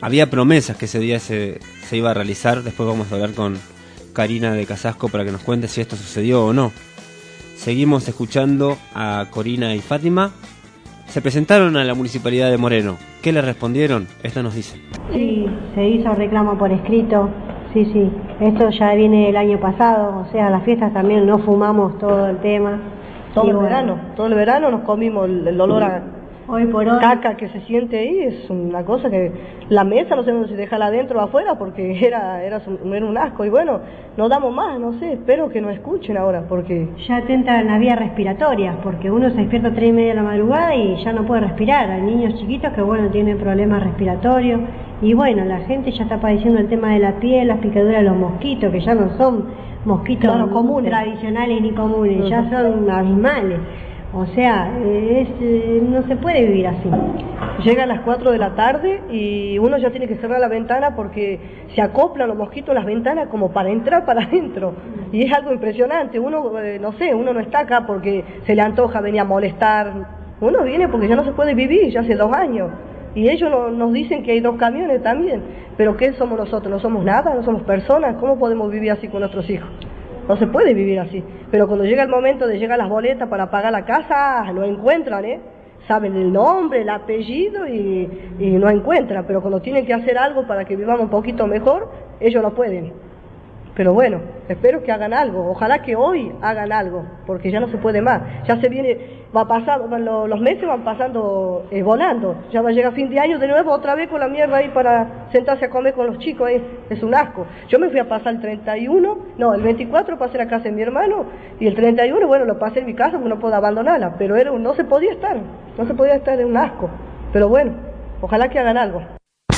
había promesas que ese día se, se iba a realizar. Después vamos a hablar con Karina de Casasco para que nos cuente si esto sucedió o no. Seguimos escuchando a Corina y Fátima. Se presentaron a la Municipalidad de Moreno. ¿Qué le respondieron? Esto nos dicen. Sí, se hizo reclamo por escrito. Sí, sí. Esto ya viene el año pasado. O sea, las fiestas también no fumamos todo el tema. Todo y el bueno, verano. Todo el verano nos comimos el, el olor a hoy por hoy caca que se siente ahí. Es una cosa que la mesa no sabemos si dejarla adentro o afuera porque era, era, era un asco. Y bueno, no damos más, no sé. Espero que nos escuchen ahora porque ya te entran las vías respiratorias, porque uno se despierta a tres y media de la madrugada y ya no puede respirar. Hay niños chiquitos que bueno tienen problemas respiratorios y bueno, la gente ya está padeciendo el tema de la piel, las picaduras de los mosquitos, que ya no son mosquitos claro, comunes, tradicionales ni comunes, uh-huh. ya son abismales. O sea, es, eh, no se puede vivir así. Llega a las cuatro de la tarde y uno ya tiene que cerrar la ventana porque se acoplan los mosquitos a las ventanas como para entrar para adentro. Y es algo impresionante. Uno, eh, no sé, uno no está acá porque se le antoja venir a molestar. Uno viene porque ya no se puede vivir, ya hace dos años. Y ellos no, nos dicen que hay dos camiones también. Pero ¿qué somos nosotros? ¿No somos nada? ¿No somos personas? ¿Cómo podemos vivir así con nuestros hijos? No se puede vivir así. Pero cuando llega el momento de llegar las boletas para pagar la casa, no encuentran, ¿eh? Saben el nombre, el apellido y, y no encuentran. Pero cuando tienen que hacer algo para que vivamos un poquito mejor, ellos no pueden. Pero bueno, espero que hagan algo. Ojalá que hoy hagan algo, porque ya no se puede más. Ya se viene, va pasando, los meses van pasando eh, volando. Ya va a llegar fin de año de nuevo otra vez con la mierda ahí para sentarse a comer con los chicos. Eh. Es un asco. Yo me fui a pasar el treinta y uno, no, el veinticuatro pasé a la casa de mi hermano y el treinta y uno, bueno, lo pasé en mi casa porque no puedo abandonarla. Pero era, no se podía estar, no se podía estar, en un asco. Pero bueno, ojalá que hagan algo.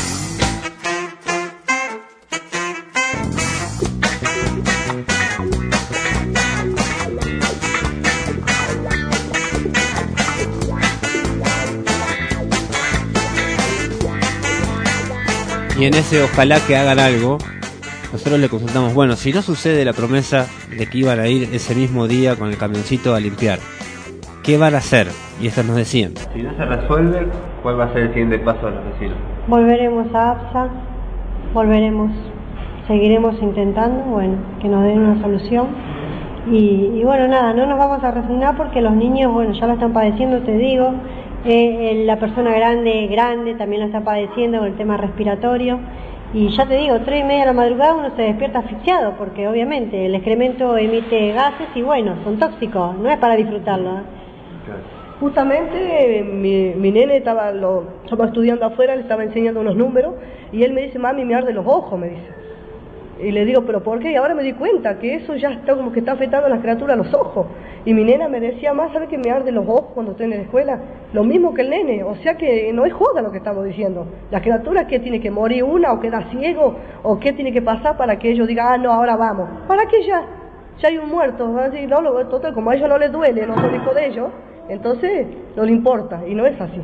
Y en ese ojalá que hagan algo, nosotros le consultamos, bueno, si no sucede la promesa de que iban a ir ese mismo día con el camioncito a limpiar, ¿qué van a hacer? Y estos nos decían. Si no se resuelve, ¿cuál va a ser el siguiente paso de los vecinos? Volveremos a APSA, volveremos, seguiremos intentando, bueno, que nos den una solución. Y, y bueno, nada, no nos vamos a resignar porque los niños, bueno, ya lo están padeciendo, te digo. Eh, la persona grande, grande también lo está padeciendo con el tema respiratorio y ya te digo, tres y media de la madrugada uno se despierta asfixiado porque obviamente el excremento emite gases y bueno, son tóxicos, no es para disfrutarlo. ¿eh? Justamente mi, mi nene estaba, lo, estaba estudiando afuera, le estaba enseñando unos números y él me dice, mami, me arden los ojos, me dice. Y le digo, ¿pero por qué? Y ahora me di cuenta que eso ya está como que está afectando a las criaturas los ojos. Y mi nena me decía, más, ¿sabe que me arden los ojos cuando estoy en la escuela? Lo mismo que el nene, o sea que no es joda lo que estamos diciendo. Las criaturas, ¿qué tiene que morir una o quedar ciego? ¿O qué tiene que pasar para que ellos digan, ah, no, ahora vamos? ¿Para qué ya? Ya hay un muerto, van a decir, no, lo, total, como a ellos no les duele, no son hijos de ellos, entonces no le importa, y no es así.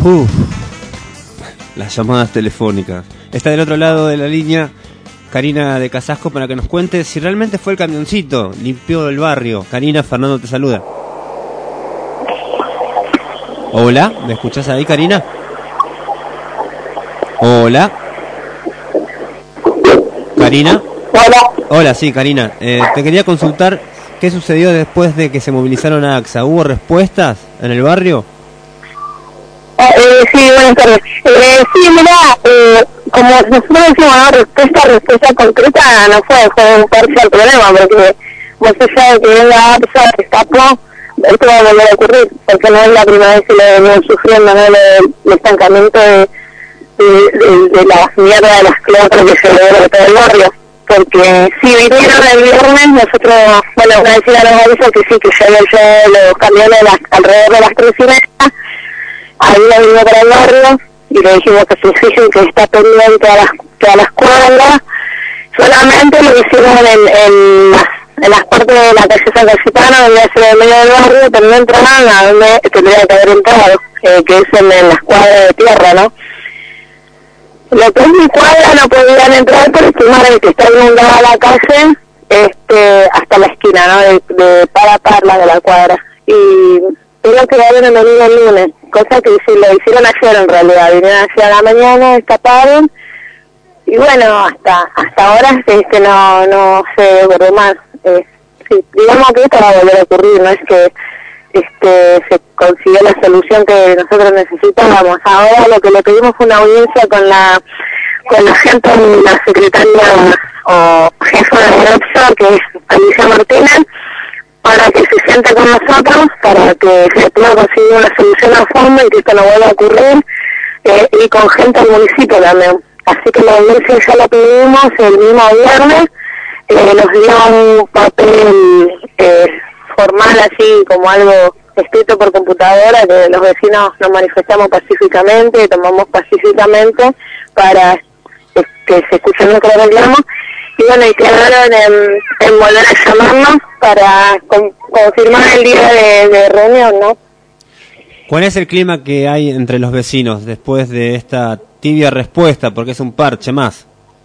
Uf, las llamadas telefónicas. Está del otro lado de la línea Karina de Casasco para que nos cuente si realmente fue el camioncito, limpió el barrio. Karina, Fernando te saluda. Hola, ¿me escuchás ahí, Karina? Hola. Karina. Hola. Hola, sí, Karina. Eh, te quería consultar qué sucedió después de que se movilizaron a AXA. ¿Hubo respuestas en el barrio? Eh, sí, buenas tardes. Eh, sí, mira, eh, como nosotros decimos, ¿no? respuesta, respuesta concreta no fue, fue un parcial problema, porque más allá de que venga AXA, se escapó, esto va a volver a ocurrir, porque no es la primera vez que lo venimos sufriendo, ¿no? el, el estancamiento de, de, de, de la mierda de las cloacas que se ve de todo el barrio. Porque si vinieron el viernes, nosotros, bueno, una vez ya nos avisó que sí, que ya había yo los camiones las, alrededor de las tres y media, ahí lo vino para el barrio, y le dijimos que se fijen que está pendiente a las, todas las cuadras, solamente lo hicieron en, en, las, en las partes de la calle San Cayetano, donde es en el medio del barrio, pero no entraban a donde tendría que haber entrado, eh, que es en, en las cuadras de tierra, ¿no? Lo que es mi cuadra no podían entrar por estimar que está inundada la calle este, hasta la esquina, ¿no? De, de para parla de la cuadra. Y creo que habían venido el lunes, cosa que sí, lo hicieron ayer en realidad. Vinieron ayer a la mañana, escaparon. Y bueno, hasta hasta ahora este, no, no se borró más. Eh, sí, digamos que esto va a volver a ocurrir, no es que este se consiguió la solución que nosotros necesitábamos. Ahora lo que le pedimos fue una audiencia con la con la gente de la secretaria o jefa de AXA, que es Alicia Martínez, para que se siente con nosotros, para que se pueda conseguir una solución a fondo y que esto no vuelva a ocurrir, eh, y con gente del municipio también. Así que la audiencia ya la pedimos el mismo viernes, eh, nos dio un papel eh, formal así como algo escrito por computadora, que los vecinos nos manifestamos pacíficamente, tomamos pacíficamente para que, que se escuche nuestro reclamo, y bueno, y quedaron en, en volver a llamarnos para con, confirmar el día de, de reunión, ¿no? ¿Cuál es el clima que hay entre los vecinos después de esta tibia respuesta, porque es un parche más?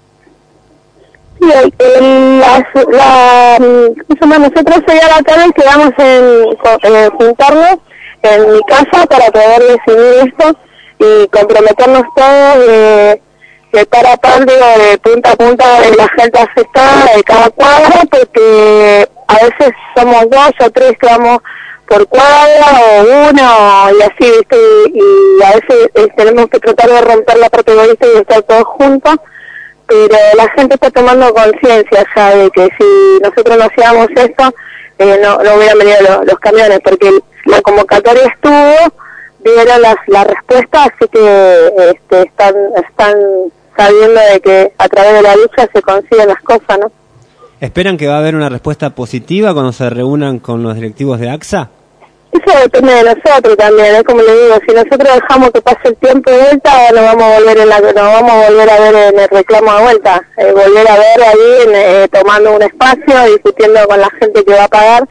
Sí, el, la, la, nosotros hoy a la tarde quedamos en eh, juntarnos en mi casa para poder decidir esto y comprometernos todos de, de par a par, digo, de punta a punta de la gente afectada de cada cuadra, porque a veces somos dos o tres que vamos por cuadra o uno y así, ¿viste? Y, y a veces eh, tenemos que tratar de romper la parte egoísta y estar todos juntos. Pero la gente está tomando conciencia ya de que si nosotros no hacíamos esto, eh, no, no hubieran venido los, los camiones, porque la convocatoria estuvo, dieron las, la respuesta, así que este, están, están sabiendo de que a través de la lucha se consiguen las cosas, ¿no? ¿Esperan que va a haber una respuesta positiva cuando se reúnan con los directivos de AXA? Eso depende de nosotros también, es como le digo, si nosotros dejamos que pase el tiempo de vuelta, nos vamos a volver en la, nos vamos a volver a ver en el reclamo de vuelta, eh, volver a ver ahí en, eh, tomando un espacio, discutiendo con la gente que va a pagar,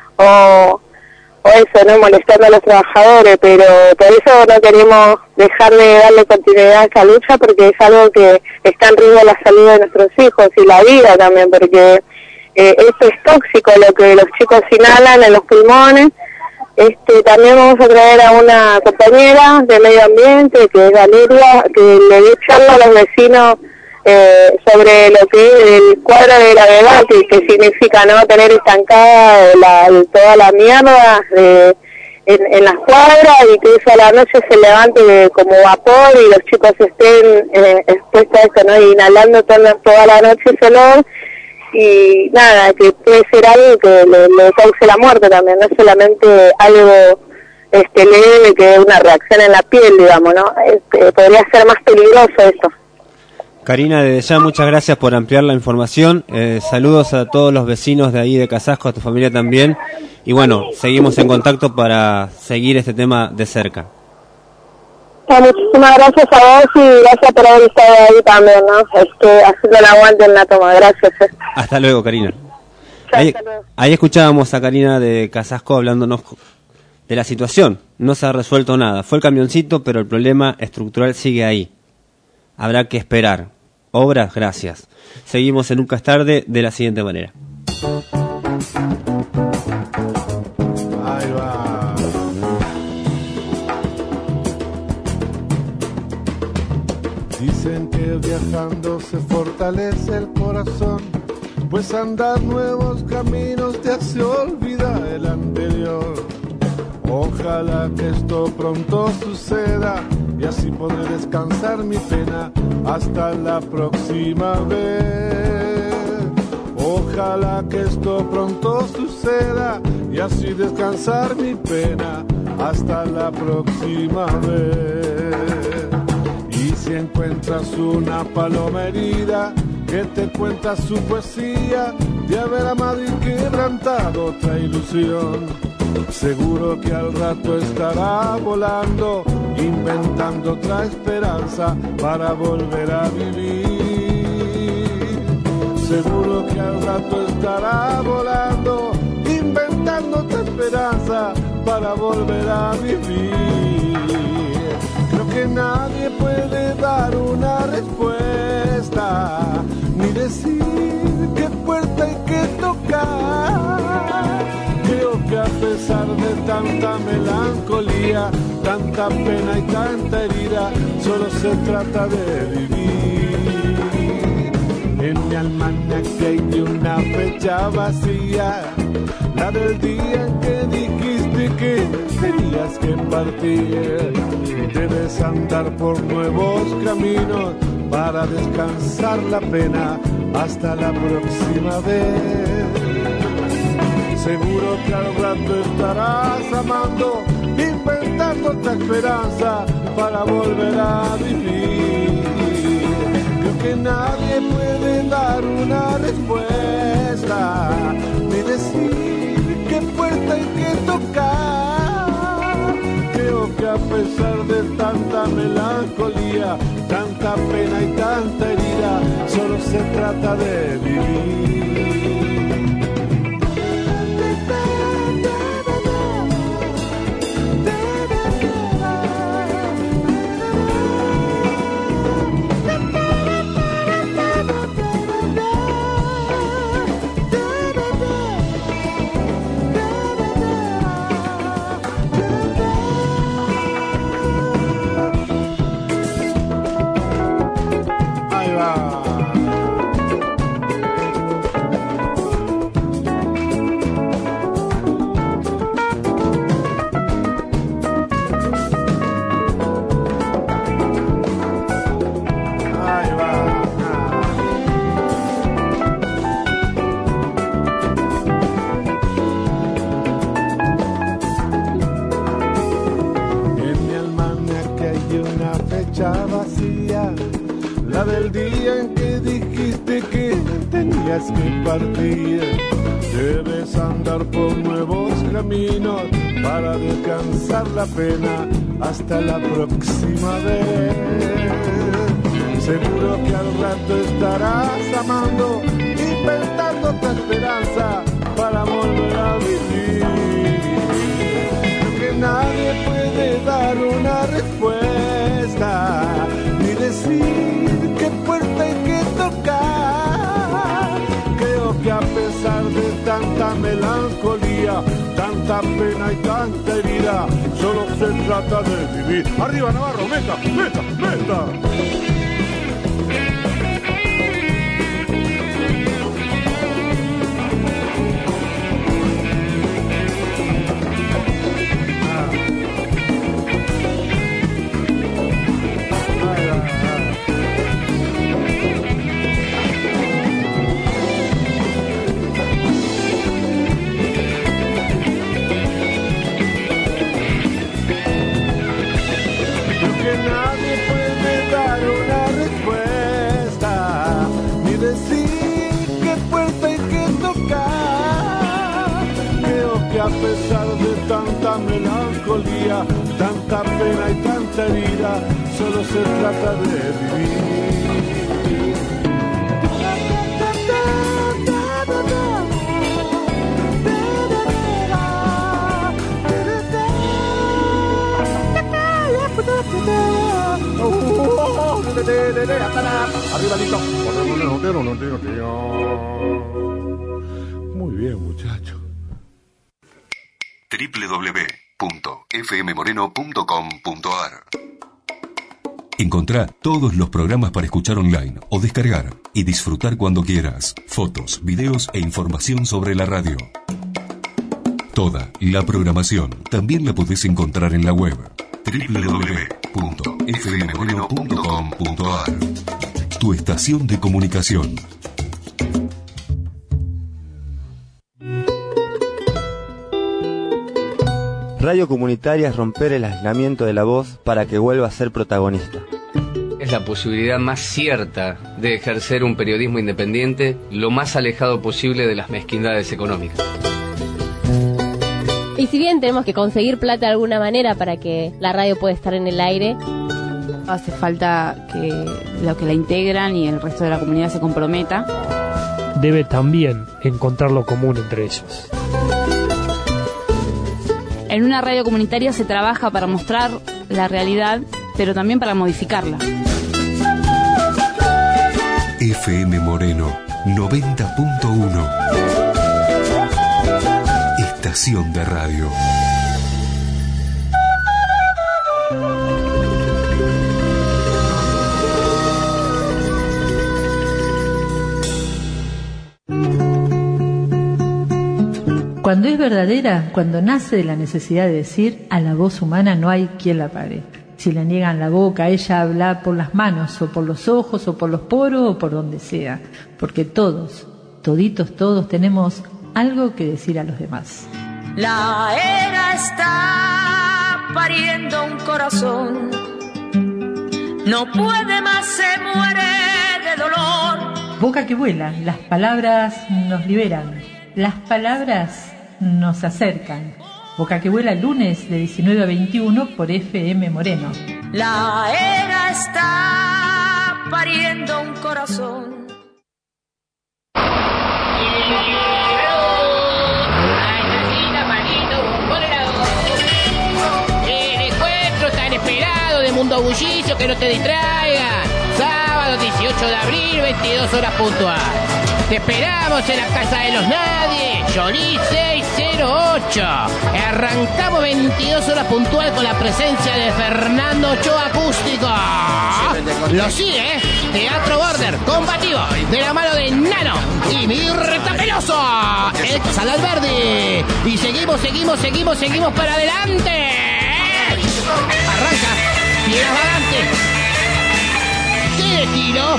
o, o eso, no molestando a los trabajadores, pero por eso no queremos dejar de darle continuidad a esta lucha, porque es algo que está en riesgo la salud de nuestros hijos y la vida también, porque eh, esto es tóxico, lo que los chicos inhalan en los pulmones. Este, también vamos a traer a una compañera de medio ambiente, que es Valeria, que le dio charla a los vecinos eh, sobre lo que es el cuadro de gravedad, que, que significa no tener estancada la, toda la mierda de, en, en las cuadras, y que eso a la noche se levante como vapor y los chicos estén eh, expuestos a esto, ¿no? Inhalando toda, toda la noche ese olor. Y nada, que puede ser algo que le, le cause la muerte también, no solamente algo este leve, que una reacción en la piel, digamos, ¿no? Este, podría ser más peligroso esto. Karina, desde ya muchas gracias por ampliar la información, eh, saludos a todos los vecinos de ahí de Casasco, a tu familia también, y bueno, seguimos en contacto para seguir este tema de cerca. Muchísimas gracias a vos y gracias por haber estado ahí también, ¿no? Este, haciendo el aguante en la toma, gracias. Hasta luego, Karina. Ahí, ahí escuchábamos a Karina de Casasco hablándonos de la situación no se ha resuelto nada. Fue el camioncito, pero el problema estructural sigue ahí. Habrá que esperar. Obras, gracias. Seguimos en Nunca es tarde de la siguiente manera. Ahí va. Dicen que viajando se fortalece el corazón, pues andar nuevos caminos te hace olvidar el anterior. Ojalá que esto pronto suceda y así podré descansar mi pena hasta la próxima vez. Ojalá que esto pronto suceda y así descansar mi pena hasta la próxima vez. Y si encuentras una paloma herida que te cuenta su poesía de haber amado y quebrantado otra ilusión, seguro que al rato estará volando, inventando otra esperanza para volver a vivir. Seguro que al rato estará volando, inventando otra esperanza para volver a vivir. Creo que nadie puede dar una respuesta, ni decir qué puerta hay que tocar. Creo que a pesar de tanta melancolía, tanta pena y tanta herida, solo se trata de vivir. En mi almanaque hay una fecha vacía, la del día en que dijiste que tenías que partir. Debes andar por nuevos caminos para descansar la pena hasta la próxima vez. Seguro que al rato estarás amando, inventando otra esperanza para volver a vivir. Creo que nadie puede dar una respuesta, ni decir qué puerta hay que tocar. Creo que a pesar de tanta melancolía, tanta pena y tanta herida, solo se trata de vivir. El día en que dijiste que tenías que partir, debes andar por nuevos caminos para descansar la pena hasta la próxima vez. Seguro que al rato estarás amando, inventando otra esperanza para volver a vivir. Que nadie puede dar una respuesta, ni decir qué puerta hay que tocar. Creo que a pesar de tanta melancolía, tanta pena y tanta herida, solo se trata de vivir. Arriba Navarro, meta, meta, meta. A pesar de tanta melancolía, tanta pena y tanta herida, solo se trata de vivir. Arriba, listo. Muy bien, muchacho. doble u doble u doble u punto f m moreno punto com punto a r. Encontrá todos los programas para escuchar online o descargar y disfrutar cuando quieras. Fotos, videos e información sobre la radio. Toda la programación también la podés encontrar en la web doble u doble u doble u punto f m moreno punto com punto a r. Tu estación de comunicación. Radio comunitaria es romper el aislamiento de la voz para que vuelva a ser protagonista. Es la posibilidad más cierta de ejercer un periodismo independiente lo más alejado posible de las mezquindades económicas. Y si bien tenemos que conseguir plata de alguna manera para que la radio pueda estar en el aire, hace falta que los que la integran y el resto de la comunidad se comprometa. Debe también encontrar lo común entre ellos. En una radio comunitaria se trabaja para mostrar la realidad, pero también para modificarla. F M Moreno noventa punto uno. Estación de radio. Cuando es verdadera, cuando nace de la necesidad de decir, a la voz humana no hay quien la pare. Si le niegan la boca, ella habla por las manos, o por los ojos, o por los poros, o por donde sea. Porque todos, toditos todos, tenemos algo que decir a los demás. La era está pariendo un corazón. No puede más, se muere de dolor. Boca que vuela, las palabras nos liberan. Las palabras nos acercan. Boca que vuela, lunes de diecinueve a veintiuno por F M Moreno. La era está pariendo un corazón. El encuentro tan esperado de Mundo Bullicio, que no te distraiga. Sábado dieciocho de abril, veintidós horas puntual. Te esperamos en la Casa de los Nadie, Jolie seiscientos ocho. Arrancamos veintidós horas puntual con la presencia de Fernando Ochoa Acústico. Lo sigue, ¿eh? Teatro Border, combativo, de la mano de Nano y Mirta Peloso, ex Alberdi. Y seguimos, seguimos, seguimos, seguimos para adelante. Arranca, tiras adelante. ¡Qué tiro!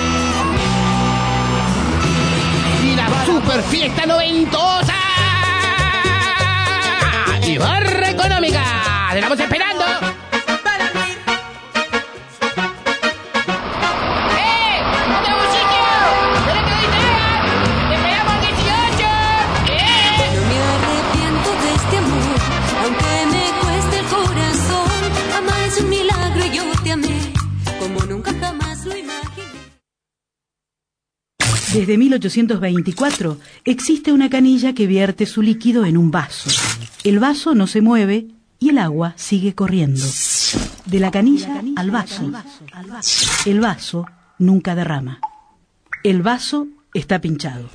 Y la super fiesta noventosa y barra económica. ¡Te estamos esperando! ¡Eh! ¡Mundo Bullicio! ¡Pero que doy tarea! ¡Te esperamos el dieciocho! ¡Eh! No me arrepiento de este amor, aunque me cueste el corazón. Amar es un milagro y yo te amé como nunca jamás lo imaginé. Desde mil ochocientos veinticuatro existe una canilla que vierte su líquido en un vaso. El vaso no se mueve y el agua sigue corriendo. De la canilla al vaso. El vaso nunca derrama. El vaso está pinchado.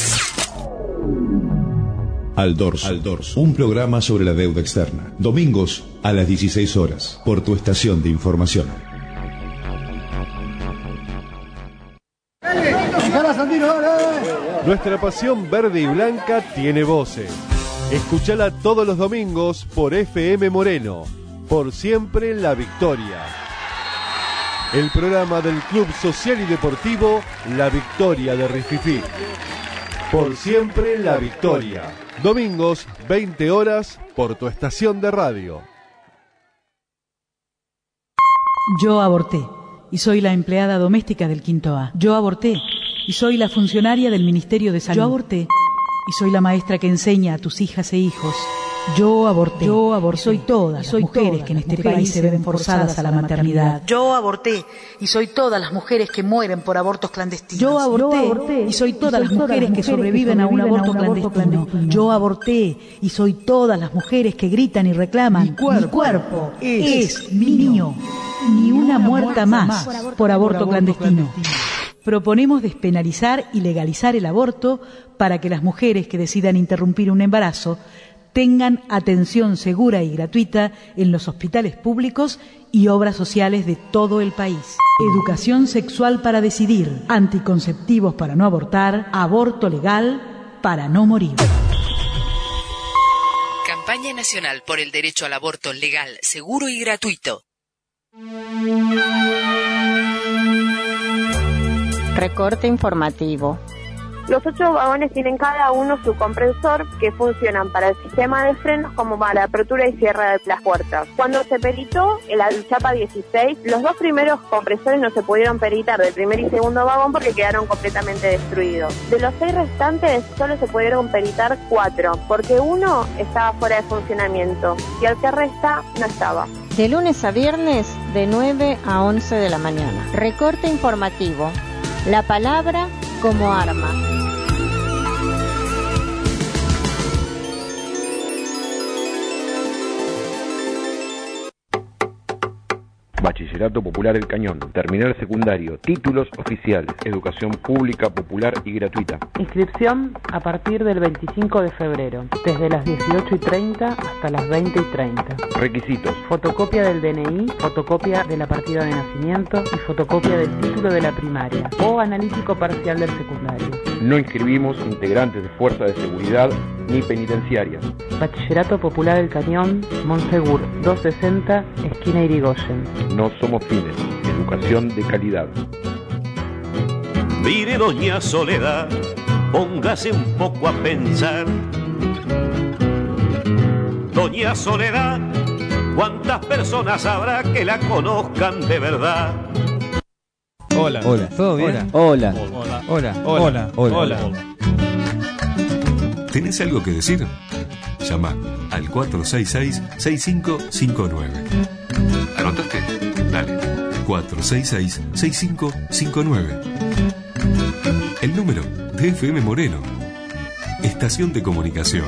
Al Dorso, Al Dorso, un programa sobre la deuda externa. Domingos a las dieciséis horas, por tu estación de información. Nuestra pasión verde y blanca tiene voces. Escúchala todos los domingos por F M Moreno. Por siempre la victoria. El programa del Club Social y Deportivo La Victoria de Rififí. Por siempre la victoria. Domingos, veinte horas, por tu estación de radio. Yo aborté y soy la empleada doméstica del Quinto A. Yo aborté y soy la funcionaria del Ministerio de Salud. Yo aborté y soy la maestra que enseña a tus hijas e hijos Yo aborté. Yo aborté. Soy todas las soy mujeres todas que en este país se ven forzadas a la maternidad. Yo aborté y soy todas las mujeres que mueren por abortos clandestinos. Yo aborté, Yo aborté y soy todas y soy las mujeres, mujeres que sobreviven a un aborto, a un aborto clandestino. clandestino. Yo aborté y soy todas las mujeres que gritan y reclaman. Mi cuerpo, mi cuerpo es, es mío. Ni una muerta más por aborto, por aborto clandestino. clandestino. Proponemos despenalizar y legalizar el aborto para que las mujeres que decidan interrumpir un embarazo tengan atención segura y gratuita en los hospitales públicos y obras sociales de todo el país. Educación sexual para decidir, anticonceptivos para no abortar, aborto legal para no morir. Campaña Nacional por el Derecho al Aborto Legal, Seguro y Gratuito. Recorte informativo. Los ocho vagones tienen cada uno su compresor que funcionan para el sistema de frenos como para la apertura y cierre de las puertas. Cuando se peritó el Chapa dieciséis, los dos primeros compresores no se pudieron peritar del primer y segundo vagón porque quedaron completamente destruidos. De los seis restantes solo se pudieron peritar cuatro porque uno estaba fuera de funcionamiento y el que resta no estaba. De lunes a viernes de nueve a once de la mañana. Recorte informativo. La palabra como arma. Bachillerato Popular El Cañón, terminal secundario, títulos oficiales, educación pública, popular y gratuita. Inscripción a partir del veinticinco de febrero, desde las dieciocho y treinta hasta las veinte y treinta. Requisitos: fotocopia del D N I, fotocopia de la partida de nacimiento y fotocopia del título de la primaria o analítico parcial del secundario. No inscribimos integrantes de fuerza de seguridad ni penitenciarias. Bachillerato Popular El Cañón, Monsegur doscientos sesenta, esquina Irigoyen. No somos fines, educación de calidad. Mire, doña Soledad, póngase un poco a pensar. Doña Soledad, ¿cuántas personas habrá que la conozcan de verdad? Hola. Hola. ¿Todo bien? Hola. Hola. Hola. Hola. Hola. Hola. ¿Tenés algo que decir? Llama al cuatro seis seis, seis cinco cinco nueve. ¿Anotaste? Dale. cuatro seis seis, seis cinco cinco nueve. El número de F M Moreno. Estación de comunicación.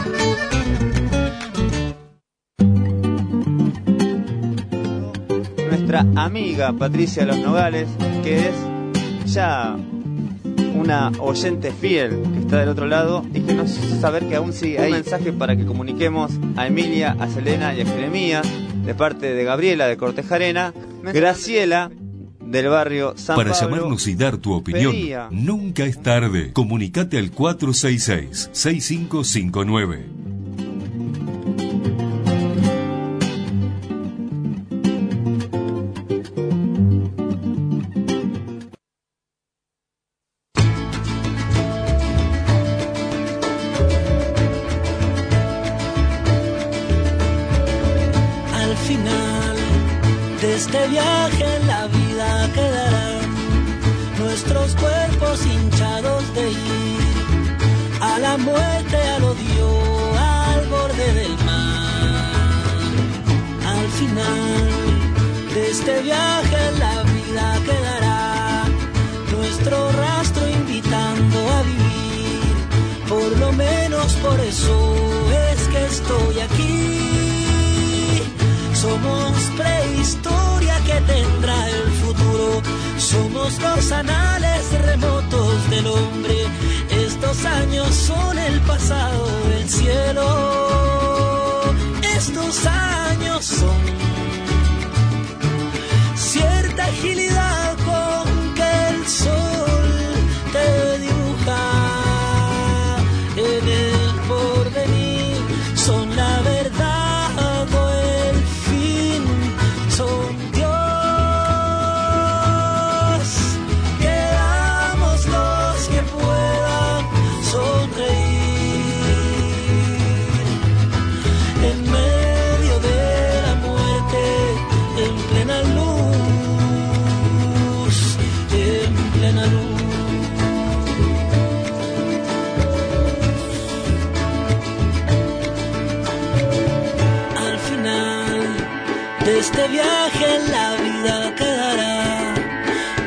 Nuestra amiga Patricia Los Nogales, que es ya una oyente fiel que está del otro lado y que nos hace saber que aún sigue ahí. Un mensaje para que comuniquemos a Emilia, a Selena y a Jeremías, de parte de Gabriela de Cortejarena, Graciela del barrio San Para Pablo. Para llamarnos y dar tu opinión, pedía. Nunca es tarde. Comunicate al cuatro seis seis, seis cinco cinco nueve. Este viaje en la vida quedarán nuestros cuerpos hinchados de ir a la muerte, al odio, al borde del mar. Al final de este viaje en la vida quedará nuestro rastro invitando a vivir. Por lo menos por eso es que estoy aquí. Somos prehistoria que tendrá el futuro. Somos los anales remotos del hombre. Estos años son el pasado del cielo. Estos años son cierta agilidad con que el sol te dibuja en el porvenir. Son la verdad. Son Dios, quedamos los que puedan sonreír en medio de la muerte, en plena luz.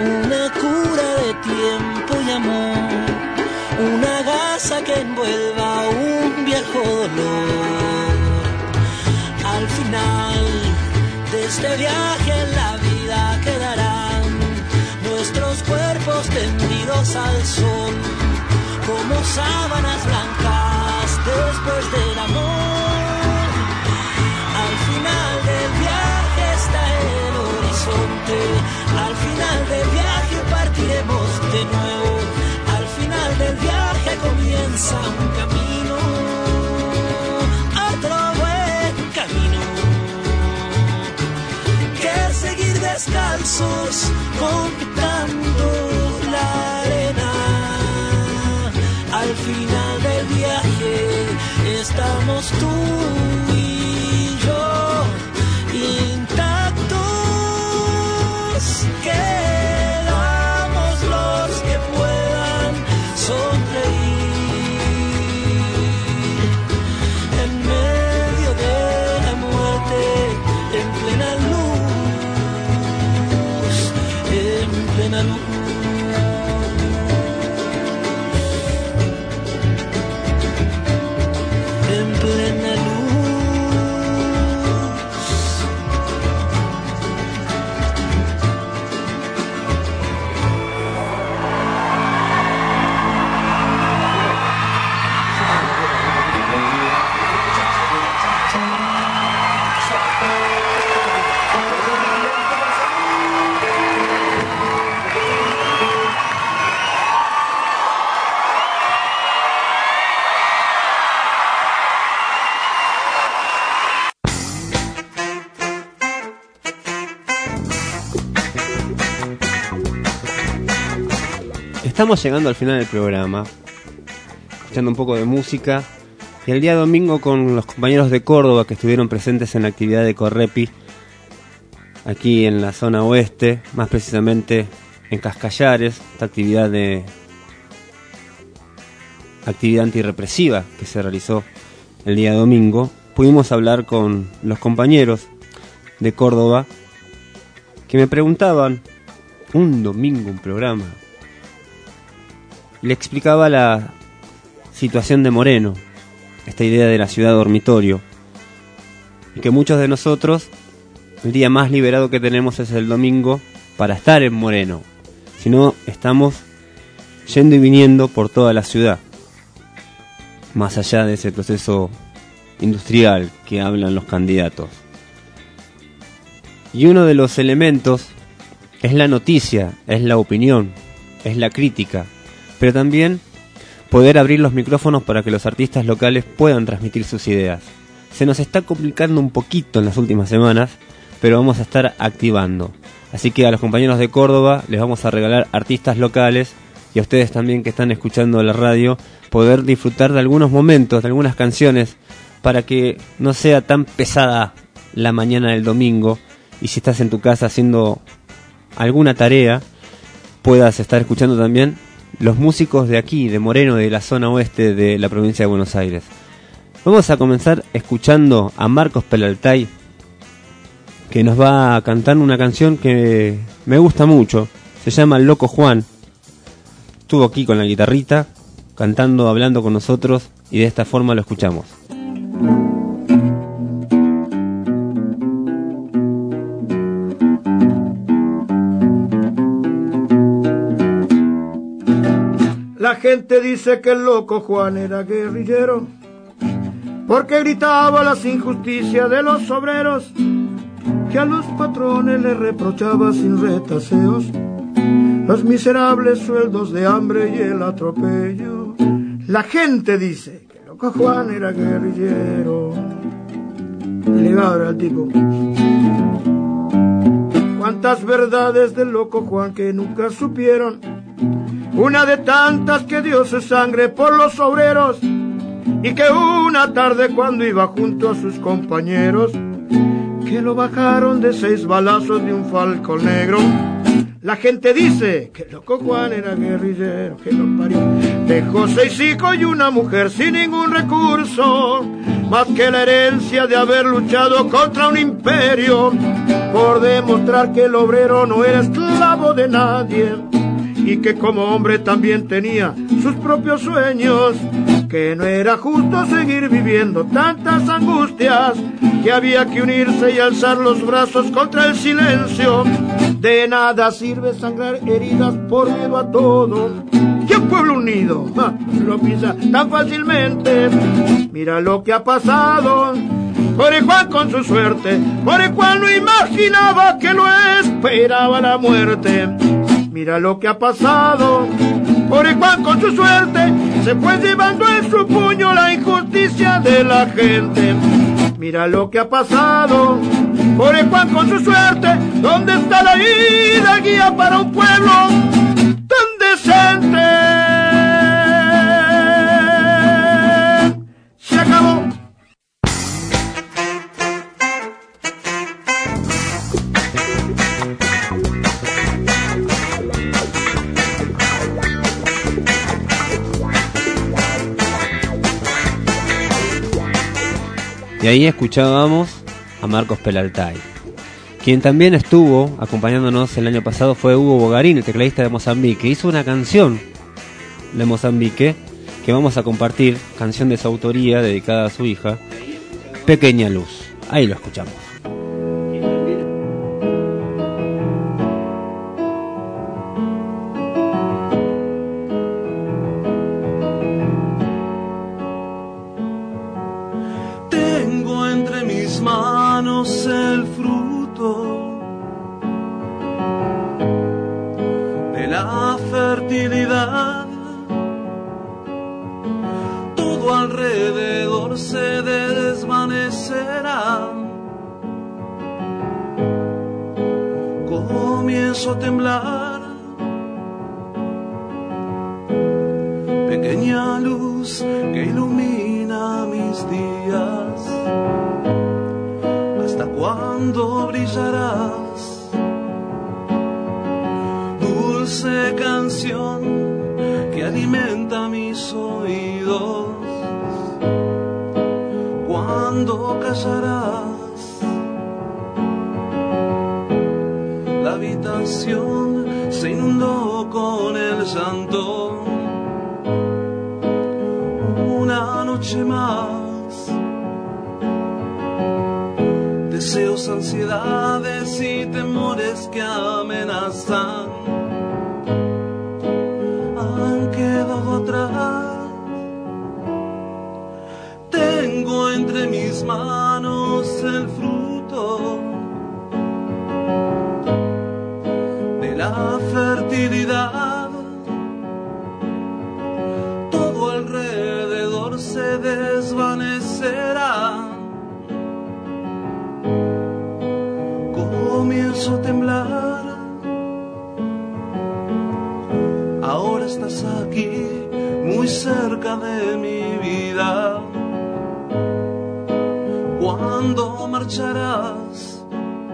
una cura de tiempo y amor, una gasa que envuelva un viejo dolor. Al final de este viaje en la vida quedarán nuestros cuerpos tendidos al sol, como sábanas blancas después del amor. Al final del viaje está el horizonte, al final del viaje partiremos de nuevo, al final del viaje comienza un camino, otro buen camino, que seguir descalzos contando la arena. Al final del viaje estamos tú y yo intactos, quedamos los que puedan sonreír en medio de la muerte, en plena luz, en plena luz. Estamos llegando al final del programa, escuchando un poco de música, y el día domingo con los compañeros de Córdoba que estuvieron presentes en la actividad de Correpi, aquí en la zona oeste, más precisamente en Cascallares, esta actividad de actividad antirrepresiva que se realizó el día domingo. Pudimos hablar con los compañeros de Córdoba que me preguntaban, un domingo un programa, y le explicaba la situación de Moreno, esta idea de la ciudad dormitorio, y que muchos de nosotros el día más liberado que tenemos es el domingo para estar en Moreno, si no estamos yendo y viniendo por toda la ciudad, más allá de ese proceso industrial que hablan los candidatos. Y uno de los elementos es la noticia, es la opinión, es la crítica, pero también poder abrir los micrófonos para que los artistas locales puedan transmitir sus ideas. Se nos está complicando un poquito en las últimas semanas, pero vamos a estar activando. Así que a los compañeros de Córdoba les vamos a regalar artistas locales, y a ustedes también que están escuchando la radio, poder disfrutar de algunos momentos, de algunas canciones, para que no sea tan pesada la mañana del domingo, y si estás en tu casa haciendo alguna tarea, puedas estar escuchando también los músicos de aquí, de Moreno, de la zona oeste de la provincia de Buenos Aires. Vamos a comenzar escuchando a Marcos Pelaltay, que nos va a cantar una canción que me gusta mucho, se llama El Loco Juan. Estuvo aquí con la guitarrita, cantando, hablando con nosotros, y de esta forma lo escuchamos. La gente dice que el Loco Juan era guerrillero, porque gritaba las injusticias de los obreros, que a los patrones les reprochaba sin retaseos los miserables sueldos de hambre y el atropello. La gente dice que el Loco Juan era guerrillero. Ligado era el tipo. Cuántas verdades del Loco Juan que nunca supieron, una de tantas que dio su sangre por los obreros, y que una tarde cuando iba junto a sus compañeros, que lo bajaron de seis balazos de un falcón negro, La gente dice que el loco Juan era guerrillero, que lo parió. Dejó seis hijos y una mujer sin ningún recurso, más que la herencia de haber luchado contra un imperio, por demostrar que el obrero no era esclavo de nadie, y que como hombre también tenía sus propios sueños, que no era justo seguir viviendo tantas angustias, que había que unirse y alzar los brazos contra el silencio. De nada sirve sangrar heridas por miedo a todo, que un pueblo unido ja, lo pisa tan fácilmente. Mira lo que ha pasado, por el Juan con su suerte, por el cual no imaginaba que lo esperaba la muerte. Mira lo que ha pasado, por el Juan con su suerte, se fue llevando en su puño la injusticia de la gente. Mira lo que ha pasado, por el Juan con su suerte, ¿dónde está la ida guía para un pueblo tan decente? Se acabó. Y ahí escuchábamos a Marcos Pelaltay. Quien también estuvo acompañándonos el año pasado fue Hugo Bogarín, el tecladista de Mozambique. Hizo una canción de Mozambique que vamos a compartir, canción de su autoría dedicada a su hija, Pequeña Luz. Ahí lo escuchamos. El fruto de la fertilidad, todo alrededor se desvanecerá. Comienzo a temblar, pequeña luz que ilumina mis días. ¿Hasta cuándo brillarás? Dulce canción que alimenta mis oídos. ¿Cuándo callarás? La habitación se inundó con el llanto. Una noche más. Deseos, ansiedades y temores que amenazan han quedado atrás. Tengo entre mis manos el fruto de la fertilidad. Todo alrededor se desvanecerá. Comienzo a temblar. Ahora estás aquí, muy cerca de mi vida. ¿Cuándo marcharás?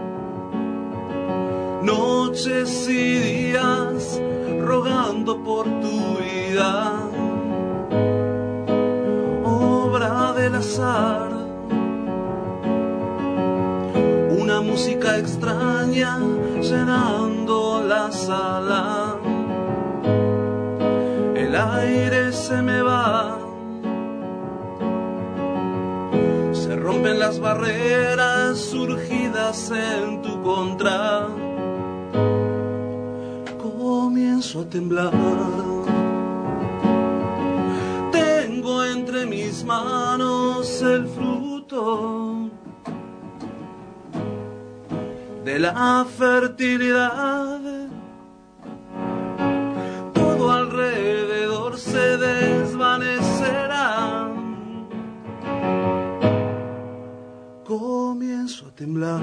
Noches y días rogando por tu vida. Obra del azar. Una música extraña llenando la sala. El aire se me va. Se rompen las barreras surgidas en tu contra. Comienzo a temblar. Tengo entre mis manos el fruto de la fertilidad. Todo alrededor se desvanecerá. Comienzo a temblar.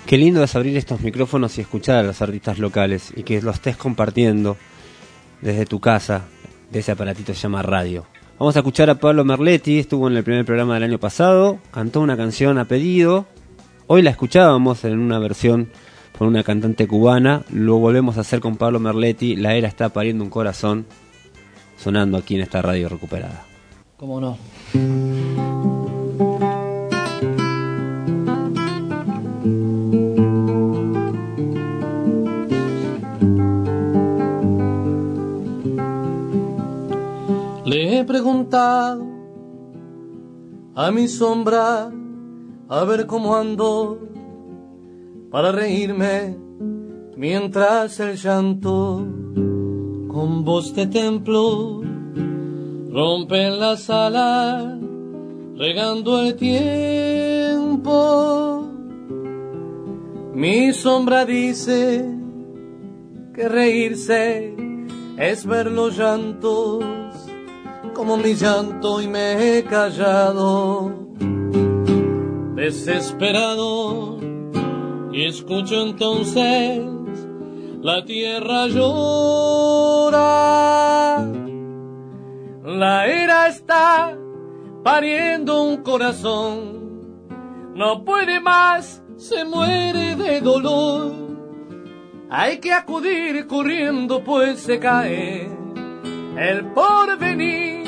Qué lindo es abrir estos micrófonos y escuchar a los artistas locales y que lo estés compartiendo desde tu casa, de ese aparatito que se llama radio. Vamos a escuchar a Pablo Merletti, estuvo en el primer programa del año pasado, cantó una canción a pedido, hoy la escuchábamos en una versión por una cantante cubana, lo volvemos a hacer con Pablo Merletti, La Era está pariendo un corazón, sonando aquí en esta radio recuperada. ¿Cómo no? Le he preguntado a mi sombra a ver cómo ando para reírme mientras el llanto con voz de templo rompe en la sala regando el tiempo. Mi sombra dice que reírse es ver los llantos como mi llanto y me he callado desesperado y escucho entonces la tierra llora. La era está pariendo un corazón, no puede más, se muere de dolor. Hay que acudir corriendo pues se cae el porvenir.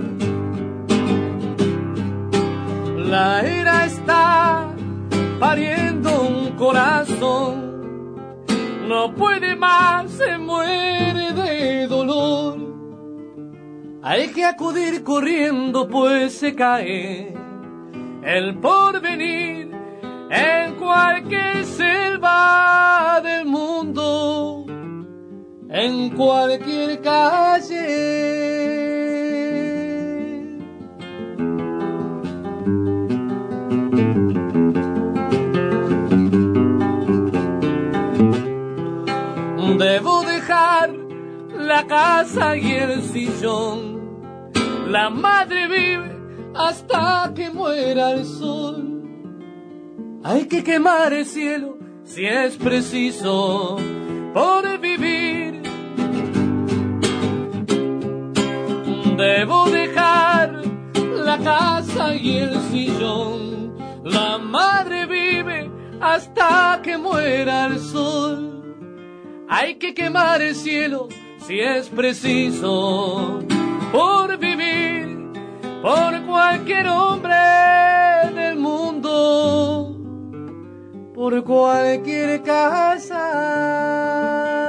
La era está pariendo un corazón, no puede más, se muere de dolor. Hay que acudir corriendo pues se cae el porvenir en cualquier selva del mundo, en cualquier calle. Debo dejar la casa y el sillón. La madre vive hasta que muera el sol. Hay que quemar el cielo si es preciso por vivir. Debo dejar la casa y el sillón. La madre vive hasta que muera el sol. Hay que quemar el cielo si es preciso por vivir, por cualquier hombre del mundo, por cualquier casa.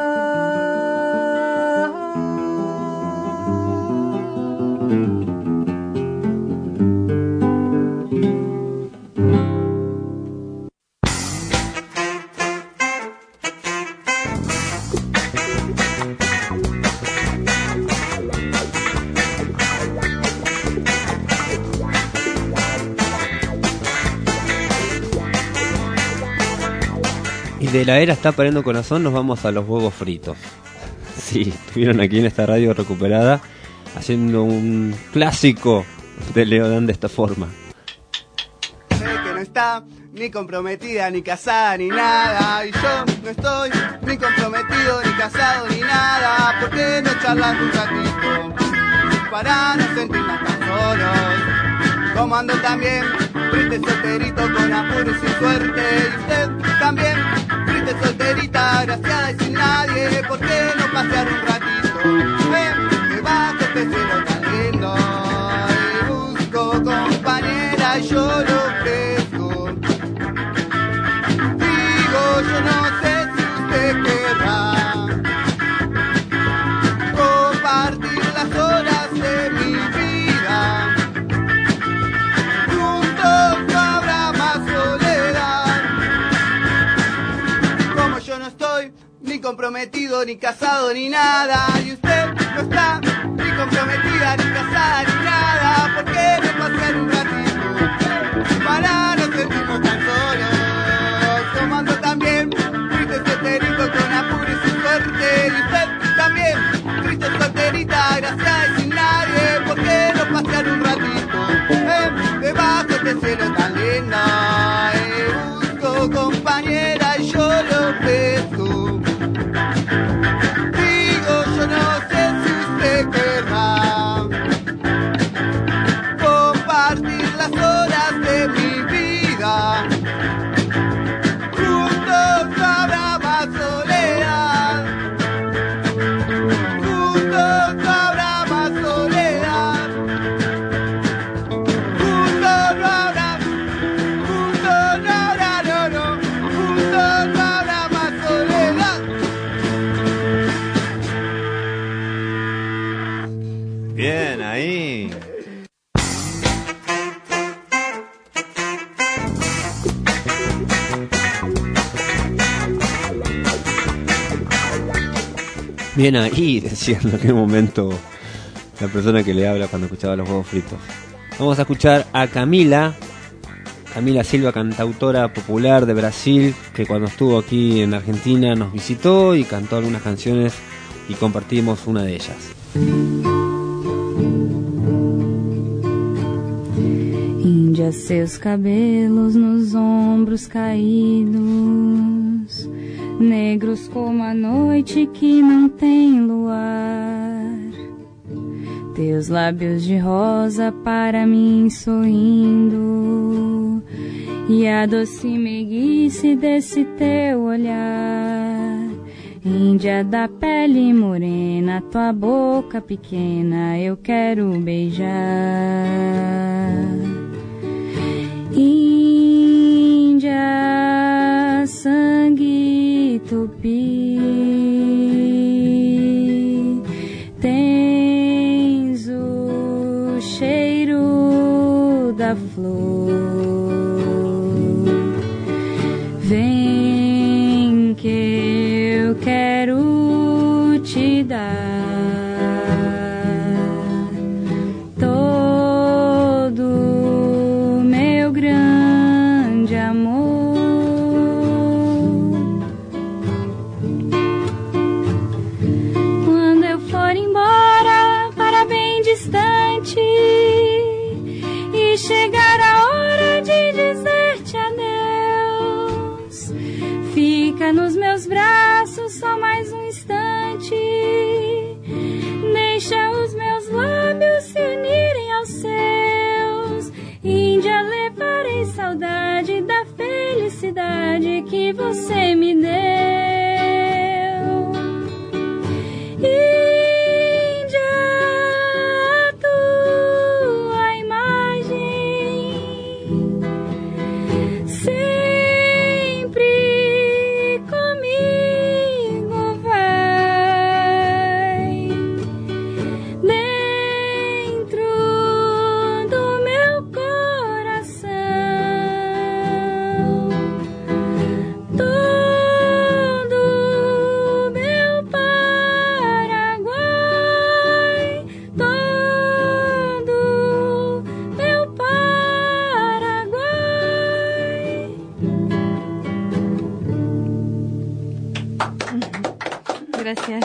De La Era está pariendo corazón nos vamos a los huevos fritos. Sí, estuvieron aquí en esta radio recuperada haciendo un clásico de Leodán de esta forma. Sé que no está ni comprometida, ni casada, ni nada. Y yo no estoy ni comprometido, ni casado, ni nada. ¿Por qué no charlas un ratito para no sentirnos tan solos? Como ando también, triste solterito con apuro y sin suerte. Y usted también, triste solterita, agraciada y sin nadie. ¿Por qué no pasear un ratito? Ven, que bajo este cielo tan lindo. Y busco compañera y yo lo ofrezco. Digo, yo no sé si usted querrá compartir las horas de mi vida. Juntos no habrá más soledad. Como yo no estoy ni comprometido, ni casado, ni nada. Y usted no está ni comprometida, ni casada, ni nada. ¿Por qué no pasear un ratito para no sentirnos tan solos? Tomando también triste solterito con apuro y sin suerte. Y usted también triste solterita, agraciada y sin nadie. ¿Por qué no pasear un ratito eh, debajo de este cielo tan lindo? Eh, busco compañera Bien ahí, decía en aquel momento la persona que le habla cuando escuchaba los huevos fritos. Vamos a escuchar a Camila, Camila Silva, cantautora popular de Brasil, que cuando estuvo aquí en Argentina nos visitó y cantó algunas canciones y compartimos una de ellas. Índia, seus cabelos nos ombros caídos, negros como a noite que não tem luar. Teus lábios de rosa para mim sorrindo, e a doce meiguice desse teu olhar. Índia da pele morena, tua boca pequena eu quero beijar. Índia, sangue tupi, tens o cheiro da flor. Vem que eu quero te dar todo meu grande amor. Quando eu for embora para bem distante e chegar a hora de dizer-te adeus, fica nos meus braços só mais um instante. Deixa os meus lábios se unirem aos seus. Índia, levarei saudade da felicidade que você me deu. Índia, a tua imagem sempre comigo vai, dentro do meu coração, todo meu Paraguai, todo meu Paraguai. Gracias.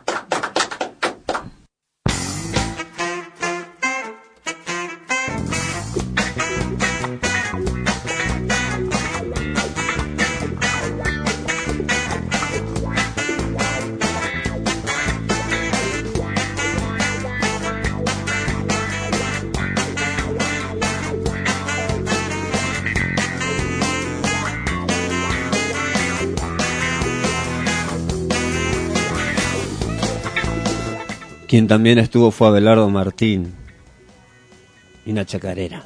Quien también estuvo fue Abelardo Martín y una chacarera.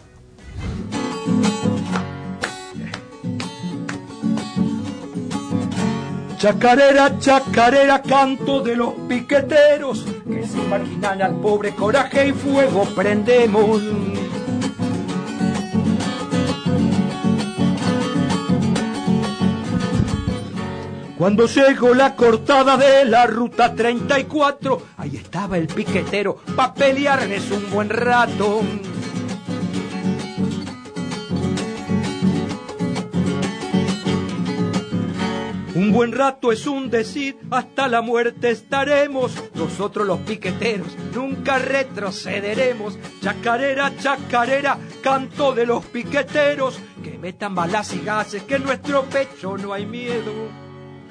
Chacarera, chacarera, canto de los piqueteros que sin marginal al pobre coraje y fuego prendemos. Cuando llegó la cortada de la ruta treinta y cuatro, ahí estaba el piquetero pa' pelearles un buen rato. Un buen rato es un decir, hasta la muerte estaremos. Nosotros los piqueteros nunca retrocederemos. Chacarera, chacarera, canto de los piqueteros, que metan balas y gases, que en nuestro pecho no hay miedo.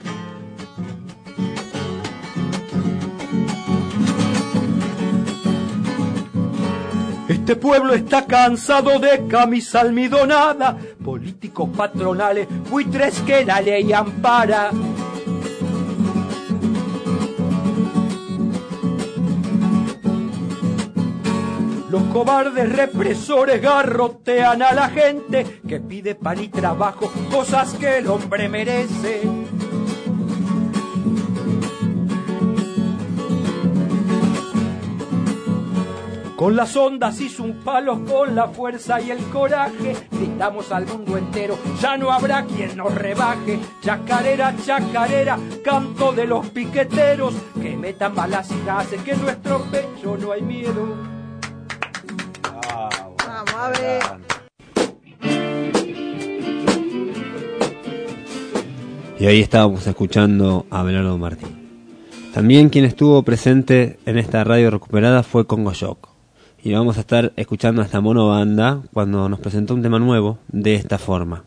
Este pueblo está cansado de camisa almidonada, políticos patronales, buitres que la ley ampara. Los cobardes represores garrotean a la gente que pide pan y trabajo, cosas que el hombre merece. Con las ondas hizo un palo, con la fuerza y el coraje, gritamos al mundo entero, ya no habrá quien nos rebaje. Chacarera, chacarera, canto de los piqueteros, que metan balas y gases, que en nuestro pecho no hay miedo. Vamos a ver. Y ahí estábamos escuchando a Abelardo Martín. También quien estuvo presente en esta radio recuperada fue Congo Shock. Y vamos a estar escuchando a esta mono banda cuando nos presentó un tema nuevo de esta forma.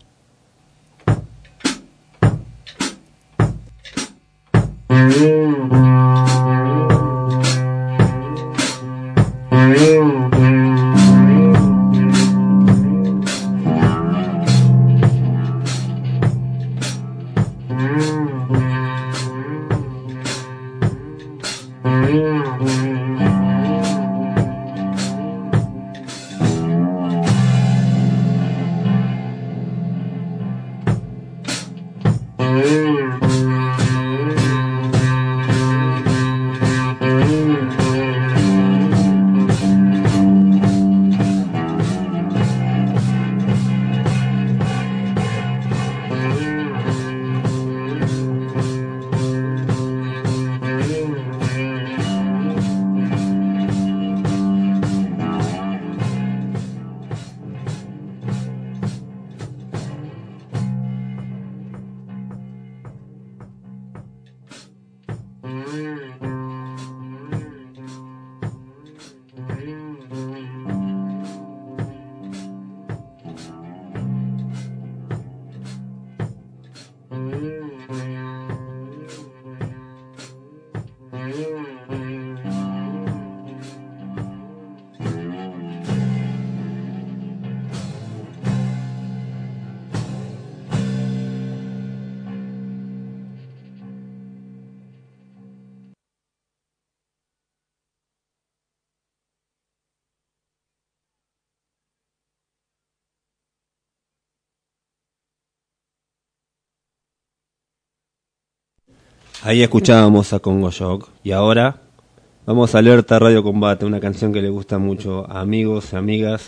Ahí escuchábamos a Congo Shock. Y ahora vamos a Alerta Radio Combate, una canción que le gusta mucho a amigos y amigas.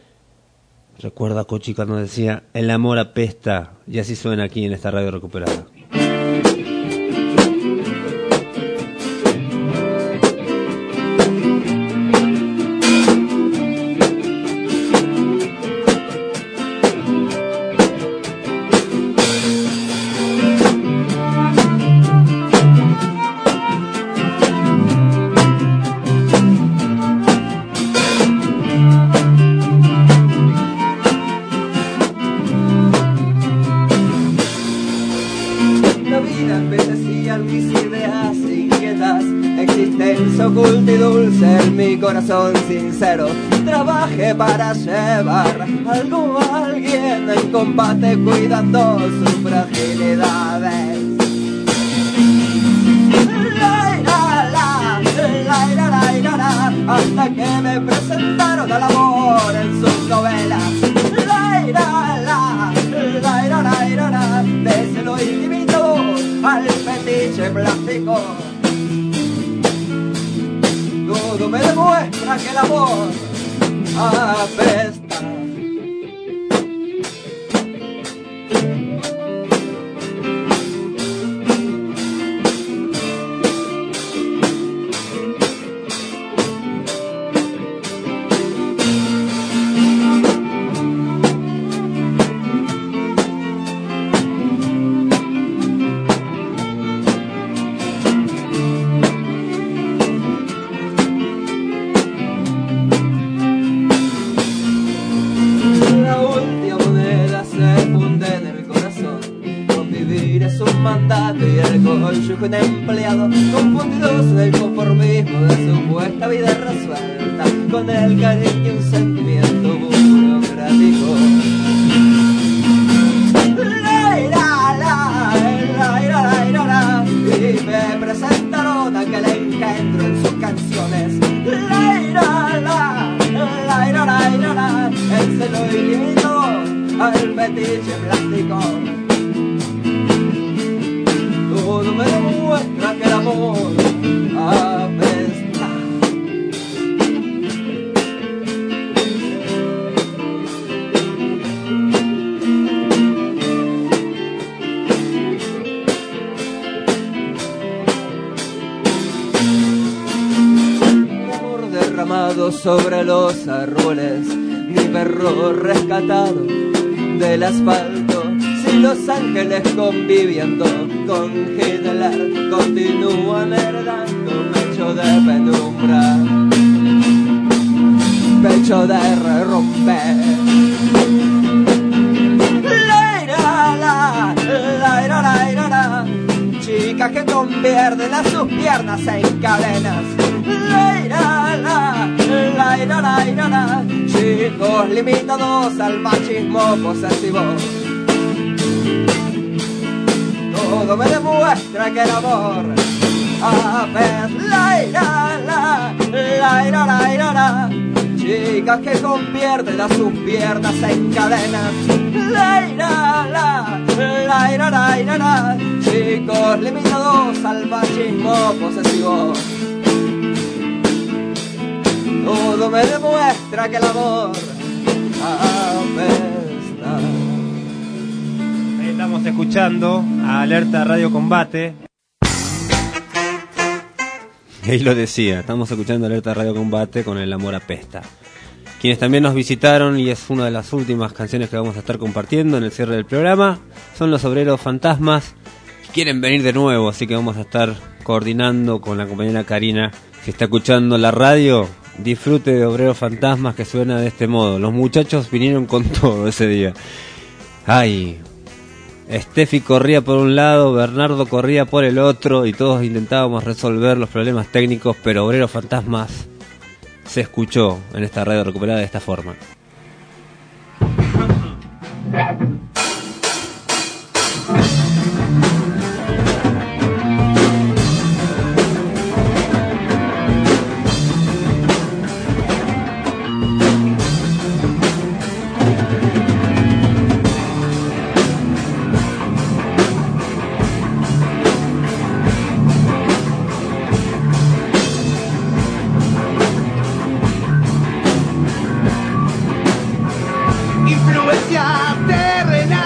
Recuerda Cochi cuando decía, el amor apesta, y así suena aquí en esta radio recuperada. Corazón sincero, trabaje para llevar algo a alguien en combate cuidando sus fragilidades. La, la, la, la, la, la, la, la, hasta que me presentaron al amor en sus novelas. La, la, la, la, la, la, la, la, desde lo intimito al fetiche plástico. Todo me demuestra que el amor apesta. Un empleado confundidos en el conformismo de supuesta vida resuelta con el cariño y un sentimiento burocrático. La, la, la, la, la, la, la, y me presentaron aquel engendro en sus canciones. La, la, la, la, la, la, la, la, el celo ilimitado al fetiche plástico. Todo me demuestra que el amor apesta. sobre los árboles, mi perro rescatado del asfalto. Si los ángeles conviviendo con Hitler continúan heredando pecho de penumbra, pecho de derrumbe. La ira, la, la ira, la ira, la. Chicas que convierten a sus piernas en cadenas. La ira, la, la ira, la ira, la. Chicos limitados al machismo posesivo. Todo me demuestra que el amor apes. La ira, la, la ira, la ira, la. Chicas que convierten a sus piernas en cadenas. La ira, la, la ira, la ira, la. Chicos limitados al machismo posesivo. Todo me demuestra que el amor apesta. Estamos escuchando a Alerta Radio Combate. Y ahí lo decía, estamos escuchando Alerta Radio Combate con El amor apesta. Quienes también nos visitaron, y es una de las últimas canciones que vamos a estar compartiendo en el cierre del programa, son los Obreros Fantasmas, que quieren venir de nuevo, así que vamos a estar coordinando con la compañera Karina. Si está escuchando la radio, disfrute de Obreros Fantasmas, que suena de este modo. Los muchachos vinieron con todo ese día. Ay, Steffi corría por un lado, Bernardo corría por el otro, y todos intentábamos resolver los problemas técnicos, pero Obreros Fantasmas se escuchó en esta radio recuperada de esta forma. Influencia terrenal.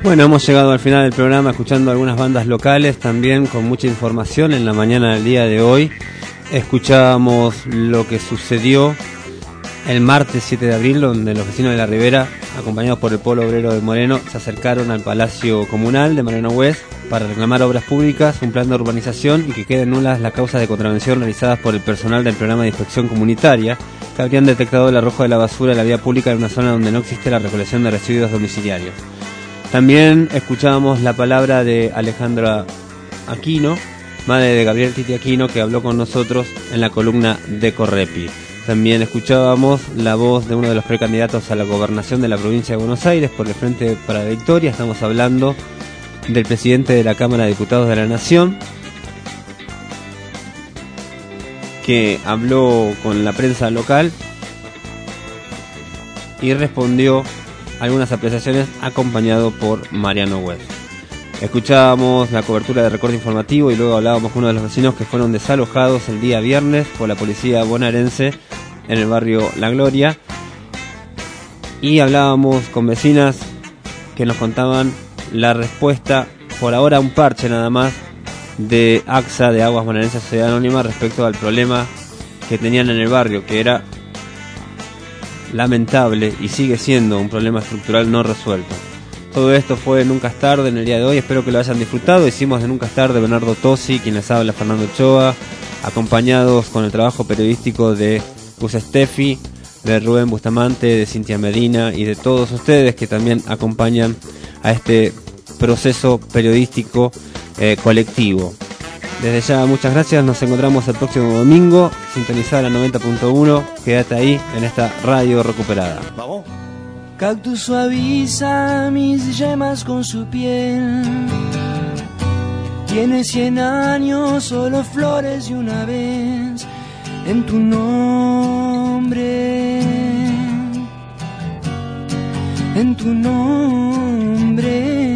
Bueno, hemos llegado al final del programa escuchando algunas bandas locales, también con mucha información en la mañana del día de hoy. Escuchábamos lo que sucedió el martes siete de abril, donde los vecinos de la Ribera, acompañados por el Polo Obrero de Moreno, se acercaron al Palacio Comunal de Mariano West para reclamar obras públicas, un plan de urbanización y que queden nulas las causas de contravención realizadas por el personal del programa de inspección comunitaria, que habrían detectado el arrojo de la basura en la vía pública en una zona donde no existe la recolección de residuos domiciliarios. También escuchábamos la palabra de Alejandra Aquino, madre de Gabriel Titi Aquino, que habló con nosotros en la columna de Correpi. También escuchábamos la voz de uno de los precandidatos a la gobernación de la provincia de Buenos Aires por el Frente para la Victoria. Estamos hablando del presidente de la Cámara de Diputados de la Nación, que habló con la prensa local y respondió algunas apreciaciones acompañado por Mariano West. Escuchábamos la cobertura de recorte informativo y luego hablábamos con uno de los vecinos que fueron desalojados el día viernes por la policía bonaerense en el barrio La Gloria, y hablábamos con vecinas que nos contaban la respuesta, por ahora un parche nada más, de A X A, de Aguas Bonaerenses Sociedad Anónima, respecto al problema que tenían en el barrio, que era lamentable y sigue siendo un problema estructural no resuelto. Todo esto fue Nunca es Tarde en el día de hoy, espero que lo hayan disfrutado. Hicimos de Nunca es Tarde Bernardo Tosi, quien les habla Fernando Ochoa, acompañados con el trabajo periodístico de Gus Steffi, de Rubén Bustamante, de Cintia Medina y de todos ustedes que también acompañan a este proceso periodístico eh, colectivo. Desde ya, muchas gracias, nos encontramos el próximo domingo, sintonizada la noventa punto uno, quédate ahí en esta radio recuperada. Vamos. Cactus suaviza mis yemas con su piel. Tiene cien años, solo flores y una vez en tu nombre. En tu nombre.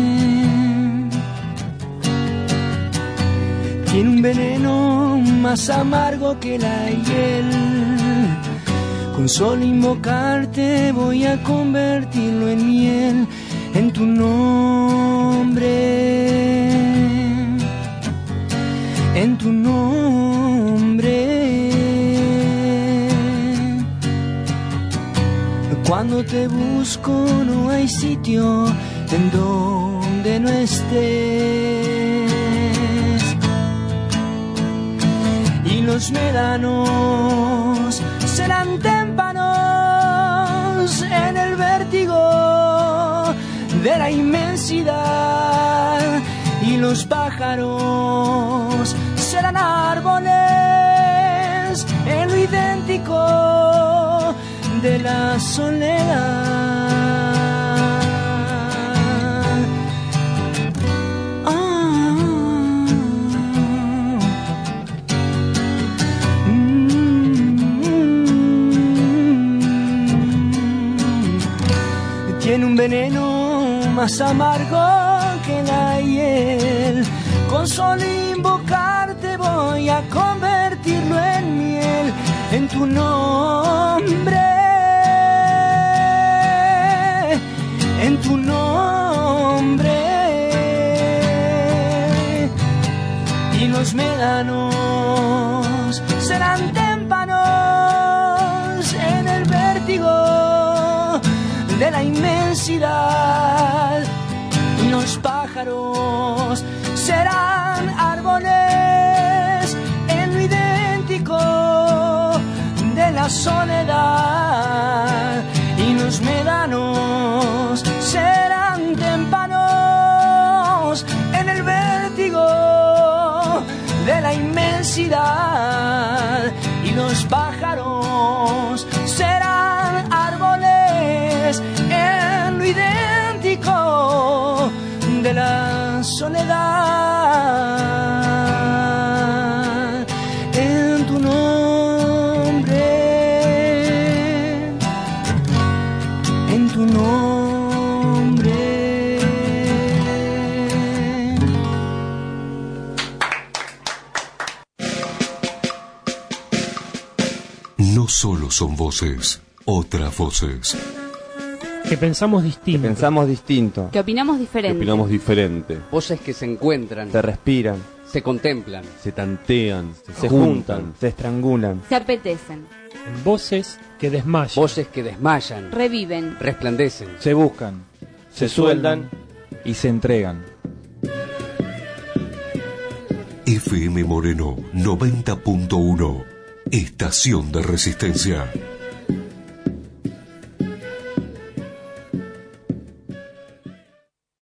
Tiene un veneno más amargo que la hiel. Con solo invocarte voy a convertirlo en miel, en tu nombre, en tu nombre. Cuando te busco no hay sitio en donde no estés. Y los médanos serán témpanos en el vértigo de la inmensidad, y los pájaros serán árboles en lo idéntico de la soledad. Tiene un veneno más amargo que la hiel. Con solo invocarte voy a convertirlo en miel, en tu nombre, en tu nombre. Y los médanos serán témpanos en el vértigo de la inmensidad, y los pájaros serán árboles en lo idéntico de la soledad, y los médanos serán témpanos en el vértigo de la inmensidad, y los pájaros serán árboles en lo idéntico de la soledad, en tu nombre, en tu nombre. No solo son voces, otras voces. Que pensamos distinto. Que pensamos distinto. Que opinamos diferente. Que opinamos diferente. Voces que se encuentran. Se respiran. Se contemplan. Se tantean. Se, se juntan. juntan. Se estrangulan. Se apetecen. Voces que desmayan. Voces que desmayan. Reviven. Resplandecen. Se buscan. Se, se sueldan. Y se entregan. F M Moreno noventa punto uno. Estación de Resistencia.